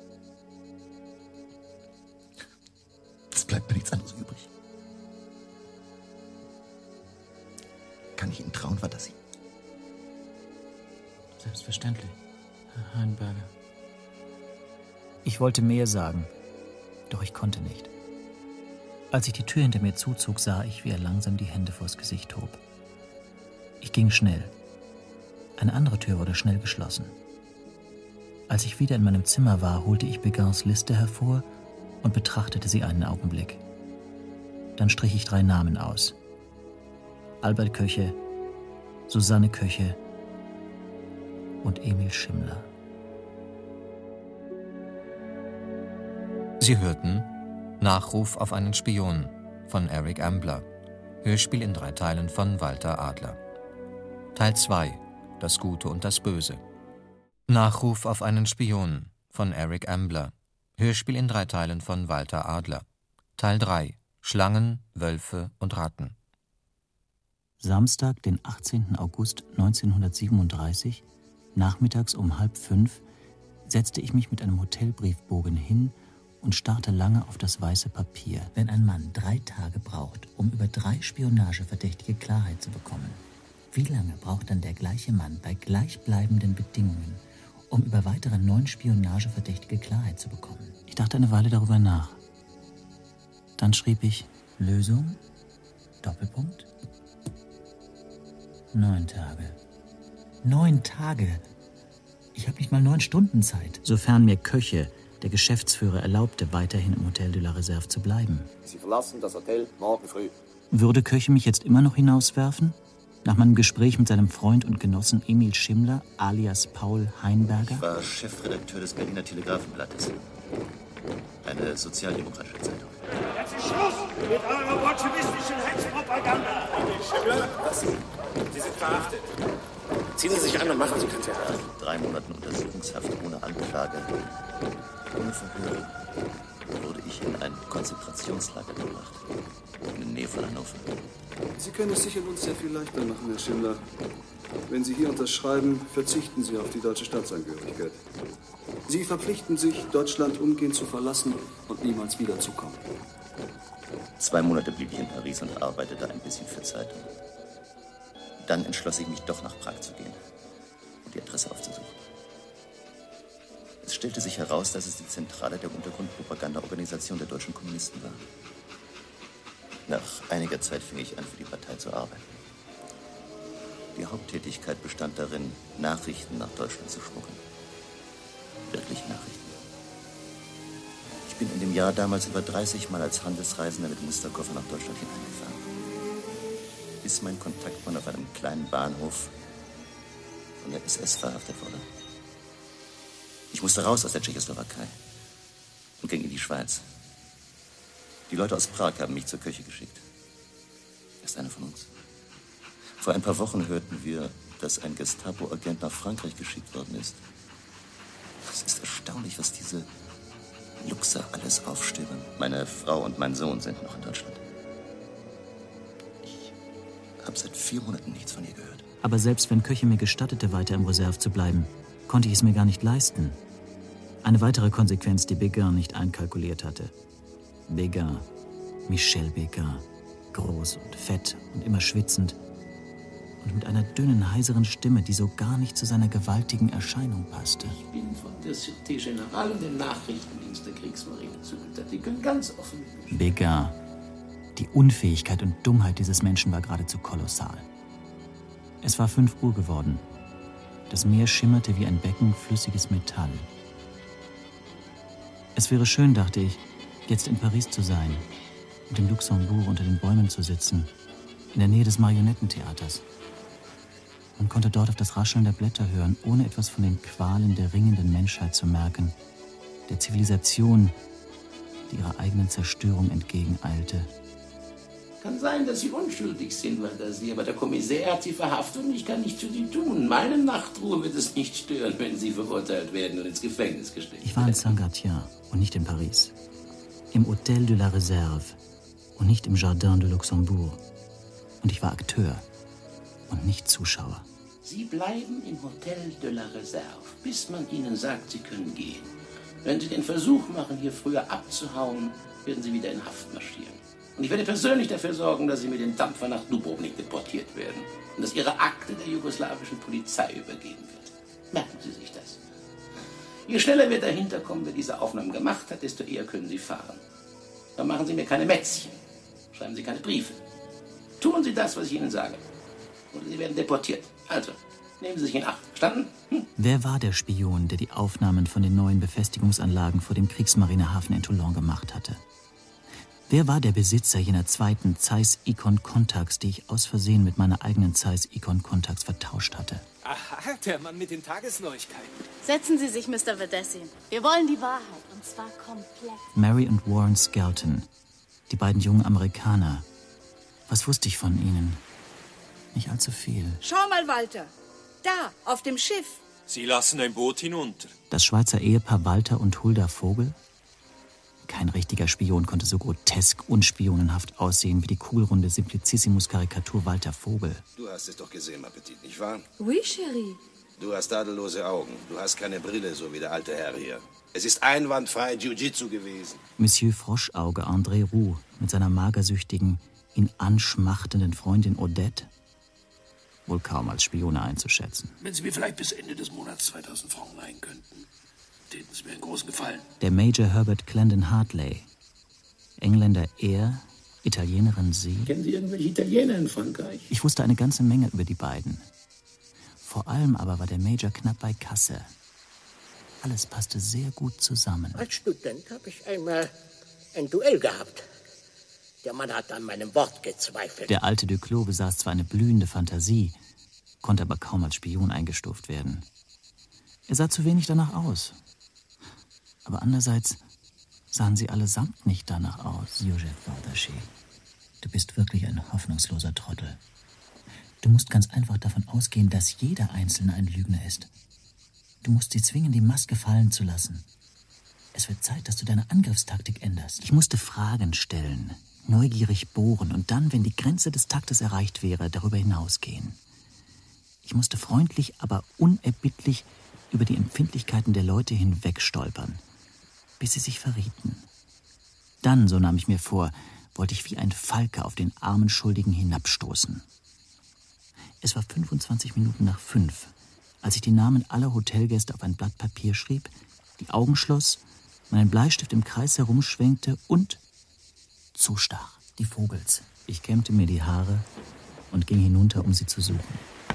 Es bleibt mir nichts anderes übrig. Kann ich Ihnen trauen, Fantasie? Selbstverständlich, Herr Heinberger. Ich wollte mehr sagen, doch ich konnte nicht. Als ich die Tür hinter mir zuzog, sah ich, wie er langsam die Hände vors Gesicht hob. Ich ging schnell. Eine andere Tür wurde schnell geschlossen. Als ich wieder in meinem Zimmer war, holte ich Begins Liste hervor und betrachtete sie einen Augenblick. Dann strich ich drei Namen aus. Albert Köche, Susanne Köche und Emil Schimmler. Sie hörten Nachruf auf einen Spion von Eric Ambler. Hörspiel in drei Teilen von Walter Adler. Teil zwei. Das Gute und das Böse. Nachruf auf einen Spion von Eric Ambler. Hörspiel in drei Teilen von Walter Adler. Teil drei. Schlangen, Wölfe und Ratten. Samstag, den achtzehnten August neunzehnhundertsiebenunddreißig, nachmittags um halb fünf, setzte ich mich mit einem Hotelbriefbogen hin und starrte lange auf das weiße Papier. Wenn ein Mann drei Tage braucht, um über drei Spionageverdächtige Klarheit zu bekommen, wie lange braucht dann der gleiche Mann bei gleichbleibenden Bedingungen, um über weitere neun Spionageverdächtige Klarheit zu bekommen? Ich dachte eine Weile darüber nach. Dann schrieb ich Lösung, Doppelpunkt, neun Tage. Neun Tage? Ich habe nicht mal neun Stunden Zeit. Sofern mir Köche, der Geschäftsführer, erlaubte, weiterhin im Hotel de la Réserve zu bleiben. Sie verlassen das Hotel morgen früh. Würde Köche mich jetzt immer noch hinauswerfen? Nach meinem Gespräch mit seinem Freund und Genossen Emil Schimmler, alias Paul Heinberger? Ich war Chefredakteur des Berliner Telegrafenblattes. Eine sozialdemokratische Zeitung. Jetzt ist Schluss mit eurer bolschewistischen Hetzpropaganda. Emil Schimmler, was? Sie sind verhaftet. Ziehen Sie sich an und machen Sie kein Theater. Nach drei Monaten Untersuchungshaft ohne Anklage, ohne Verhör, wurde ich in ein Konzentrationslager gebracht. In der Nähe von Hannover. Sie können es sich und uns sehr viel leichter machen, Herr Schimmler. Wenn Sie hier unterschreiben, verzichten Sie auf die deutsche Staatsangehörigkeit. Sie verpflichten sich, Deutschland umgehend zu verlassen und niemals wiederzukommen. Zwei Monate blieb ich in Paris und arbeitete ein bisschen für Zeitung. Dann entschloss ich mich doch nach Prag zu gehen und die Adresse aufzusuchen. Es stellte sich heraus, dass es die Zentrale der Untergrundpropagandaorganisation der deutschen Kommunisten war. Nach einiger Zeit fing ich an, für die Partei zu arbeiten. Die Haupttätigkeit bestand darin, Nachrichten nach Deutschland zu schmuggeln. Wirkliche Nachrichten. Ich bin in dem Jahr damals über dreißig Mal als Handelsreisender mit Musterkoffer nach Deutschland hineingefahren. Bis mein Kontaktmann auf einem kleinen Bahnhof von der S S verhaftet wurde. Ich musste raus aus der Tschechoslowakei und ging in die Schweiz. Die Leute aus Prag haben mich zur Köche geschickt. Er ist einer von uns. Vor ein paar Wochen hörten wir, dass ein Gestapo-Agent nach Frankreich geschickt worden ist. Es Es ist erstaunlich, was diese Luchser alles aufstöbern. Meine Frau und mein Sohn sind noch in Deutschland. Ich habe seit vier Monaten nichts von ihr gehört. Aber selbst wenn Köche mir gestattete, weiter im Reserve zu bleiben, konnte ich es mir gar nicht leisten. Eine weitere Konsequenz, die Béguin nicht einkalkuliert hatte. Béguin, Michel Béguin, groß und fett und immer schwitzend und mit einer dünnen, heiseren Stimme, die so gar nicht zu seiner gewaltigen Erscheinung passte. Ich bin von der Sûreté Générale und dem Nachrichtendienst der Kriegsmarine zugeteilt. Die können ganz offen... Béguin. Die Unfähigkeit und Dummheit dieses Menschen war geradezu kolossal. Es war fünf Uhr geworden. Das Meer schimmerte wie ein Becken flüssiges Metall. Es wäre schön, dachte ich, jetzt in Paris zu sein und im Luxembourg unter den Bäumen zu sitzen, in der Nähe des Marionettentheaters. Man konnte dort auf das Rascheln der Blätter hören, ohne etwas von den Qualen der ringenden Menschheit zu merken, der Zivilisation, die ihrer eigenen Zerstörung entgegeneilte. Kann sein, dass Sie unschuldig sind, weil Sie, aber der Kommissär hat Sie verhaftet und ich kann nichts für Sie tun. Meine Nachtruhe wird es nicht stören, wenn Sie verurteilt werden und ins Gefängnis gesteckt werden. Ich war in Saint-Gatien und nicht in Paris. Im Hôtel de la Réserve und nicht im Jardin de Luxembourg. Und ich war Akteur und nicht Zuschauer. Sie bleiben im Hôtel de la Réserve, bis man Ihnen sagt, Sie können gehen. Wenn Sie den Versuch machen, hier früher abzuhauen, werden Sie wieder in Haft marschieren. Und ich werde persönlich dafür sorgen, dass Sie mit dem Dampfer nach Dubrovnik deportiert werden und dass Ihre Akte der jugoslawischen Polizei übergeben wird. Merken Sie sich das. Je schneller wir dahinter kommen, wer diese Aufnahmen gemacht hat, desto eher können Sie fahren. Dann machen Sie mir keine Mätzchen, schreiben Sie keine Briefe. Tun Sie das, was ich Ihnen sage. Oder Sie werden deportiert. Also, nehmen Sie sich in Acht. Verstanden? Hm? Wer war der Spion, der die Aufnahmen von den neuen Befestigungsanlagen vor dem Kriegsmarinehafen in Toulon gemacht hatte? Wer war der Besitzer jener zweiten Zeiss Ikon Contax, die ich aus Versehen mit meiner eigenen Zeiss Ikon Contax vertauscht hatte? Aha, der Mann mit den Tagesneuigkeiten. Setzen Sie sich, Mister Verdessi. Wir wollen die Wahrheit, und zwar komplett. Mary und Warren Skelton, die beiden jungen Amerikaner. Was wusste ich von ihnen? Nicht allzu viel. Schau mal, Walter. Da, auf dem Schiff. Sie lassen ein Boot hinunter. Das Schweizer Ehepaar Walter und Hulda Vogel? Kein richtiger Spion konnte so grotesk und spionenhaft aussehen wie die kugelrunde Simplicissimus-Karikatur Walter Vogel. Du hast es doch gesehen, Appetit, nicht wahr? Oui, Chérie. Du hast tadellose Augen. Du hast keine Brille, so wie der alte Herr hier. Es ist einwandfrei Jiu-Jitsu gewesen. Monsieur Froschauge André Roux mit seiner magersüchtigen, ihn anschmachtenden Freundin Odette? Wohl kaum als Spione einzuschätzen. Wenn Sie mir vielleicht bis Ende des Monats zweitausend Franken leihen könnten, täten Sie mir einen großen Gefallen. Der Major Herbert Clandon Hartley. Engländer er, Italienerin sie. Kennen Sie irgendwelche Italiener in Frankreich? Ich wusste eine ganze Menge über die beiden. Vor allem aber war der Major knapp bei Kasse. Alles passte sehr gut zusammen. Als Student habe ich einmal ein Duell gehabt. Der Mann hat an meinem Wort gezweifelt. Der alte Duclos besaß zwar eine blühende Fantasie, konnte aber kaum als Spion eingestuft werden. Er sah zu wenig danach aus. Aber andererseits sahen sie allesamt nicht danach aus. Joseph Bardaché, du bist wirklich ein hoffnungsloser Trottel. Du musst ganz einfach davon ausgehen, dass jeder Einzelne ein Lügner ist. Du musst sie zwingen, die Maske fallen zu lassen. Es wird Zeit, dass du deine Angriffstaktik änderst. Ich musste Fragen stellen, neugierig bohren und dann, wenn die Grenze des Taktes erreicht wäre, darüber hinausgehen. Ich musste freundlich, aber unerbittlich über die Empfindlichkeiten der Leute hinwegstolpern, bis sie sich verrieten. Dann, so nahm ich mir vor, wollte ich wie ein Falke auf den armen Schuldigen hinabstoßen. Es war fünfundzwanzig Minuten nach fünf, als ich die Namen aller Hotelgäste auf ein Blatt Papier schrieb, die Augen schloss, meinen Bleistift im Kreis herumschwenkte und zustach. Die Vogels. Ich kämmte mir die Haare und ging hinunter, um sie zu suchen.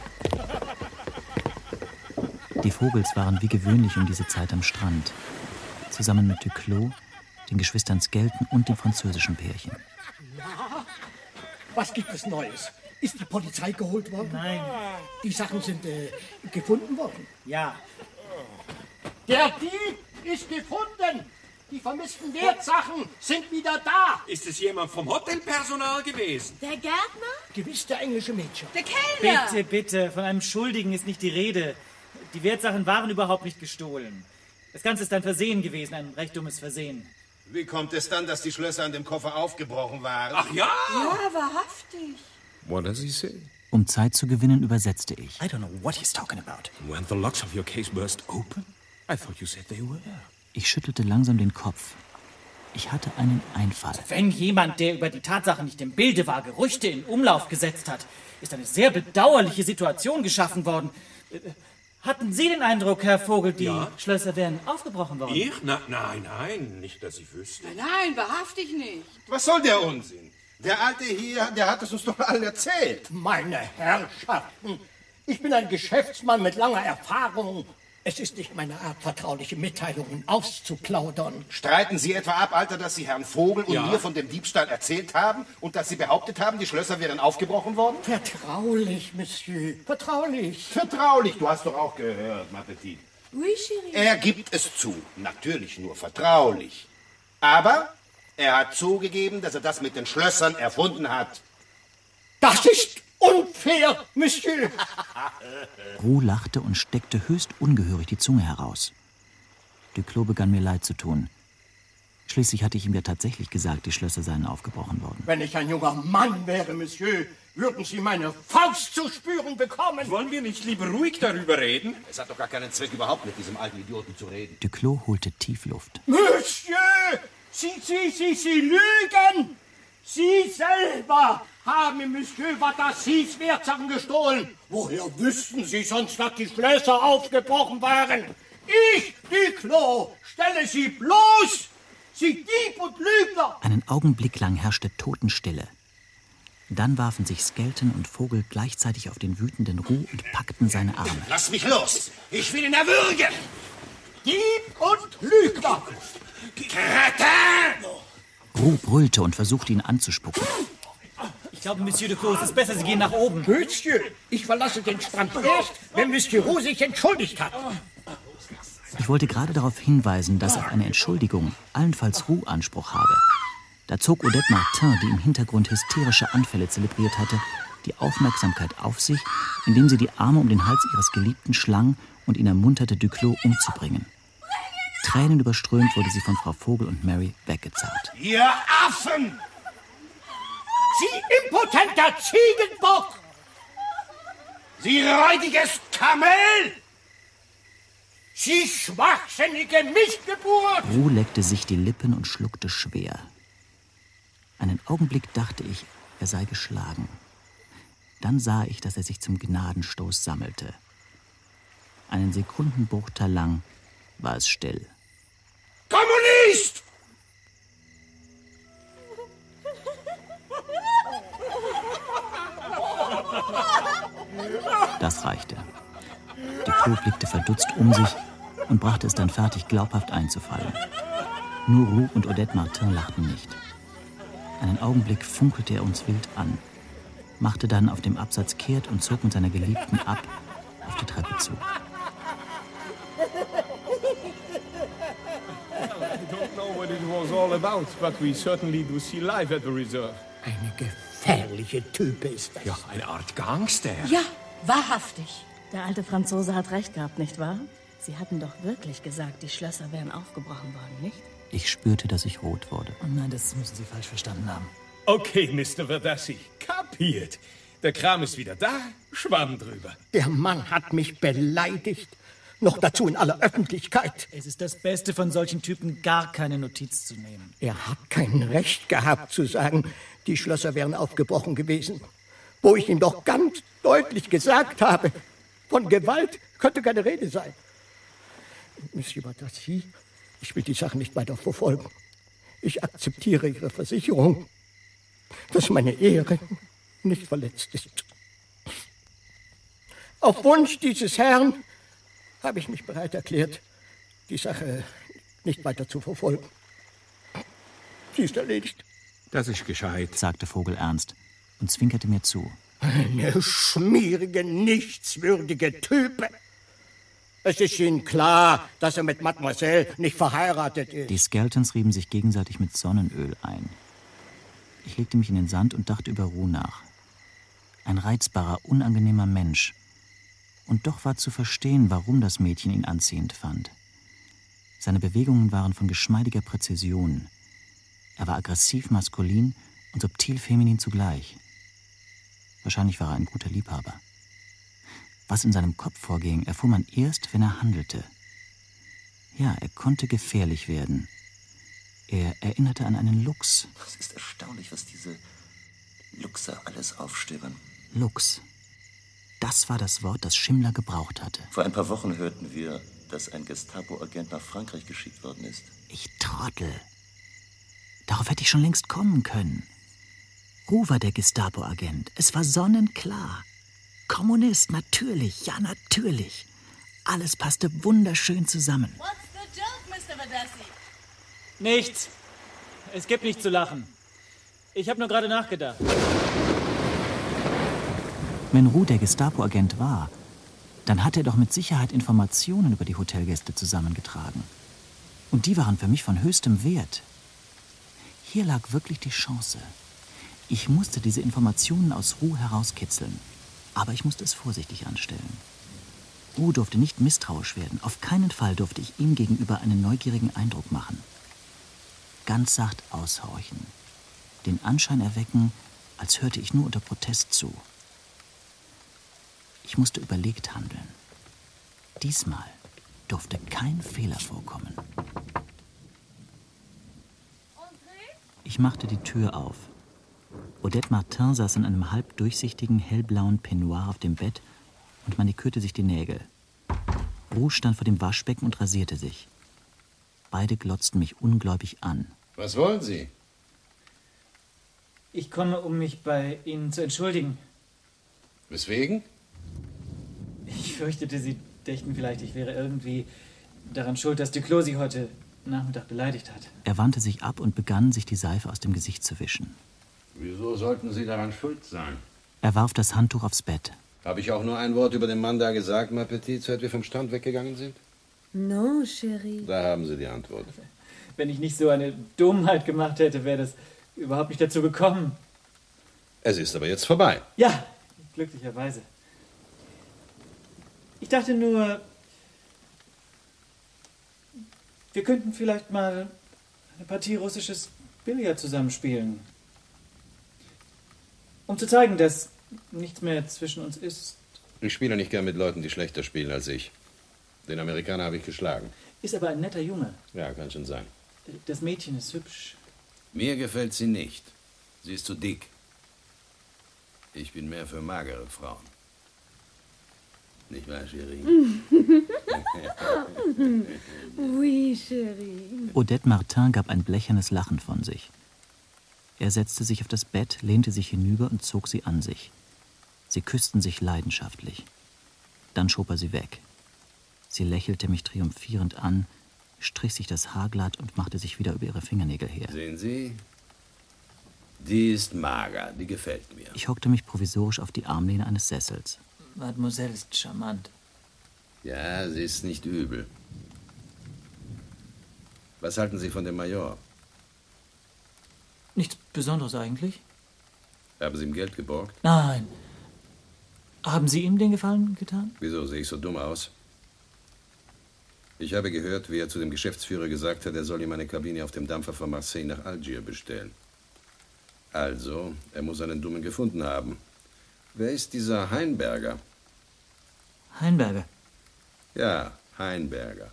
Die Vogels waren wie gewöhnlich um diese Zeit am Strand, zusammen mit Duclos, den Geschwistern Skelton und dem französischen Pärchen. Na, was gibt es Neues? Ist die Polizei geholt worden? Nein. Die Sachen sind äh, gefunden worden? Ja. Der Dieb ist gefunden! Die vermissten Wertsachen sind wieder da! Ist es jemand vom Hotelpersonal gewesen? Der Gärtner? Gewiss der englische Mädchen. Der Kellner! Bitte, bitte, von einem Schuldigen ist nicht die Rede. Die Wertsachen waren überhaupt nicht gestohlen. Das Ganze ist ein Versehen gewesen, ein recht dummes Versehen. Wie kommt es dann, dass die Schlösser an dem Koffer aufgebrochen waren? Ach ja? Ja, wahrhaftig. What does he say? Um Zeit zu gewinnen, übersetzte ich. I don't know what he's talking about. When the locks of your case burst open? I thought you said they were. Ich schüttelte langsam den Kopf. Ich hatte einen Einfall. Wenn jemand, der über die Tatsache nicht im Bilde war, Gerüchte in Umlauf gesetzt hat, ist eine sehr bedauerliche Situation geschaffen worden. Hatten Sie den Eindruck, Herr Vogel, die ja? Schlösser wären aufgebrochen worden? Ich? Na, nein, nein, nicht, dass ich wüsste. Nein, nein, wahrhaftig nicht. Was soll der Unsinn? Der Alte hier, der hat es uns doch allen erzählt. Meine Herrschaften, ich bin ein Geschäftsmann mit langer Erfahrung. Es ist nicht meine Art, vertrauliche Mitteilungen auszuplaudern. Streiten Sie etwa ab, Alter, dass Sie Herrn Vogel und Ja. mir von dem Diebstahl erzählt haben und dass Sie behauptet haben, die Schlösser wären aufgebrochen worden? Vertraulich, Monsieur, vertraulich. Vertraulich, du hast doch auch gehört, ma petite. Oui, chérie. Er gibt es zu, natürlich nur vertraulich. Aber er hat zugegeben, dass er das mit den Schlössern erfunden hat. Das ist unfair, Monsieur. Roux lachte und steckte höchst ungehörig die Zunge heraus. Duclos begann mir leid zu tun. Schließlich hatte ich ihm ja tatsächlich gesagt, die Schlösser seien aufgebrochen worden. Wenn ich ein junger Mann wäre, Monsieur, würden Sie meine Faust zu spüren bekommen. Wollen wir nicht lieber ruhig darüber reden? Es hat doch gar keinen Zweck, überhaupt mit diesem alten Idioten zu reden. Duclos holte tief Luft. Monsieur, Sie, Sie, Sie, Sie lügen! Sie selber haben im Monsieur Vatassis Wertsachen gestohlen. Woher wüssten Sie sonst, dass die Schlösser aufgebrochen waren? Ich, Duclos, stelle Sie bloß! Sie Dieb und Lügner! Einen Augenblick lang herrschte Totenstille. Dann warfen sich Skelton und Vogel gleichzeitig auf den wütenden Roux und packten seine Arme. Lass mich los! Ich will ihn erwürgen! Dieb und Lügner! Kretin! Roux brüllte und versuchte, ihn anzuspucken. Ich glaube, Monsieur Duclos, es ist besser, Sie gehen nach oben. Monsieur, ich verlasse den Strand erst, wenn Monsieur Roux sich entschuldigt hat. Ich wollte gerade darauf hinweisen, dass auf eine Entschuldigung allenfalls Roux Anspruch habe. Da zog Odette Martin, die im Hintergrund hysterische Anfälle zelebriert hatte, die Aufmerksamkeit auf sich, indem sie die Arme um den Hals ihres Geliebten schlang und ihn ermunterte, Duclos umzubringen. Tränenüberströmt wurde sie von Frau Vogel und Mary weggezerrt. Ihr Affen! Sie impotenter Ziegenbock! Sie räudiges Kamel! Sie schwachsinnige Missgeburt! Roux leckte sich die Lippen und schluckte schwer. Einen Augenblick dachte ich, er sei geschlagen. Dann sah ich, dass er sich zum Gnadenstoß sammelte. Einen Sekundenbruchteil lang war es still. Kommunist! Das reichte. Duclos blickte verdutzt um sich und brachte es dann fertig, glaubhaft einzufallen. Nur Roux und Odette Martin lachten nicht. Einen Augenblick funkelte er uns wild an, machte dann auf dem Absatz kehrt und zog mit seiner Geliebten ab auf die Treppe zu. I don't know what it was all about, but we certainly do see life at the reserve. Eine gefährliche Type ist das. Ja, eine Art Gangster. Ja, wahrhaftig. Der alte Franzose hat recht gehabt, nicht wahr? Sie hatten doch wirklich gesagt, die Schlösser wären aufgebrochen worden, nicht? Ich spürte, dass ich rot wurde. Oh nein, das müssen Sie falsch verstanden haben. Okay, Mister Verdassi, kapiert. Der Kram ist wieder da, Schwamm drüber. Der Mann hat mich beleidigt. Noch dazu in aller Öffentlichkeit. Es ist das Beste von solchen Typen, gar keine Notiz zu nehmen. Er hat kein Recht gehabt zu sagen, die Schlösser wären aufgebrochen gewesen. Wo ich ihm doch ganz deutlich gesagt habe, von Gewalt könnte keine Rede sein. Monsieur Vatassis, ich will die Sache nicht weiter verfolgen. Ich akzeptiere Ihre Versicherung, dass meine Ehre nicht verletzt ist. Auf Wunsch dieses Herrn habe ich mich bereit erklärt, die Sache nicht weiter zu verfolgen. Sie ist erledigt. Das ist gescheit, sagte Vogel ernst und zwinkerte mir zu. Eine schmierige, nichtswürdige Type. Es ist Ihnen klar, dass er mit Mademoiselle nicht verheiratet ist. Die Skeltons rieben sich gegenseitig mit Sonnenöl ein. Ich legte mich in den Sand und dachte über Roux nach. Ein reizbarer, unangenehmer Mensch. Und doch war zu verstehen, warum das Mädchen ihn anziehend fand. Seine Bewegungen waren von geschmeidiger Präzision. Er war aggressiv maskulin und subtil feminin zugleich. Wahrscheinlich war er ein guter Liebhaber. Was in seinem Kopf vorging, erfuhr man erst, wenn er handelte. Ja, er konnte gefährlich werden. Er erinnerte an einen Luchs. Es ist erstaunlich, was diese Luchse alles aufstöbern. Luchs. Das war das Wort, das Schimmler gebraucht hatte. Vor ein paar Wochen hörten wir, dass ein Gestapo-Agent nach Frankreich geschickt worden ist. Ich Trottel. Darauf hätte ich schon längst kommen können. Roux war der Gestapo-Agent. Es war sonnenklar. Kommunist, natürlich, ja natürlich. Alles passte wunderschön zusammen. What's the joke, Mister Verdassi? Nichts. Es gibt nichts zu lachen. Ich habe nur gerade nachgedacht. Wenn Roux der Gestapo-Agent war, dann hatte er doch mit Sicherheit Informationen über die Hotelgäste zusammengetragen. Und die waren für mich von höchstem Wert. Hier lag wirklich die Chance. Ich musste diese Informationen aus Roux herauskitzeln. Aber ich musste es vorsichtig anstellen. Roux durfte nicht misstrauisch werden. Auf keinen Fall durfte ich ihm gegenüber einen neugierigen Eindruck machen. Ganz sacht aushorchen. Den Anschein erwecken, als hörte ich nur unter Protest zu. Ich musste überlegt handeln. Diesmal durfte kein Fehler vorkommen. Ich machte die Tür auf. Odette Martin saß in einem halb durchsichtigen, hellblauen Peignoir auf dem Bett und manikürte sich die Nägel. Roux stand vor dem Waschbecken und rasierte sich. Beide glotzten mich ungläubig an. Was wollen Sie? Ich komme, um mich bei Ihnen zu entschuldigen. Weswegen? Ich fürchtete, Sie dächten vielleicht, ich wäre irgendwie daran schuld, dass Duclos Sie heute Nachmittag beleidigt hat. Er wandte sich ab und begann, sich die Seife aus dem Gesicht zu wischen. Wieso sollten Sie daran schuld sein? Er warf das Handtuch aufs Bett. Habe ich auch nur ein Wort über den Mann da gesagt, ma Petite, seit wir vom Strand weggegangen sind? Non, Chérie. Da haben Sie die Antwort. Wenn ich nicht so eine Dummheit gemacht hätte, wäre das überhaupt nicht dazu gekommen. Es ist aber jetzt vorbei. Ja, glücklicherweise. Ich dachte nur, wir könnten vielleicht mal eine Partie russisches Billard zusammenspielen. Um zu zeigen, dass nichts mehr zwischen uns ist. Ich spiele nicht gern mit Leuten, die schlechter spielen als ich. Den Amerikaner habe ich geschlagen. Ist aber ein netter Junge. Ja, kann schon sein. Das Mädchen ist hübsch. Mir gefällt sie nicht. Sie ist zu dick. Ich bin mehr für magere Frauen. Nicht wahr, Chérie? Oui, Chérie. Odette Martin gab ein blechernes Lachen von sich. Er setzte sich auf das Bett, lehnte sich hinüber und zog sie an sich. Sie küssten sich leidenschaftlich. Dann schob er sie weg. Sie lächelte mich triumphierend an, strich sich das Haar glatt und machte sich wieder über ihre Fingernägel her. Sehen Sie? Die ist mager, die gefällt mir. Ich hockte mich provisorisch auf die Armlehne eines Sessels. Mademoiselle ist charmant. Ja, sie ist nicht übel. Was halten Sie von dem Major? Nichts Besonderes eigentlich? Haben Sie ihm Geld geborgt? Nein. Haben Sie ihm den Gefallen getan? Wieso sehe ich so dumm aus? Ich habe gehört, wie er zu dem Geschäftsführer gesagt hat, er soll ihm eine Kabine auf dem Dampfer von Marseille nach Algier bestellen. Also, er muss einen Dummen gefunden haben. Wer ist dieser Heinberger? Heinberger? Ja, Heinberger.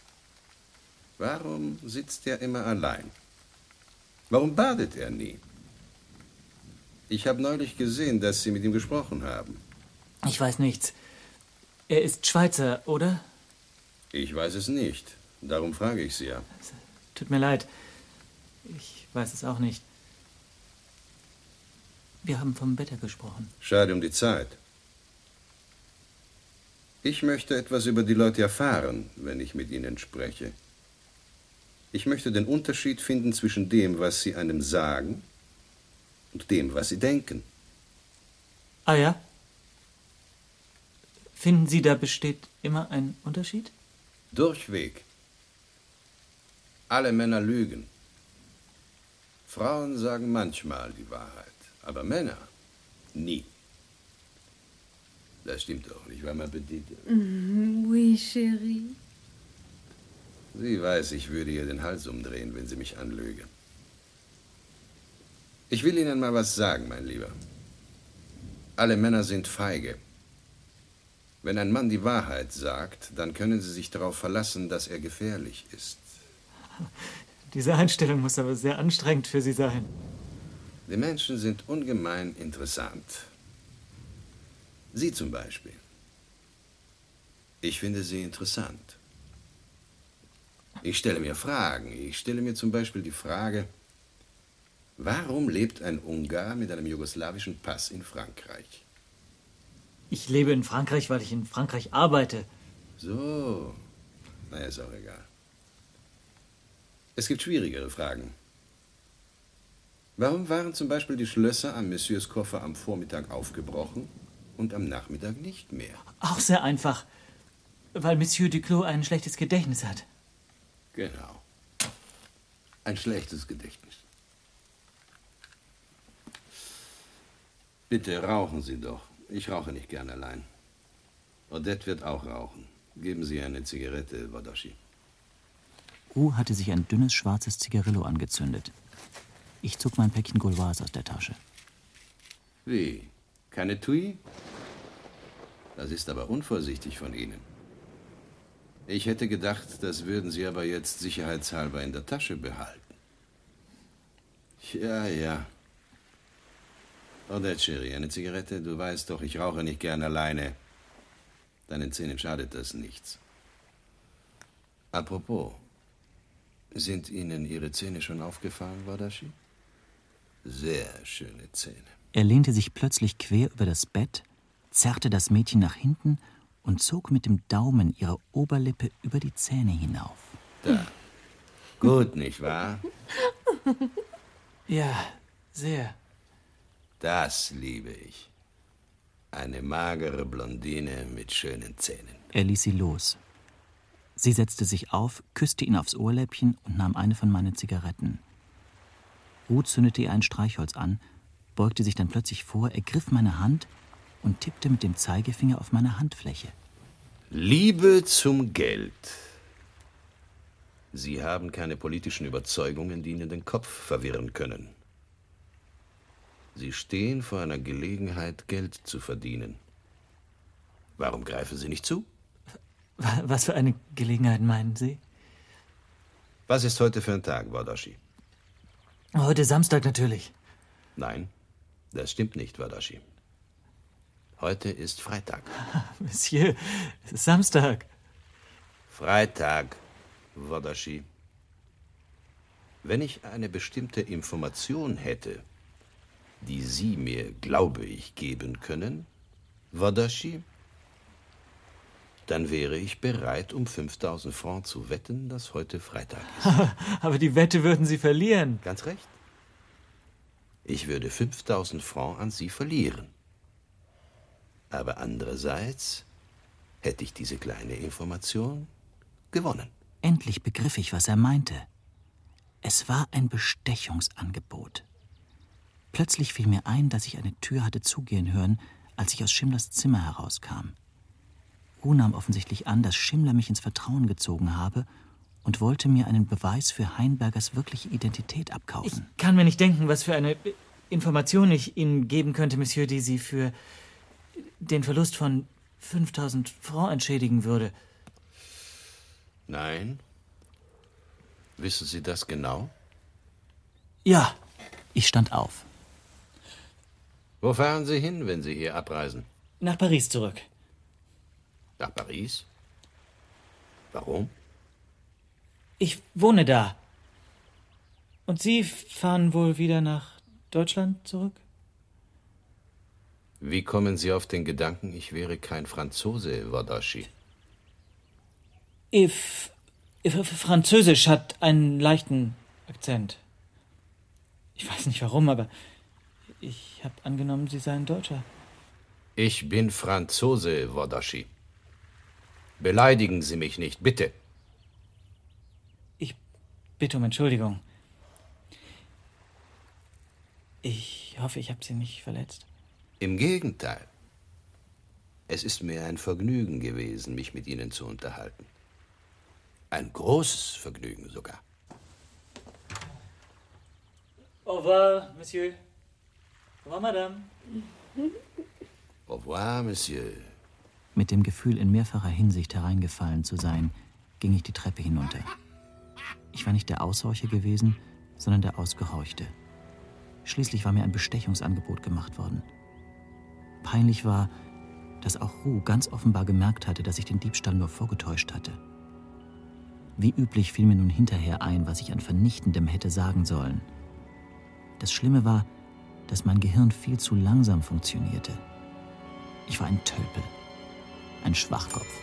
Warum sitzt er immer allein? Warum badet er nie? Ich habe neulich gesehen, dass Sie mit ihm gesprochen haben. Ich weiß nichts. Er ist Schweizer, oder? Ich weiß es nicht. Darum frage ich Sie ja. Tut mir leid. Ich weiß es auch nicht. Wir haben vom Wetter gesprochen. Schade um die Zeit. Ich möchte etwas über die Leute erfahren, wenn ich mit ihnen spreche. Ich möchte den Unterschied finden zwischen dem, was sie einem sagen, und dem, was sie denken. Ah ja? Finden Sie, da besteht immer ein Unterschied? Durchweg. Alle Männer lügen. Frauen sagen manchmal die Wahrheit, aber Männer nie. Das stimmt doch, nicht wahr, ma Petite? Oui, Chérie. Sie weiß, ich würde ihr den Hals umdrehen, wenn sie mich anlüge. Ich will Ihnen mal was sagen, mein Lieber. Alle Männer sind feige. Wenn ein Mann die Wahrheit sagt, dann können Sie sich darauf verlassen, dass er gefährlich ist. Diese Einstellung muss aber sehr anstrengend für Sie sein. Die Menschen sind ungemein interessant. Sie zum Beispiel. Ich finde Sie interessant. Ich stelle mir Fragen. Ich stelle mir zum Beispiel die Frage, warum lebt ein Ungar mit einem jugoslawischen Pass in Frankreich? Ich lebe in Frankreich, weil ich in Frankreich arbeite. So, na, ist auch egal. Es gibt schwierigere Fragen. Warum waren zum Beispiel die Schlösser an Messieurs Koffer am Vormittag aufgebrochen und am Nachmittag nicht mehr? Auch sehr einfach, weil Monsieur Duclos ein schlechtes Gedächtnis hat. Genau. Ein schlechtes Gedächtnis. Bitte rauchen Sie doch. Ich rauche nicht gern allein. Odette wird auch rauchen. Geben Sie eine Zigarette, Wadashi. Roux hatte sich ein dünnes, schwarzes Zigarillo angezündet. Ich zog mein Päckchen Gauloise aus der Tasche. Wie? Keine Tui? Das ist aber unvorsichtig von Ihnen. Ich hätte gedacht, das würden Sie aber jetzt sicherheitshalber in der Tasche behalten. Ja, ja. Odette, Chérie, eine Zigarette? Du weißt doch, ich rauche nicht gern alleine. Deinen Zähnen schadet das nichts. Apropos, sind Ihnen Ihre Zähne schon aufgefallen, Wadashi? Sehr schöne Zähne. Er lehnte sich plötzlich quer über das Bett, zerrte das Mädchen nach hinten und zog mit dem Daumen ihre Oberlippe über die Zähne hinauf. Da. Gut, nicht wahr? Ja, sehr. Das liebe ich. Eine magere Blondine mit schönen Zähnen. Er ließ sie los. Sie setzte sich auf, küsste ihn aufs Ohrläppchen und nahm eine von meinen Zigaretten. Ruth zündete ihr ein Streichholz an, beugte sich dann plötzlich vor, ergriff meine Hand und tippte mit dem Zeigefinger auf meine Handfläche. Liebe zum Geld. Sie haben keine politischen Überzeugungen, die Ihnen den Kopf verwirren können. Sie stehen vor einer Gelegenheit, Geld zu verdienen. Warum greifen Sie nicht zu? Was für eine Gelegenheit meinen Sie? Was ist heute für ein Tag, Wadashi? Heute Samstag natürlich. Nein, das stimmt nicht, Wadashi. Heute ist Freitag. Monsieur, es ist Samstag. Freitag, Wadashi. Wenn ich eine bestimmte Information hätte, die Sie mir, glaube ich, geben können, Wadashi, dann wäre ich bereit, um fünftausend Francs zu wetten, dass heute Freitag ist. Aber die Wette würden Sie verlieren. Ganz recht. Ich würde fünftausend Francs an Sie verlieren. Aber andererseits hätte ich diese kleine Information gewonnen. Endlich begriff ich, was er meinte. Es war ein Bestechungsangebot. Plötzlich fiel mir ein, dass ich eine Tür hatte zugehen hören, als ich aus Schimmlers Zimmer herauskam. Ruh nahm offensichtlich an, dass Schimmler mich ins Vertrauen gezogen habe und wollte mir einen Beweis für Heinbergers wirkliche Identität abkaufen. Ich kann mir nicht denken, was für eine Information ich Ihnen geben könnte, Monsieur, die Sie für den Verlust von fünftausend Francs entschädigen würde. Nein. Wissen Sie das genau? Ja. Ich stand auf. Wo fahren Sie hin, wenn Sie hier abreisen? Nach Paris zurück. Nach Paris? Warum? Ich wohne da. Und Sie fahren wohl wieder nach Deutschland zurück? Wie kommen Sie auf den Gedanken, ich wäre kein Franzose, Wadashi? If, if Französisch hat einen leichten Akzent. Ich weiß nicht warum, aber ich habe angenommen, Sie seien Deutscher. Ich bin Franzose, Wadashi. Beleidigen Sie mich nicht, bitte. Ich bitte um Entschuldigung. Ich hoffe, ich habe Sie nicht verletzt. Im Gegenteil. Es ist mir ein Vergnügen gewesen, mich mit Ihnen zu unterhalten. Ein großes Vergnügen sogar. Au revoir, Monsieur. Au revoir, Madame. Au revoir, Monsieur. Mit dem Gefühl, in mehrfacher Hinsicht hereingefallen zu sein, ging ich die Treppe hinunter. Ich war nicht der Aushorcher gewesen, sondern der Ausgehorchte. Schließlich war mir ein Bestechungsangebot gemacht worden. Peinlich war, dass auch Roux ganz offenbar gemerkt hatte, dass ich den Diebstahl nur vorgetäuscht hatte. Wie üblich fiel mir nun hinterher ein, was ich an Vernichtendem hätte sagen sollen. Das Schlimme war, dass mein Gehirn viel zu langsam funktionierte. Ich war ein Tölpel, ein Schwachkopf.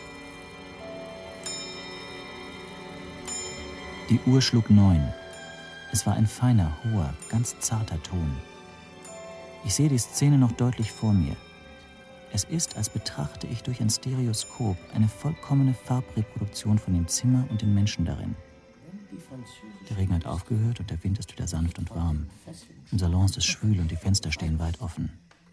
Die Uhr schlug neun. Es war ein feiner, hoher, ganz zarter Ton. Ich sehe die Szene noch deutlich vor mir. Es ist, als betrachte ich durch ein Stereoskop eine vollkommene Farbreproduktion von dem Zimmer und den Menschen darin. Der Regen hat aufgehört und der Wind ist wieder sanft und warm. Im Salon ist es schwül und die Fenster stehen weit offen.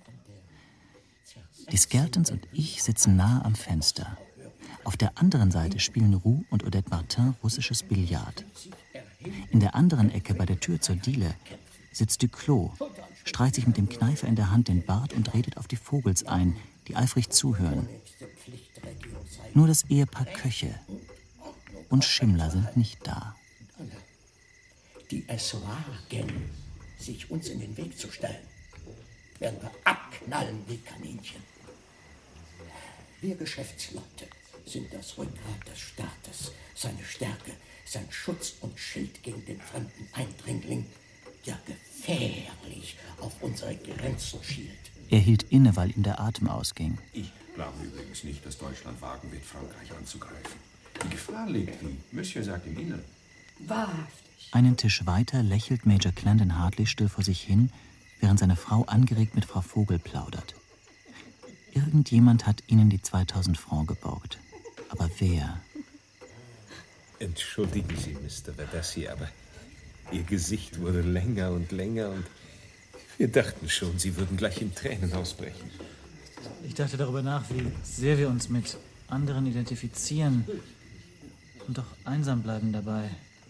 Die Skeltons und ich sitzen nahe am Fenster. Auf der anderen Seite spielen Roux und Odette Martin russisches Billard. In der anderen Ecke bei der Tür zur Diele sitzt Duclos, streicht sich mit dem Kneifer in der Hand den Bart und redet auf die Vogels ein, die eifrig zuhören. Nur das Ehepaar Köche und Schimmler sind nicht da. Die es wagen, sich uns in den Weg zu stellen, werden wir abknallen wie Kaninchen. Wir Geschäftsleute sind das Rückgrat des Staates, seine Stärke, sein Schutz und Schild gegen den fremden Eindringling, der gefährlich auf unsere Grenzen schielt. Er hielt inne, weil ihm der Atem ausging. Ich glaube übrigens nicht, dass Deutschland wagen wird, Frankreich anzugreifen. Die Gefahr liegt, wie Monsieur sagt, im Inneren. Wahrhaftig. Einen Tisch weiter lächelt Major Clandon Hartley still vor sich hin, während seine Frau angeregt mit Frau Vogel plaudert. Irgendjemand hat ihnen die zweitausend Francs geborgt. Aber wer? Entschuldigen Sie, Mister Verdassi, aber Ihr Gesicht wurde länger und länger und wir dachten schon, Sie würden gleich in Tränen ausbrechen. Ich dachte darüber nach, wie sehr wir uns mit anderen identifizieren und doch einsam bleiben dabei.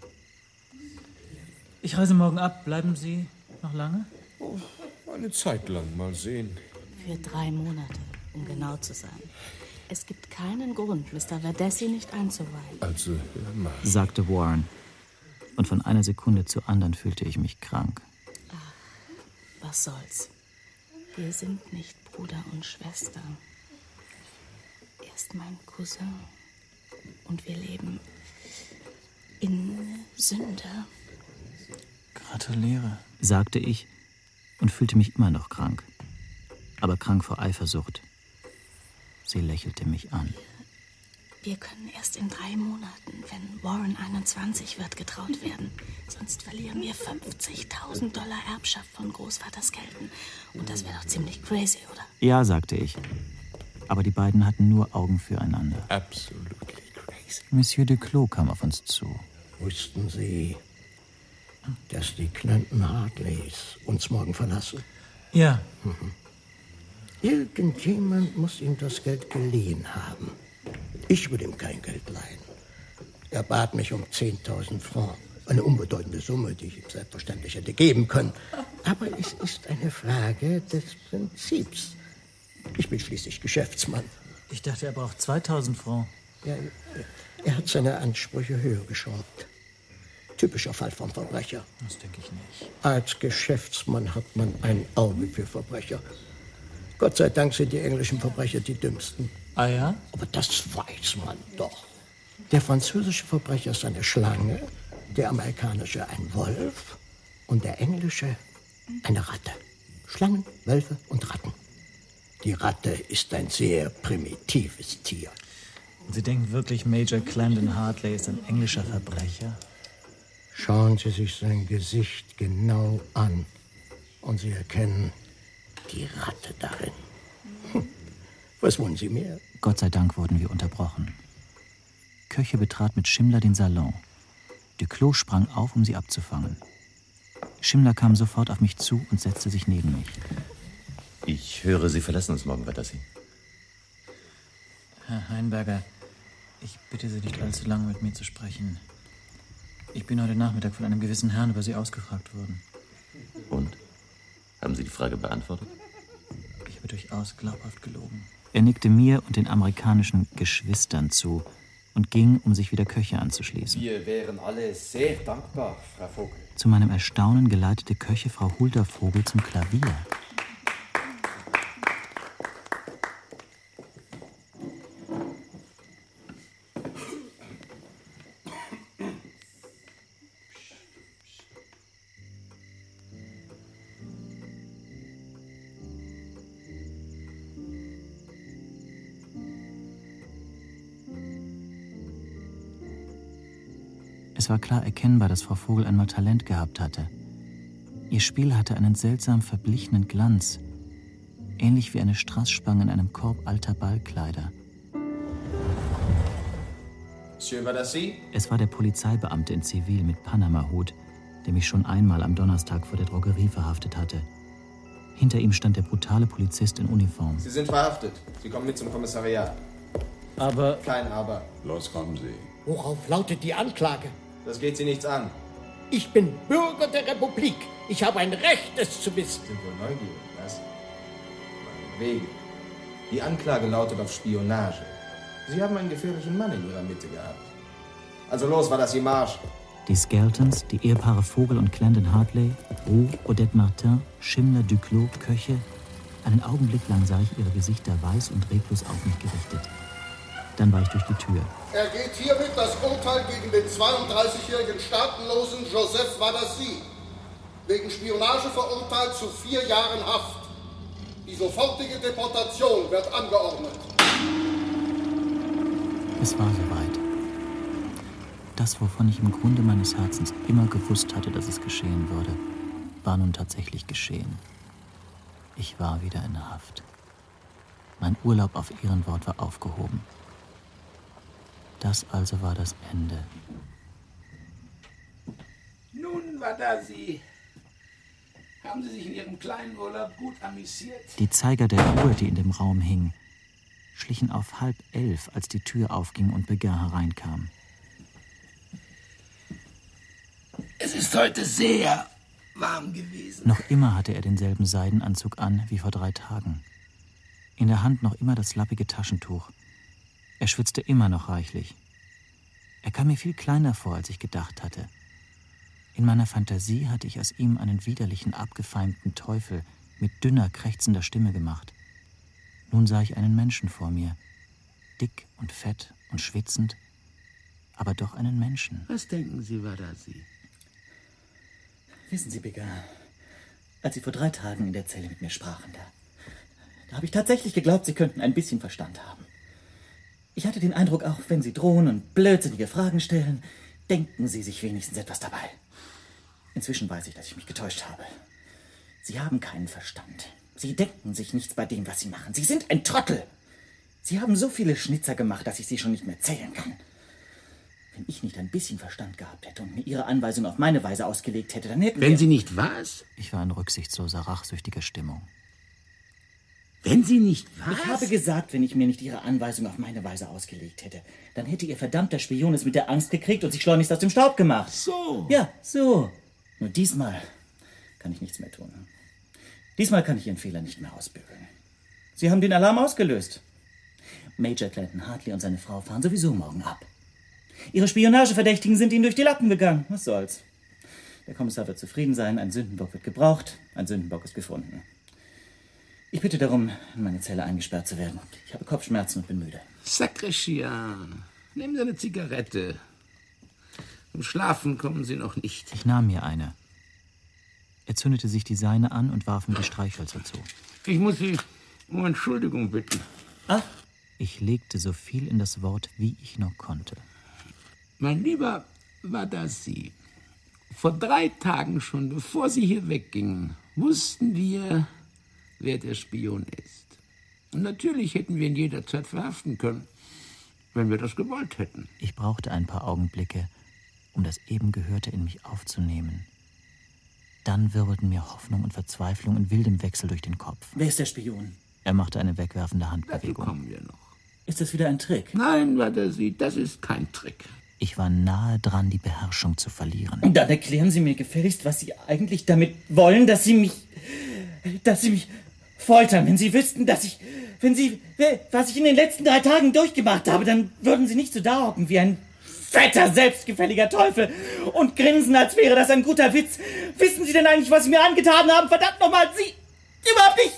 Ich reise morgen ab. Bleiben Sie noch lange? Oh, eine Zeit lang, mal sehen. Für drei Monate, um genau zu sein. Es gibt keinen Grund, Mister Verdassi nicht einzuweihen. Also, hör mal, sagte Warren. Und von einer Sekunde zur anderen fühlte ich mich krank. Ach, was soll's. Wir sind nicht Bruder und Schwester. Er ist mein Cousin. Und wir leben in Sünde. Gratuliere, sagte ich und fühlte mich immer noch krank. Aber krank vor Eifersucht. Sie lächelte mich an. Wir können erst in drei Monaten, wenn Warren einundzwanzig wird, getraut werden. Sonst verlieren wir fünfzigtausend Dollar Erbschaft von Großvater Skelton. Und das wäre doch ziemlich crazy, oder? Ja, sagte ich. Aber die beiden hatten nur Augen füreinander. Absolutely crazy. Monsieur Duclos kam auf uns zu. Wussten Sie, dass die Clandon Hartleys uns morgen verlassen? Ja. Mhm. Irgendjemand muss ihm das Geld geliehen haben. Ich will ihm kein Geld leihen. Er bat mich um zehntausend Francs. Eine unbedeutende Summe, die ich ihm selbstverständlich hätte geben können. Aber es ist eine Frage des Prinzips. Ich bin schließlich Geschäftsmann. Ich dachte, er braucht zweitausend Francs. Ja, er hat seine Ansprüche höher geschraubt. Typischer Fall vom Verbrecher. Das denke ich nicht. Als Geschäftsmann hat man ein Auge für Verbrecher. Gott sei Dank sind die englischen Verbrecher die dümmsten. Ah ja? Aber das weiß man doch. Der französische Verbrecher ist eine Schlange, der amerikanische ein Wolf und der englische eine Ratte. Schlangen, Wölfe und Ratten. Die Ratte ist ein sehr primitives Tier. Sie denken wirklich, Major Clandon Hartley ist ein englischer Verbrecher? Schauen Sie sich sein Gesicht genau an und Sie erkennen die Ratte darin. Hm. Was wollen Sie mehr? Gott sei Dank wurden wir unterbrochen. Köche betrat mit Schimmler den Salon. Duclos sprang auf, um sie abzufangen. Schimmler kam sofort auf mich zu und setzte sich neben mich. Ich höre, Sie verlassen uns morgen, Verdassi. Herr Heinberger, Ich bitte Sie nicht allzu lange mit mir zu sprechen. Ich bin heute Nachmittag von einem gewissen Herrn über Sie ausgefragt worden. Und? Haben Sie die Frage beantwortet? Ich habe durchaus glaubhaft gelogen. Er nickte mir und den amerikanischen Geschwistern zu und ging, um sich wieder Köche anzuschließen. Wir wären alle sehr dankbar, Frau Vogel. Zu meinem Erstaunen geleitete Köche Frau Hulda Vogel zum Klavier. Es war klar erkennbar, dass Frau Vogel einmal Talent gehabt hatte. Ihr Spiel hatte einen seltsam verblichenen Glanz, ähnlich wie eine Straßspange in einem Korb alter Ballkleider. Monsieur, war das Sie? Es war der Polizeibeamte in Zivil mit Panama-Hut, der mich schon einmal am Donnerstag vor der Drogerie verhaftet hatte. Hinter ihm stand der brutale Polizist in Uniform. Sie sind verhaftet. Sie kommen mit zum Kommissariat. Aber... Kein Aber. Los, kommen Sie. Worauf lautet die Anklage? Das geht Sie nichts an. Ich bin Bürger der Republik. Ich habe ein Recht, es zu wissen. Sie sind wohl neugierig, was? Wegen. Die Anklage lautet auf Spionage. Sie haben einen gefährlichen Mann in Ihrer Mitte gehabt. Also los, war das Ihr Marsch. Die Skeltons, die Ehepaare Vogel und Clandon Hartley, Roux, Odette Martin, Schimmler, Duclos, Köche. Einen Augenblick lang sah ich ihre Gesichter weiß und reglos auf mich gerichtet. Dann war ich durch die Tür. Er geht hiermit das Urteil gegen den zweiunddreißigjährigen staatenlosen Joseph Wadassi wegen Spionage verurteilt zu vier Jahren Haft. Die sofortige Deportation wird angeordnet. Es war soweit. Das, wovon ich im Grunde meines Herzens immer gewusst hatte, dass es geschehen würde, war nun tatsächlich geschehen. Ich war wieder in Haft. Mein Urlaub auf Ehrenwort war aufgehoben. Das also war das Ende. Nun, Wadassi, haben Sie sich in Ihrem kleinen Urlaub gut amüsiert? Die Zeiger der Uhr, die in dem Raum hing, schlichen auf halb elf, als die Tür aufging und Beguin hereinkam. Es ist heute sehr warm gewesen. Noch immer hatte er denselben Seidenanzug an wie vor drei Tagen. In der Hand noch immer das lappige Taschentuch. Er schwitzte immer noch reichlich. Er kam mir viel kleiner vor, als ich gedacht hatte. In meiner Fantasie hatte ich aus ihm einen widerlichen, abgefeimten Teufel mit dünner, krächzender Stimme gemacht. Nun sah ich einen Menschen vor mir, dick und fett und schwitzend, aber doch einen Menschen. Was denken Sie, Wadassi? Wissen Sie, Beguin, als Sie vor drei Tagen in der Zelle mit mir sprachen, da, da habe ich tatsächlich geglaubt, Sie könnten ein bisschen Verstand haben. Ich hatte den Eindruck, auch wenn Sie drohen und blödsinnige Fragen stellen, denken Sie sich wenigstens etwas dabei. Inzwischen weiß ich, dass ich mich getäuscht habe. Sie haben keinen Verstand. Sie denken sich nichts bei dem, was Sie machen. Sie sind ein Trottel. Sie haben so viele Schnitzer gemacht, dass ich sie schon nicht mehr zählen kann. Wenn ich nicht ein bisschen Verstand gehabt hätte und mir Ihre Anweisung auf meine Weise ausgelegt hätte, dann hätten wir... Wenn Sie nicht was? Ich war in rücksichtsloser, rachsüchtiger Stimmung. Wenn Sie nicht was? Ich habe gesagt, wenn ich mir nicht Ihre Anweisung auf meine Weise ausgelegt hätte, dann hätte Ihr verdammter Spion es mit der Angst gekriegt und sich schleunigst aus dem Staub gemacht. So. Ja, so. Nur diesmal kann ich nichts mehr tun. Diesmal kann ich Ihren Fehler nicht mehr ausbügeln. Sie haben den Alarm ausgelöst. Major Clandon Hartley und seine Frau fahren sowieso morgen ab. Ihre Spionageverdächtigen sind Ihnen durch die Lappen gegangen. Was soll's? Der Kommissar wird zufrieden sein, ein Sündenbock wird gebraucht, ein Sündenbock ist gefunden. Ich bitte darum, in meine Zelle eingesperrt zu werden. Ich habe Kopfschmerzen und bin müde. Sacré Chien, nehmen Sie eine Zigarette. Zum Schlafen kommen Sie noch nicht. Ich nahm mir eine. Er zündete sich die seine an und warf mir die Streichhölzer zu. Ich muss Sie um Entschuldigung bitten. Ach? Ich legte so viel in das Wort, wie ich nur konnte. Mein Lieber Wadassi, vor drei Tagen schon, bevor Sie hier weggingen, wussten wir, wer der Spion ist. Und natürlich hätten wir ihn jederzeit verhaften können, wenn wir das gewollt hätten. Ich brauchte ein paar Augenblicke, um das eben Gehörte in mich aufzunehmen. Dann wirbelten mir Hoffnung und Verzweiflung in wildem Wechsel durch den Kopf. Wer ist der Spion? Er machte eine wegwerfende Dazu Handbewegung. kommen wir noch. Ist das wieder ein Trick? Nein, Wadasi, das ist kein Trick. Ich war nahe dran, die Beherrschung zu verlieren. Und dann erklären Sie mir gefälligst, was Sie eigentlich damit wollen, dass Sie mich... dass Sie mich foltern. Wenn Sie wüssten, dass ich... wenn Sie... was ich in den letzten drei Tagen durchgemacht habe, dann würden Sie nicht so da hocken wie ein fetter, selbstgefälliger Teufel und grinsen, als wäre das ein guter Witz. Wissen Sie denn eigentlich, was Sie mir angetan haben? Verdammt nochmal, Sie... überhaupt nicht...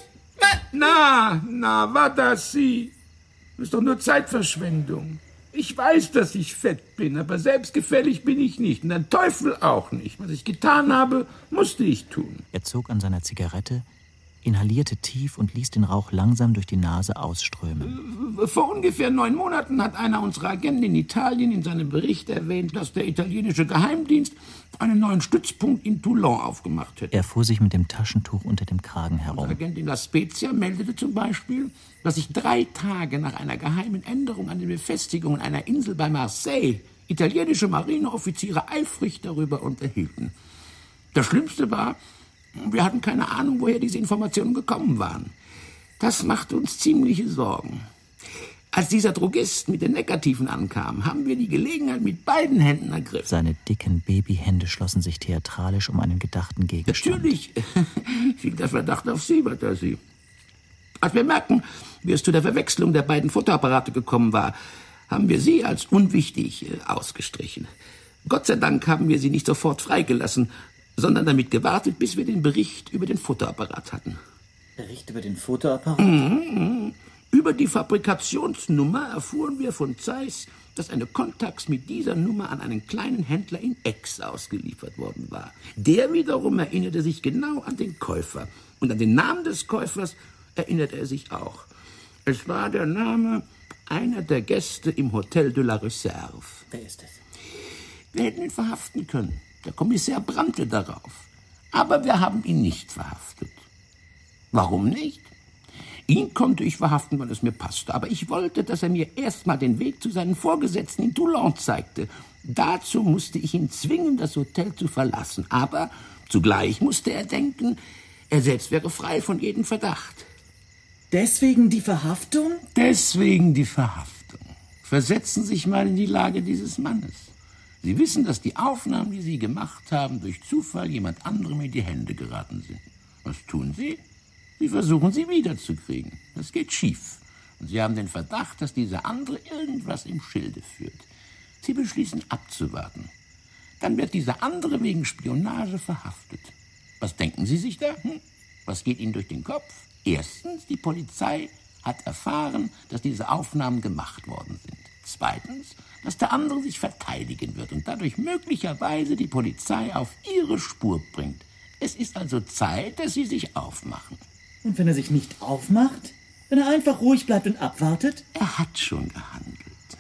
Na, na, Wadasi. Das ist doch nur Zeitverschwendung. Ich weiß, dass ich fett bin, aber selbstgefällig bin ich nicht. Und ein Teufel auch nicht. Was ich getan habe, musste ich tun. Er zog an seiner Zigarette, inhalierte tief und ließ den Rauch langsam durch die Nase ausströmen. Vor ungefähr neun Monaten hat einer unserer Agenten in Italien in seinem Bericht erwähnt, dass der italienische Geheimdienst einen neuen Stützpunkt in Toulon aufgemacht hätte. Er fuhr sich mit dem Taschentuch unter dem Kragen herum. Der Agent in La Spezia meldete zum Beispiel, dass sich drei Tage nach einer geheimen Änderung an den Befestigungen einer Insel bei Marseille italienische Marineoffiziere eifrig darüber unterhielten. Das Schlimmste war, wir hatten keine Ahnung, woher diese Informationen gekommen waren. Das machte uns ziemliche Sorgen. Als dieser Drogist mit den Negativen ankam, haben wir die Gelegenheit mit beiden Händen ergriffen. Seine dicken Babyhände schlossen sich theatralisch um einen gedachten Gegenstand. Natürlich fiel der Verdacht auf Sie, Wadasi. Als wir merkten, wie es zu der Verwechslung der beiden Fotoapparate gekommen war, haben wir Sie als unwichtig äh, ausgestrichen. Gott sei Dank haben wir Sie nicht sofort freigelassen, sondern damit gewartet, bis wir den Bericht über den Fotoapparat hatten. Bericht über den Fotoapparat? Mhm. Über die Fabrikationsnummer erfuhren wir von Zeiss, dass eine Contax mit dieser Nummer an einen kleinen Händler in Aix ausgeliefert worden war. Der wiederum erinnerte sich genau an den Käufer. Und an den Namen des Käufers erinnerte er sich auch. Es war der Name einer der Gäste im Hotel de la Reserve. Wer ist es? Wir hätten ihn verhaften können. Der Kommissär brannte darauf. Aber wir haben ihn nicht verhaftet. Warum nicht? Ihn konnte ich verhaften, weil es mir passte. Aber ich wollte, dass er mir erst mal den Weg zu seinen Vorgesetzten in Toulon zeigte. Dazu musste ich ihn zwingen, das Hotel zu verlassen. Aber zugleich musste er denken, er selbst wäre frei von jedem Verdacht. Deswegen die Verhaftung? Deswegen die Verhaftung. Versetzen Sie sich mal in die Lage dieses Mannes. Sie wissen, dass die Aufnahmen, die Sie gemacht haben, durch Zufall jemand anderem in die Hände geraten sind. Was tun Sie? Sie versuchen, sie wiederzukriegen. Das geht schief. Und Sie haben den Verdacht, dass dieser andere irgendwas im Schilde führt. Sie beschließen abzuwarten. Dann wird dieser andere wegen Spionage verhaftet. Was denken Sie sich da? Hm? Was geht Ihnen durch den Kopf? Erstens, die Polizei hat erfahren, dass diese Aufnahmen gemacht worden sind. Zweitens, dass der andere sich verteidigen wird und dadurch möglicherweise die Polizei auf ihre Spur bringt. Es ist also Zeit, dass Sie sich aufmachen. Und wenn er sich nicht aufmacht? Wenn er einfach ruhig bleibt und abwartet? Er hat schon gehandelt.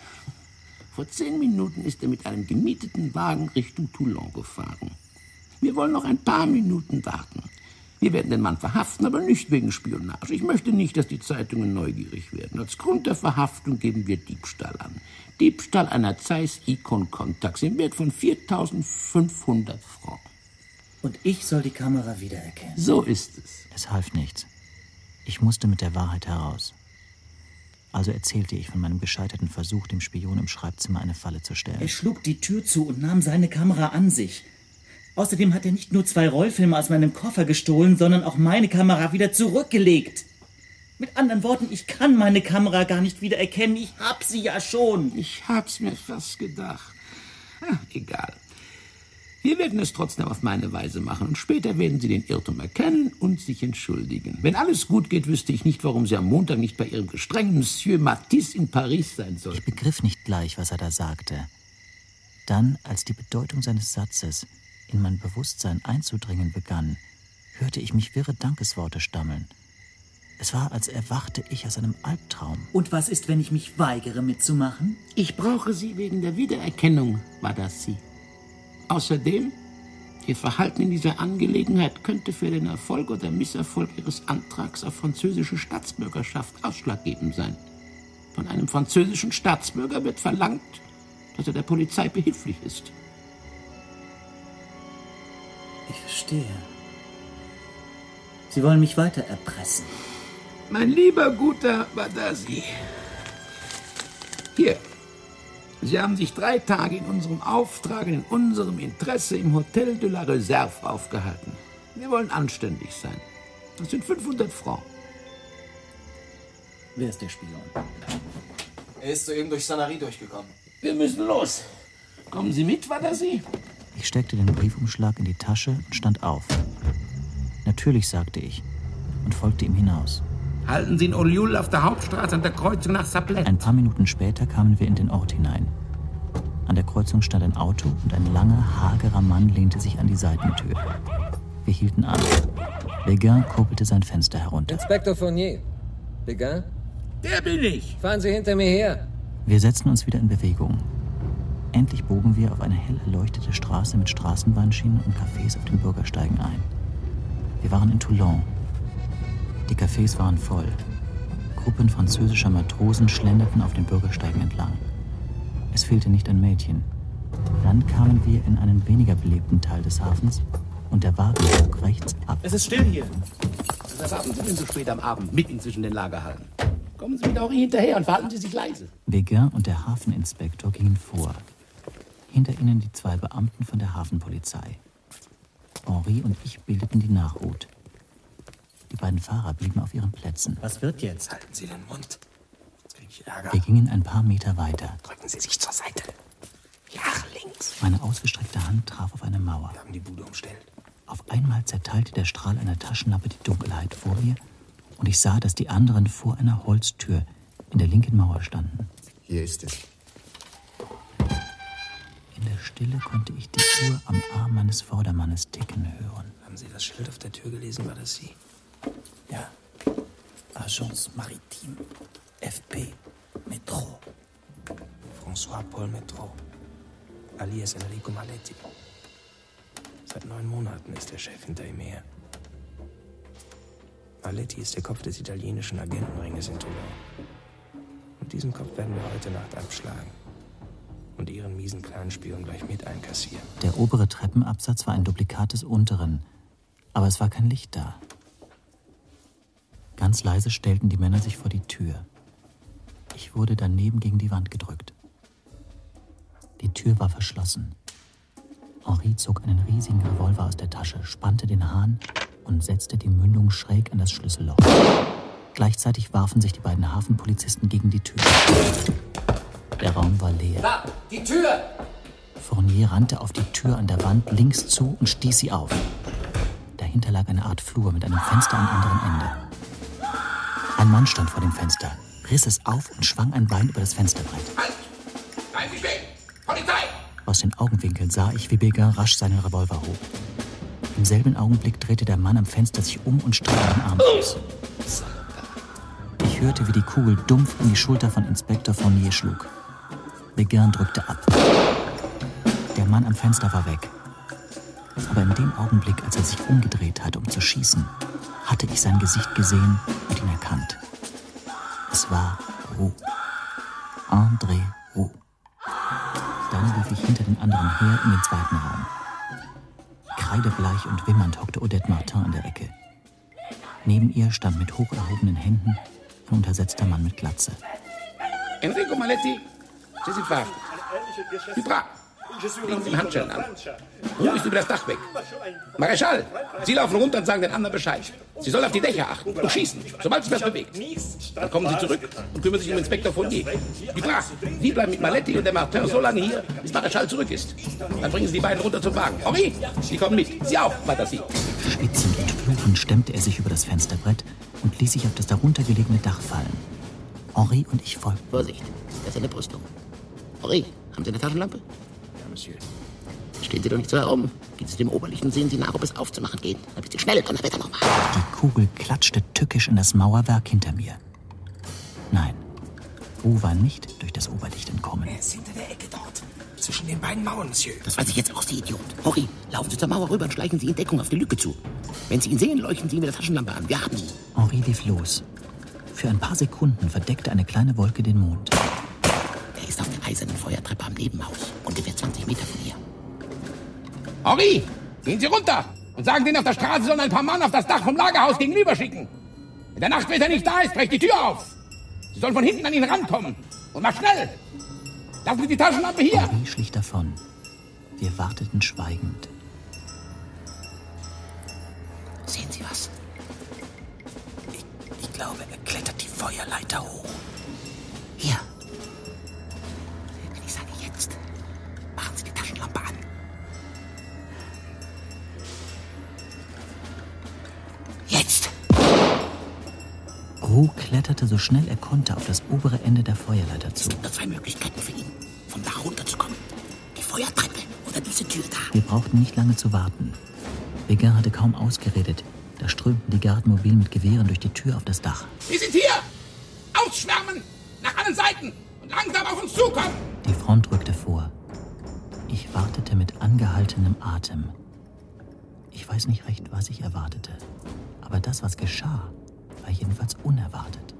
Vor zehn Minuten ist er mit einem gemieteten Wagen Richtung Toulon gefahren. Wir wollen noch ein paar Minuten warten. Wir werden den Mann verhaften, aber nicht wegen Spionage. Ich möchte nicht, dass die Zeitungen neugierig werden. Als Grund der Verhaftung geben wir Diebstahl an. Diebstahl einer Zeiss Icon Contax im Wert von viertausendfünfhundert Francs. Und ich soll die Kamera wiedererkennen. So ist es. Es half nichts. Ich musste mit der Wahrheit heraus. Also erzählte ich von meinem gescheiterten Versuch, dem Spion im Schreibzimmer eine Falle zu stellen. Er schlug die Tür zu und nahm seine Kamera an sich. Außerdem hat er nicht nur zwei Rollfilme aus meinem Koffer gestohlen, sondern auch meine Kamera wieder zurückgelegt. Mit anderen Worten, ich kann meine Kamera gar nicht wiedererkennen. Ich hab sie ja schon. Ich hab's mir fast gedacht. Ach, egal. Wir werden es trotzdem auf meine Weise machen und später werden Sie den Irrtum erkennen und sich entschuldigen. Wenn alles gut geht, wüsste ich nicht, warum Sie am Montag nicht bei Ihrem gestrengen Monsieur Matisse in Paris sein sollten. Ich begriff nicht gleich, was er da sagte. Dann, als die Bedeutung seines Satzes in mein Bewusstsein einzudringen begann, hörte ich mich wirre Dankesworte stammeln. Es war, als erwachte ich aus einem Albtraum. Und was ist, wenn ich mich weigere, mitzumachen? Ich brauche Sie wegen der Wiedererkennung, war das Sie. Außerdem, Ihr Verhalten in dieser Angelegenheit könnte für den Erfolg oder Misserfolg Ihres Antrags auf französische Staatsbürgerschaft ausschlaggebend sein. Von einem französischen Staatsbürger wird verlangt, dass er der Polizei behilflich ist. Ich verstehe. Sie wollen mich weiter erpressen. Mein lieber, guter Wadasi, Hier. Sie haben sich drei Tage in unserem Auftrag, in unserem Interesse im Hotel de la Réserve aufgehalten. Wir wollen anständig sein. Das sind fünfhundert Francs. Wer ist der Spion? Er ist soeben durch Sanary durchgekommen. Wir müssen los. Kommen Sie mit, war das Sie? Ich steckte den Briefumschlag in die Tasche und stand auf. Natürlich, sagte ich und folgte ihm hinaus. Halten Sie in Olioul auf der Hauptstraße an der Kreuzung nach Sablette. Ein paar Minuten später kamen wir in den Ort hinein. An der Kreuzung stand ein Auto und ein langer, hagerer Mann lehnte sich an die Seitentür. Wir hielten an. Beguin kurbelte sein Fenster herunter. Inspektor Fournier. Beguin? Der bin ich. Fahren Sie hinter mir her. Wir setzten uns wieder in Bewegung. Endlich bogen wir auf eine hell erleuchtete Straße mit Straßenbahnschienen und Cafés auf den Bürgersteigen ein. Wir waren in Toulon. Die Cafés waren voll. Gruppen französischer Matrosen schlenderten auf den Bürgersteigen entlang. Es fehlte nicht an Mädchen. Dann kamen wir in einen weniger belebten Teil des Hafens und der Wagen bog rechts ab. Es ist still hier. Was erwarten Sie denn so spät am Abend, mitten zwischen den Lagerhallen? Kommen Sie mit Henri hinterher und verhalten Sie sich leise. Beguin und der Hafeninspektor gingen vor. Hinter ihnen die zwei Beamten von der Hafenpolizei. Henri und ich bildeten die Nachhut. Die beiden Fahrer blieben auf ihren Plätzen. Was wird jetzt? Halten Sie den Mund. Sonst kriege ich Ärger. Wir gingen ein paar Meter weiter. Drücken Sie sich zur Seite. Ja, links. Meine ausgestreckte Hand traf auf eine Mauer. Wir haben die Bude umstellt. Auf einmal zerteilte der Strahl einer Taschenlampe die Dunkelheit vor mir und ich sah, dass die anderen vor einer Holztür in der linken Mauer standen. Hier ist es. In der Stille konnte ich die Uhr am Arm meines Vordermannes ticken hören. Haben Sie das Schild auf der Tür gelesen? War das Sie? Ja. Agence Maritime. F P. Métro. François Paul Métro. Alias Enrico Maletti. Seit neun Monaten ist der Chef hinter ihm her. Maletti ist der Kopf des italienischen Agentenringes in Toulon. Und diesen Kopf werden wir heute Nacht abschlagen. Und Ihren miesen kleinen Spion gleich mit einkassieren. Der obere Treppenabsatz war ein Duplikat des unteren, aber es war kein Licht da. Ganz leise stellten die Männer sich vor die Tür. Ich wurde daneben gegen die Wand gedrückt. Die Tür war verschlossen. Henri zog einen riesigen Revolver aus der Tasche, spannte den Hahn und setzte die Mündung schräg an das Schlüsselloch. Gleichzeitig warfen sich die beiden Hafenpolizisten gegen die Tür. Der Raum war leer. Da, die Tür! Fournier rannte auf die Tür an der Wand links zu und stieß sie auf. Dahinter lag eine Art Flur mit einem Fenster am anderen Ende. Ein Mann stand vor dem Fenster, riss es auf und schwang ein Bein über das Fensterbrett. Halt! Bleiben Sie stehen! Polizei! Aus den Augenwinkeln sah ich, wie Beguin rasch seinen Revolver hob. Im selben Augenblick drehte der Mann am Fenster sich um und streckte den Arm aus. Ich hörte, wie die Kugel dumpf in die Schulter von Inspektor Fournier schlug. Beguin drückte ab. Der Mann am Fenster war weg. Aber in dem Augenblick, als er sich umgedreht hatte, um zu schießen, hatte ich sein Gesicht gesehen und ihn erkannt. Es war Roux. André Roux. Dann lief ich hinter den anderen her in den zweiten Raum. Kreidebleich und wimmernd hockte Odette Martin in der Ecke. Neben ihr stand mit hoch erhobenen Händen ein untersetzter Mann mit Glatze. Enrico Maletti, Sie sind verhaftet. Duprat, legen Sie den Handschellen an. Ruhe ist über das Dach weg. Maréchal, Sie laufen runter und sagen den anderen Bescheid. Sie sollen auf die Dächer achten und schießen, sobald sich was bewegt. Dann kommen Sie zurück und kümmern sich um Inspektor Fournier. Duprat, Sie bleiben mit Maletti und der Martin so lange hier, bis Maréchal zurück ist. Dann bringen Sie die beiden runter zum Wagen. Henri, Sie kommen mit. Sie auch, weiter Sie. Schwitzend und fluchend stemmte er sich über das Fensterbrett und ließ sich auf das darunter gelegene Dach fallen. Henri und ich folgten. Vorsicht, das ist eine Brüstung. Henri, haben Sie eine Taschenlampe? Ja, Monsieur. Stehen Sie doch nicht so herum. Gehen Sie dem Oberlicht und sehen Sie nach, ob es aufzumachen geht. Ein bisschen schnell, Donnerwetter nochmal. Die Kugel klatschte tückisch in das Mauerwerk hinter mir. Nein, Roux war nicht durch das Oberlicht entkommen. Er ist hinter der Ecke dort. Zwischen den beiden Mauern, Monsieur. Das weiß ich jetzt auch, Sie Idiot. Henri, laufen Sie zur Mauer rüber und schleichen Sie in Deckung auf die Lücke zu. Wenn Sie ihn sehen, leuchten Sie ihn mit der Taschenlampe an. Wir haben ihn. Henri lief los. Für ein paar Sekunden verdeckte eine kleine Wolke den Mond. Er ist auf der eisernen Feuertreppe am Nebenhaus. Ungefähr zwanzig Meter von hier. Henri, gehen Sie runter und sagen denen auf der Straße, sollen ein paar Mann auf das Dach vom Lagerhaus gegenüber schicken. In der Nacht, wenn er nicht da ist, brecht die Tür auf. Sie sollen von hinten an ihn rankommen. Und mach schnell! Lassen Sie die Taschenlampe hier! Henri schlich davon. Wir warteten schweigend. Sehen Sie was? Ich, ich glaube, er klettert die Feuerleiter hoch. Hier. Wenn ich sage jetzt, machen Sie die Taschenlampe an. Jetzt! Roux kletterte so schnell er konnte auf das obere Ende der Feuerleiter zu. Es gibt nur zwei Möglichkeiten für ihn, vom Dach runterzukommen. Die Feuertreppe oder diese Tür da. Wir brauchten nicht lange zu warten. Béguin hatte kaum ausgeredet. Da strömten die Gardemobil mit Gewehren durch die Tür auf das Dach. Wir sind hier! Ausschwärmen! Nach allen Seiten! Und langsam auf uns zukommen! Die Front rückte vor. Ich wartete mit angehaltenem Atem. Ich weiß nicht recht, was ich erwartete. Aber das, was geschah, war jedenfalls unerwartet.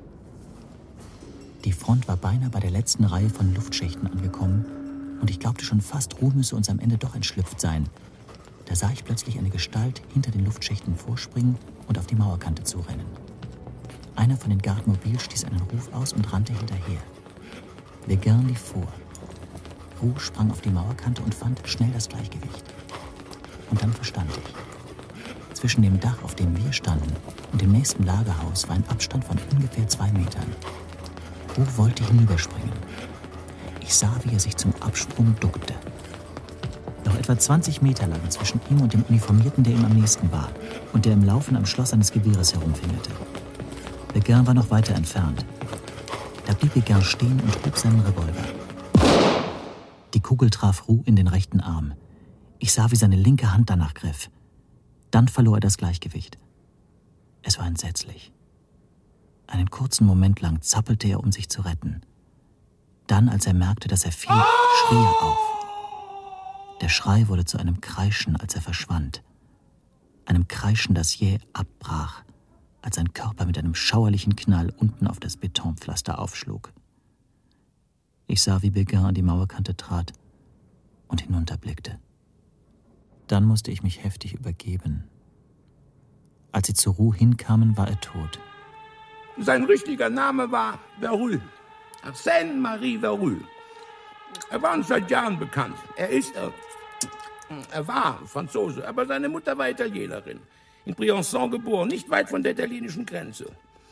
Die Front war beinahe bei der letzten Reihe von Luftschächten angekommen und ich glaubte schon fast, Roux müsse uns am Ende doch entschlüpft sein. Da sah ich plötzlich eine Gestalt hinter den Luftschächten vorspringen und auf die Mauerkante zurennen. Einer von den Gardemobil stieß einen Ruf aus und rannte hinterher. Béguin lief vor. Roux sprang auf die Mauerkante und fand schnell das Gleichgewicht. Und dann verstand ich. Zwischen dem Dach, auf dem wir standen, und dem nächsten Lagerhaus war ein Abstand von ungefähr zwei Metern. Roux wollte hinüberspringen. Ich sah, wie er sich zum Absprung duckte. Noch etwa zwanzig Meter lagen zwischen ihm und dem Uniformierten, der ihm am nächsten war und der im Laufen am Schloss seines Gewehres herumfingerte. Béguin war noch weiter entfernt. Da blieb Béguin stehen und hob seinen Revolver. Die Kugel traf Roux in den rechten Arm. Ich sah, wie seine linke Hand danach griff. Dann verlor er das Gleichgewicht. Es war entsetzlich. Einen kurzen Moment lang zappelte er, um sich zu retten. Dann, als er merkte, dass er fiel, schrie er auf. Der Schrei wurde zu einem Kreischen, als er verschwand. Einem Kreischen, das jäh abbrach, als sein Körper mit einem schauerlichen Knall unten auf das Betonpflaster aufschlug. Ich sah, wie Béguin an die Mauerkante trat und hinunterblickte. Dann musste ich mich heftig übergeben. Als sie zu Roux hinkamen, war er tot. Sein richtiger Name war Verrue. Arsène Marie Verrue. Er war uns seit Jahren bekannt. Er ist, er, er war Franzose, aber seine Mutter war Italienerin. In Briançon geboren, nicht weit von der italienischen Grenze.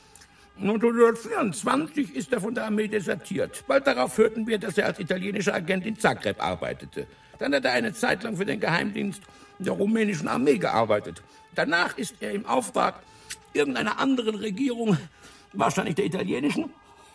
neunzehnhundertvierundzwanzig ist er von der Armee desertiert. Bald darauf hörten wir, dass er als italienischer Agent in Zagreb arbeitete. Dann hat er eine Zeit lang für den Geheimdienst der rumänischen Armee gearbeitet. Danach ist er im Auftrag irgendeiner anderen Regierung, wahrscheinlich der italienischen,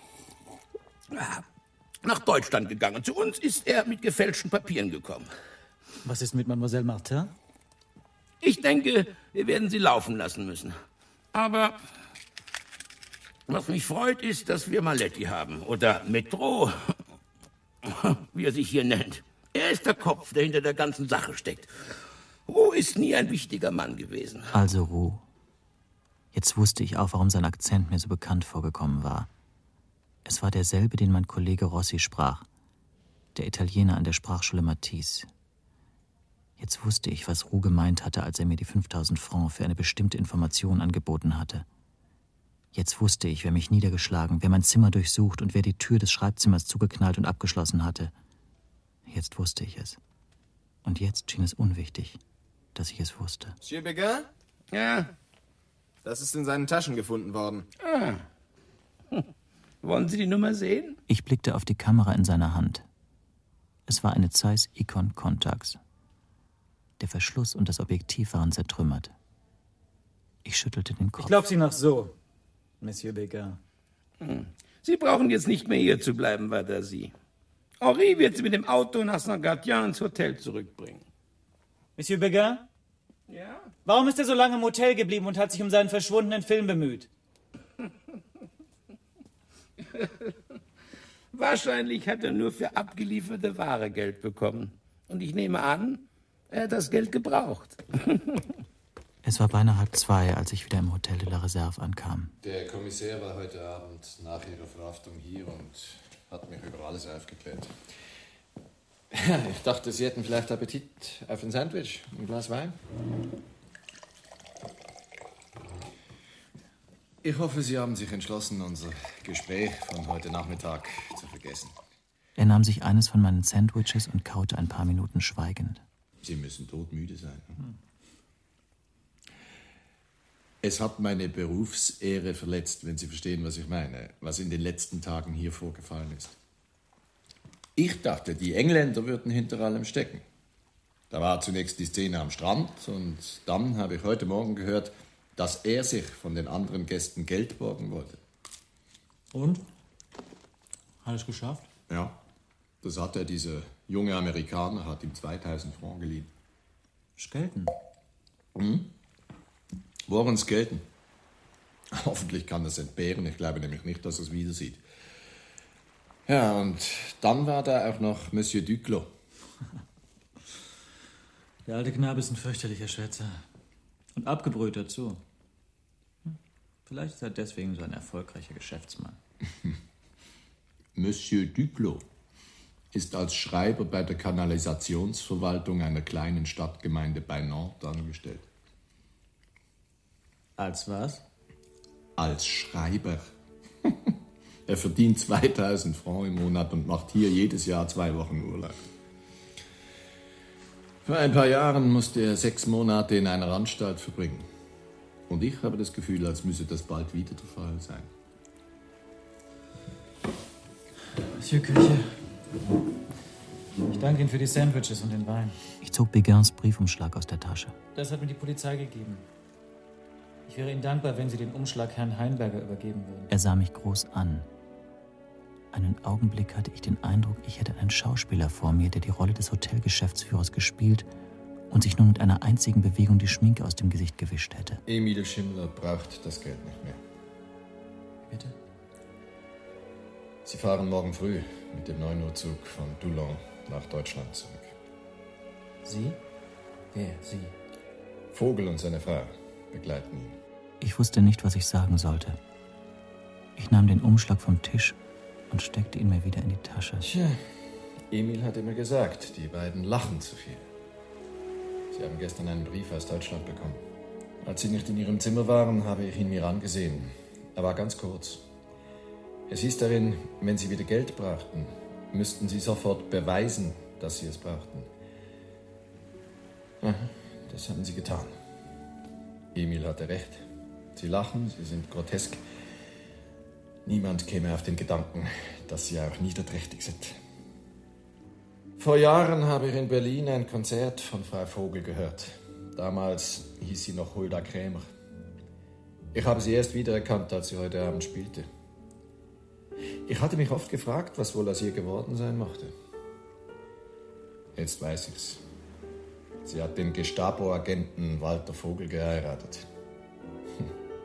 nach Deutschland gegangen. Zu uns ist er mit gefälschten Papieren gekommen. Was ist mit Mademoiselle Martin? Ich denke, wir werden sie laufen lassen müssen. Aber was mich freut, ist, dass wir Maletti haben. Oder Metro, wie er sich hier nennt. Er ist der Kopf, der hinter der ganzen Sache steckt. Roux ist nie ein wichtiger Mann gewesen. Also Roux. Jetzt wusste ich auch, warum sein Akzent mir so bekannt vorgekommen war. Es war derselbe, den mein Kollege Rossi sprach. Der Italiener an der Sprachschule Matisse. Jetzt wusste ich, was Roux gemeint hatte, als er mir die fünftausend Francs für eine bestimmte Information angeboten hatte. Jetzt wusste ich, wer mich niedergeschlagen, wer mein Zimmer durchsucht und wer die Tür des Schreibzimmers zugeknallt und abgeschlossen hatte. Jetzt wusste ich es. Und jetzt schien es unwichtig, dass ich es wusste. Monsieur Béguin? Ja? Das ist in seinen Taschen gefunden worden. Ah. Hm. Wollen Sie die Nummer sehen? Ich blickte auf die Kamera in seiner Hand. Es war eine Zeiss Ikon Contax. Der Verschluss und das Objektiv waren zertrümmert. Ich schüttelte den Kopf. Ich glaub Sie noch so, Monsieur Béguin. Hm. Sie brauchen jetzt nicht mehr hier zu bleiben, war da Sie. Henri wird Sie mit dem Auto nach Saint-Gratien ins Hotel zurückbringen. Monsieur Béguin? Ja? Warum ist er so lange im Hotel geblieben und hat sich um seinen verschwundenen Film bemüht? Wahrscheinlich hat er nur für abgelieferte Ware Geld bekommen. Und ich nehme an, er hat das Geld gebraucht. Es war beinahe halb zwei, als ich wieder im Hotel de la Réserve ankam. Der Kommissär war heute Abend nach Ihrer Verhaftung hier und hat mich über alles aufgeklärt. Ich dachte, Sie hätten vielleicht Appetit auf ein Sandwich, ein Glas Wein. Ich hoffe, Sie haben sich entschlossen, unser Gespräch von heute Nachmittag zu vergessen. Er nahm sich eines von meinen Sandwiches und kaute ein paar Minuten schweigend. Sie müssen todmüde sein. Hm? Es hat meine Berufsehre verletzt, wenn Sie verstehen, was ich meine, was in den letzten Tagen hier vorgefallen ist. Ich dachte, die Engländer würden hinter allem stecken. Da war zunächst die Szene am Strand und dann habe ich heute Morgen gehört, dass er sich von den anderen Gästen Geld borgen wollte. Und? Hat es geschafft? Ja, das hat er. Dieser junge Amerikaner hat ihm zweitausend Francs geliehen. Skelton? Hm? Warren Skelton. Hoffentlich kann er es entbehren. Ich glaube nämlich nicht, dass er es wieder sieht. Ja, und dann war da auch noch Monsieur Duclos. Der alte Knabe ist ein fürchterlicher Schwätzer. Und abgebrüht dazu. Vielleicht ist er deswegen so ein erfolgreicher Geschäftsmann. Monsieur Duclos ist als Schreiber bei der Kanalisationsverwaltung einer kleinen Stadtgemeinde bei Nantes angestellt. Als was? Als Schreiber. Er verdient zweitausend Francs im Monat und macht hier jedes Jahr zwei Wochen Urlaub. Vor ein paar Jahren musste er sechs Monate in einer Anstalt verbringen. Und ich habe das Gefühl, als müsse das bald wieder der Fall sein. Monsieur Küche. Ich danke Ihnen für die Sandwiches und den Wein. Ich zog Begins Briefumschlag aus der Tasche. Das hat mir die Polizei gegeben. Ich wäre Ihnen dankbar, wenn Sie den Umschlag Herrn Heinberger übergeben würden. Er sah mich groß an. Einen Augenblick hatte ich den Eindruck, ich hätte einen Schauspieler vor mir, der die Rolle des Hotelgeschäftsführers gespielt und sich nun mit einer einzigen Bewegung die Schminke aus dem Gesicht gewischt hätte. Emil Schimmler braucht das Geld nicht mehr. Bitte? Sie fahren morgen früh mit dem neun Uhr Zug von Toulon nach Deutschland zurück. Sie? Wer? Sie? Vogel und seine Frau begleiten ihn. Ich wusste nicht, was ich sagen sollte. Ich nahm den Umschlag vom Tisch und steckte ihn mir wieder in die Tasche. Tja, Emil hat immer gesagt, die beiden lachen zu viel. Sie haben gestern einen Brief aus Deutschland bekommen. Als Sie nicht in Ihrem Zimmer waren, habe ich ihn mir angesehen. Er war ganz kurz. Es hieß darin, wenn Sie wieder Geld brauchten, müssten Sie sofort beweisen, dass Sie es brauchten. Aha, das haben Sie getan. Emil hatte recht. Sie lachen, Sie sind grotesk. Niemand käme auf den Gedanken, dass Sie auch niederträchtig sind. Vor Jahren habe ich in Berlin ein Konzert von Frau Vogel gehört. Damals hieß sie noch Hulda Krämer. Ich habe sie erst wiedererkannt, als sie heute Abend spielte. Ich hatte mich oft gefragt, was wohl aus ihr geworden sein mochte. Jetzt weiß ich's. Sie hat den Gestapo-Agenten Walter Vogel geheiratet. Hm.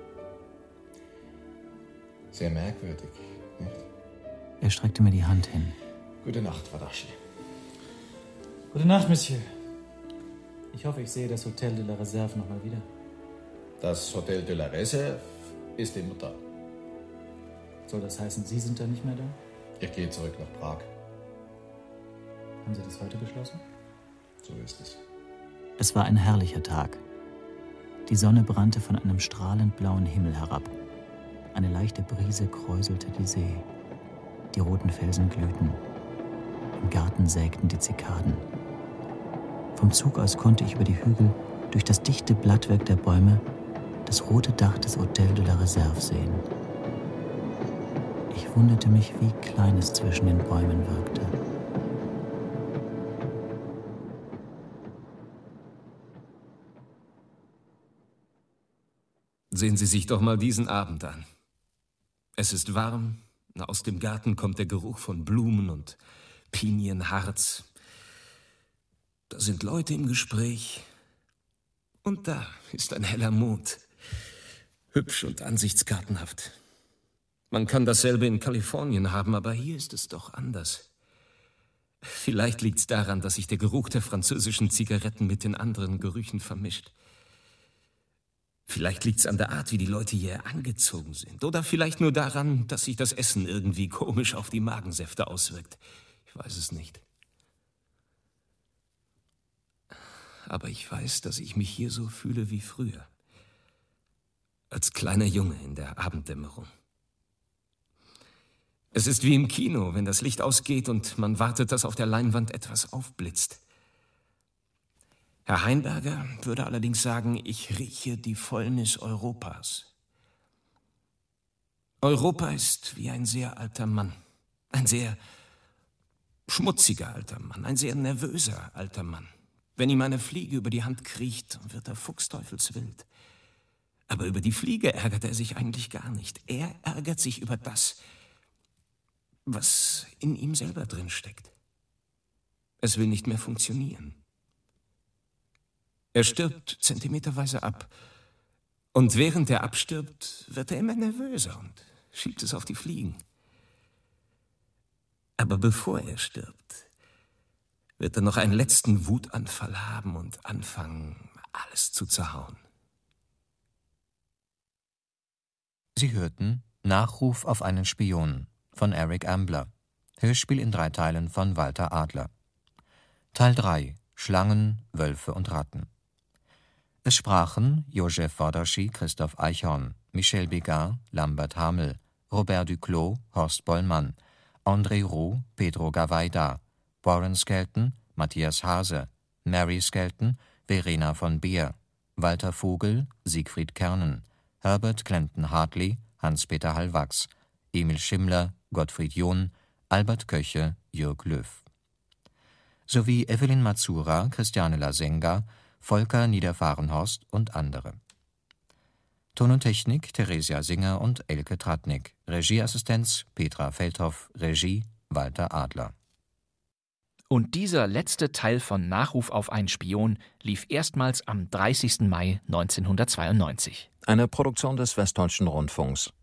Sehr merkwürdig, nicht? Er streckte mir die Hand hin. Gute Nacht, Wadashi. Gute Nacht, Monsieur. Ich hoffe, ich sehe das Hotel de la Réserve noch mal wieder. Das Hotel de la Réserve ist immer da. Soll das heißen, Sie sind da nicht mehr da? Ich gehe zurück nach Prag. Haben Sie das heute beschlossen? So ist es. Es war ein herrlicher Tag. Die Sonne brannte von einem strahlend blauen Himmel herab. Eine leichte Brise kräuselte die See. Die roten Felsen glühten. Im Garten sägten die Zikaden. Vom Zug aus konnte ich über die Hügel, durch das dichte Blattwerk der Bäume, das rote Dach des Hotel de la Réserve sehen. Ich wunderte mich, wie klein es zwischen den Bäumen wirkte. Sehen Sie sich doch mal diesen Abend an. Es ist warm, aus dem Garten kommt der Geruch von Blumen und Pinienharz. Da sind Leute im Gespräch. Und da ist ein heller Mond. Hübsch und ansichtsgartenhaft. Man kann dasselbe in Kalifornien haben, aber hier ist es doch anders. Vielleicht liegt's daran, dass sich der Geruch der französischen Zigaretten mit den anderen Gerüchen vermischt. Vielleicht liegt's an der Art, wie die Leute hier angezogen sind. Oder vielleicht nur daran, dass sich das Essen irgendwie komisch auf die Magensäfte auswirkt. Ich weiß es nicht. Aber ich weiß, dass ich mich hier so fühle wie früher. als kleiner Junge in der Abenddämmerung. Es ist wie im Kino, wenn das Licht ausgeht und man wartet, dass auf der Leinwand etwas aufblitzt. Herr Heinberger würde allerdings sagen, ich rieche die Fäulnis Europas. Europa ist wie ein sehr alter Mann, ein sehr schmutziger alter Mann, ein sehr nervöser alter Mann. Wenn ihm eine Fliege über die Hand kriecht, wird er fuchsteufelswild. Aber über die Fliege ärgert er sich eigentlich gar nicht. Er ärgert sich über das, was in ihm selber drin steckt. Es will nicht mehr funktionieren. Er stirbt zentimeterweise ab. Und während er abstirbt, wird er immer nervöser und schiebt es auf die Fliegen. Aber bevor er stirbt, wird er noch einen letzten Wutanfall haben und anfangen, alles zu zerhauen. Sie hörten Nachruf auf einen Spion von Eric Ambler. Hörspiel in drei Teilen von Walter Adler. Teil drei. Schlangen, Wölfe und Ratten. Es sprachen Joseph Wodaschi, Christoph Eichhorn, Michel Bégard, Lambert Hamel, Robert Duclos, Horst Bollmann, André Roux, Pedro Gavaida, Warren Skelton, Matthias Hase, Mary Skelton, Verena von Beer, Walter Vogel, Siegfried Kernen, Herbert Clinton Hartley, Hans-Peter Hallwachs, Emil Schimmler, Gottfried John, Albert Köche, Jürg Löw. Sowie Evelyn Mazura, Christiane Lasenga, Volker Niederfahrenhorst und andere. Ton und Technik Theresia Singer und Elke Tratnik. Regieassistenz Petra Feldhoff. Regie Walter Adler. Und dieser letzte Teil von Nachruf auf einen Spion lief erstmals am dreißigsten Mai neunzehnhundertzweiundneunzig. Eine Produktion des Westdeutschen Rundfunks.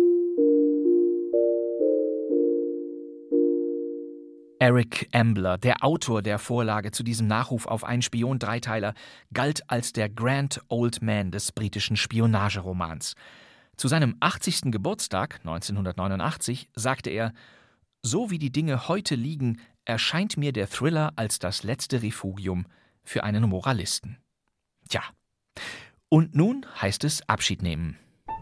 Eric Ambler, der Autor der Vorlage zu diesem Nachruf auf einen Spion-Dreiteiler, galt als der Grand Old Man des britischen Spionageromans. Zu seinem achtzigsten Geburtstag neunzehnhundertneunundachtzig sagte er: »So wie die Dinge heute liegen, erscheint mir der Thriller als das letzte Refugium für einen Moralisten.« Tja, und nun heißt es Abschied nehmen.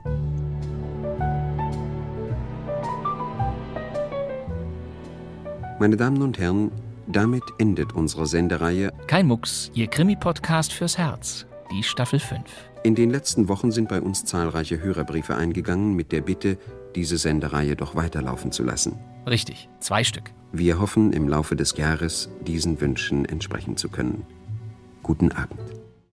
Meine Damen und Herren, damit endet unsere Sendereihe Kein Mucks, Ihr Krimi-Podcast fürs Herz, die Staffel fünf. In den letzten Wochen sind bei uns zahlreiche Hörerbriefe eingegangen mit der Bitte, diese Sendereihe doch weiterlaufen zu lassen. Richtig, zwei Stück. Wir hoffen, im Laufe des Jahres diesen Wünschen entsprechen zu können. Guten Abend.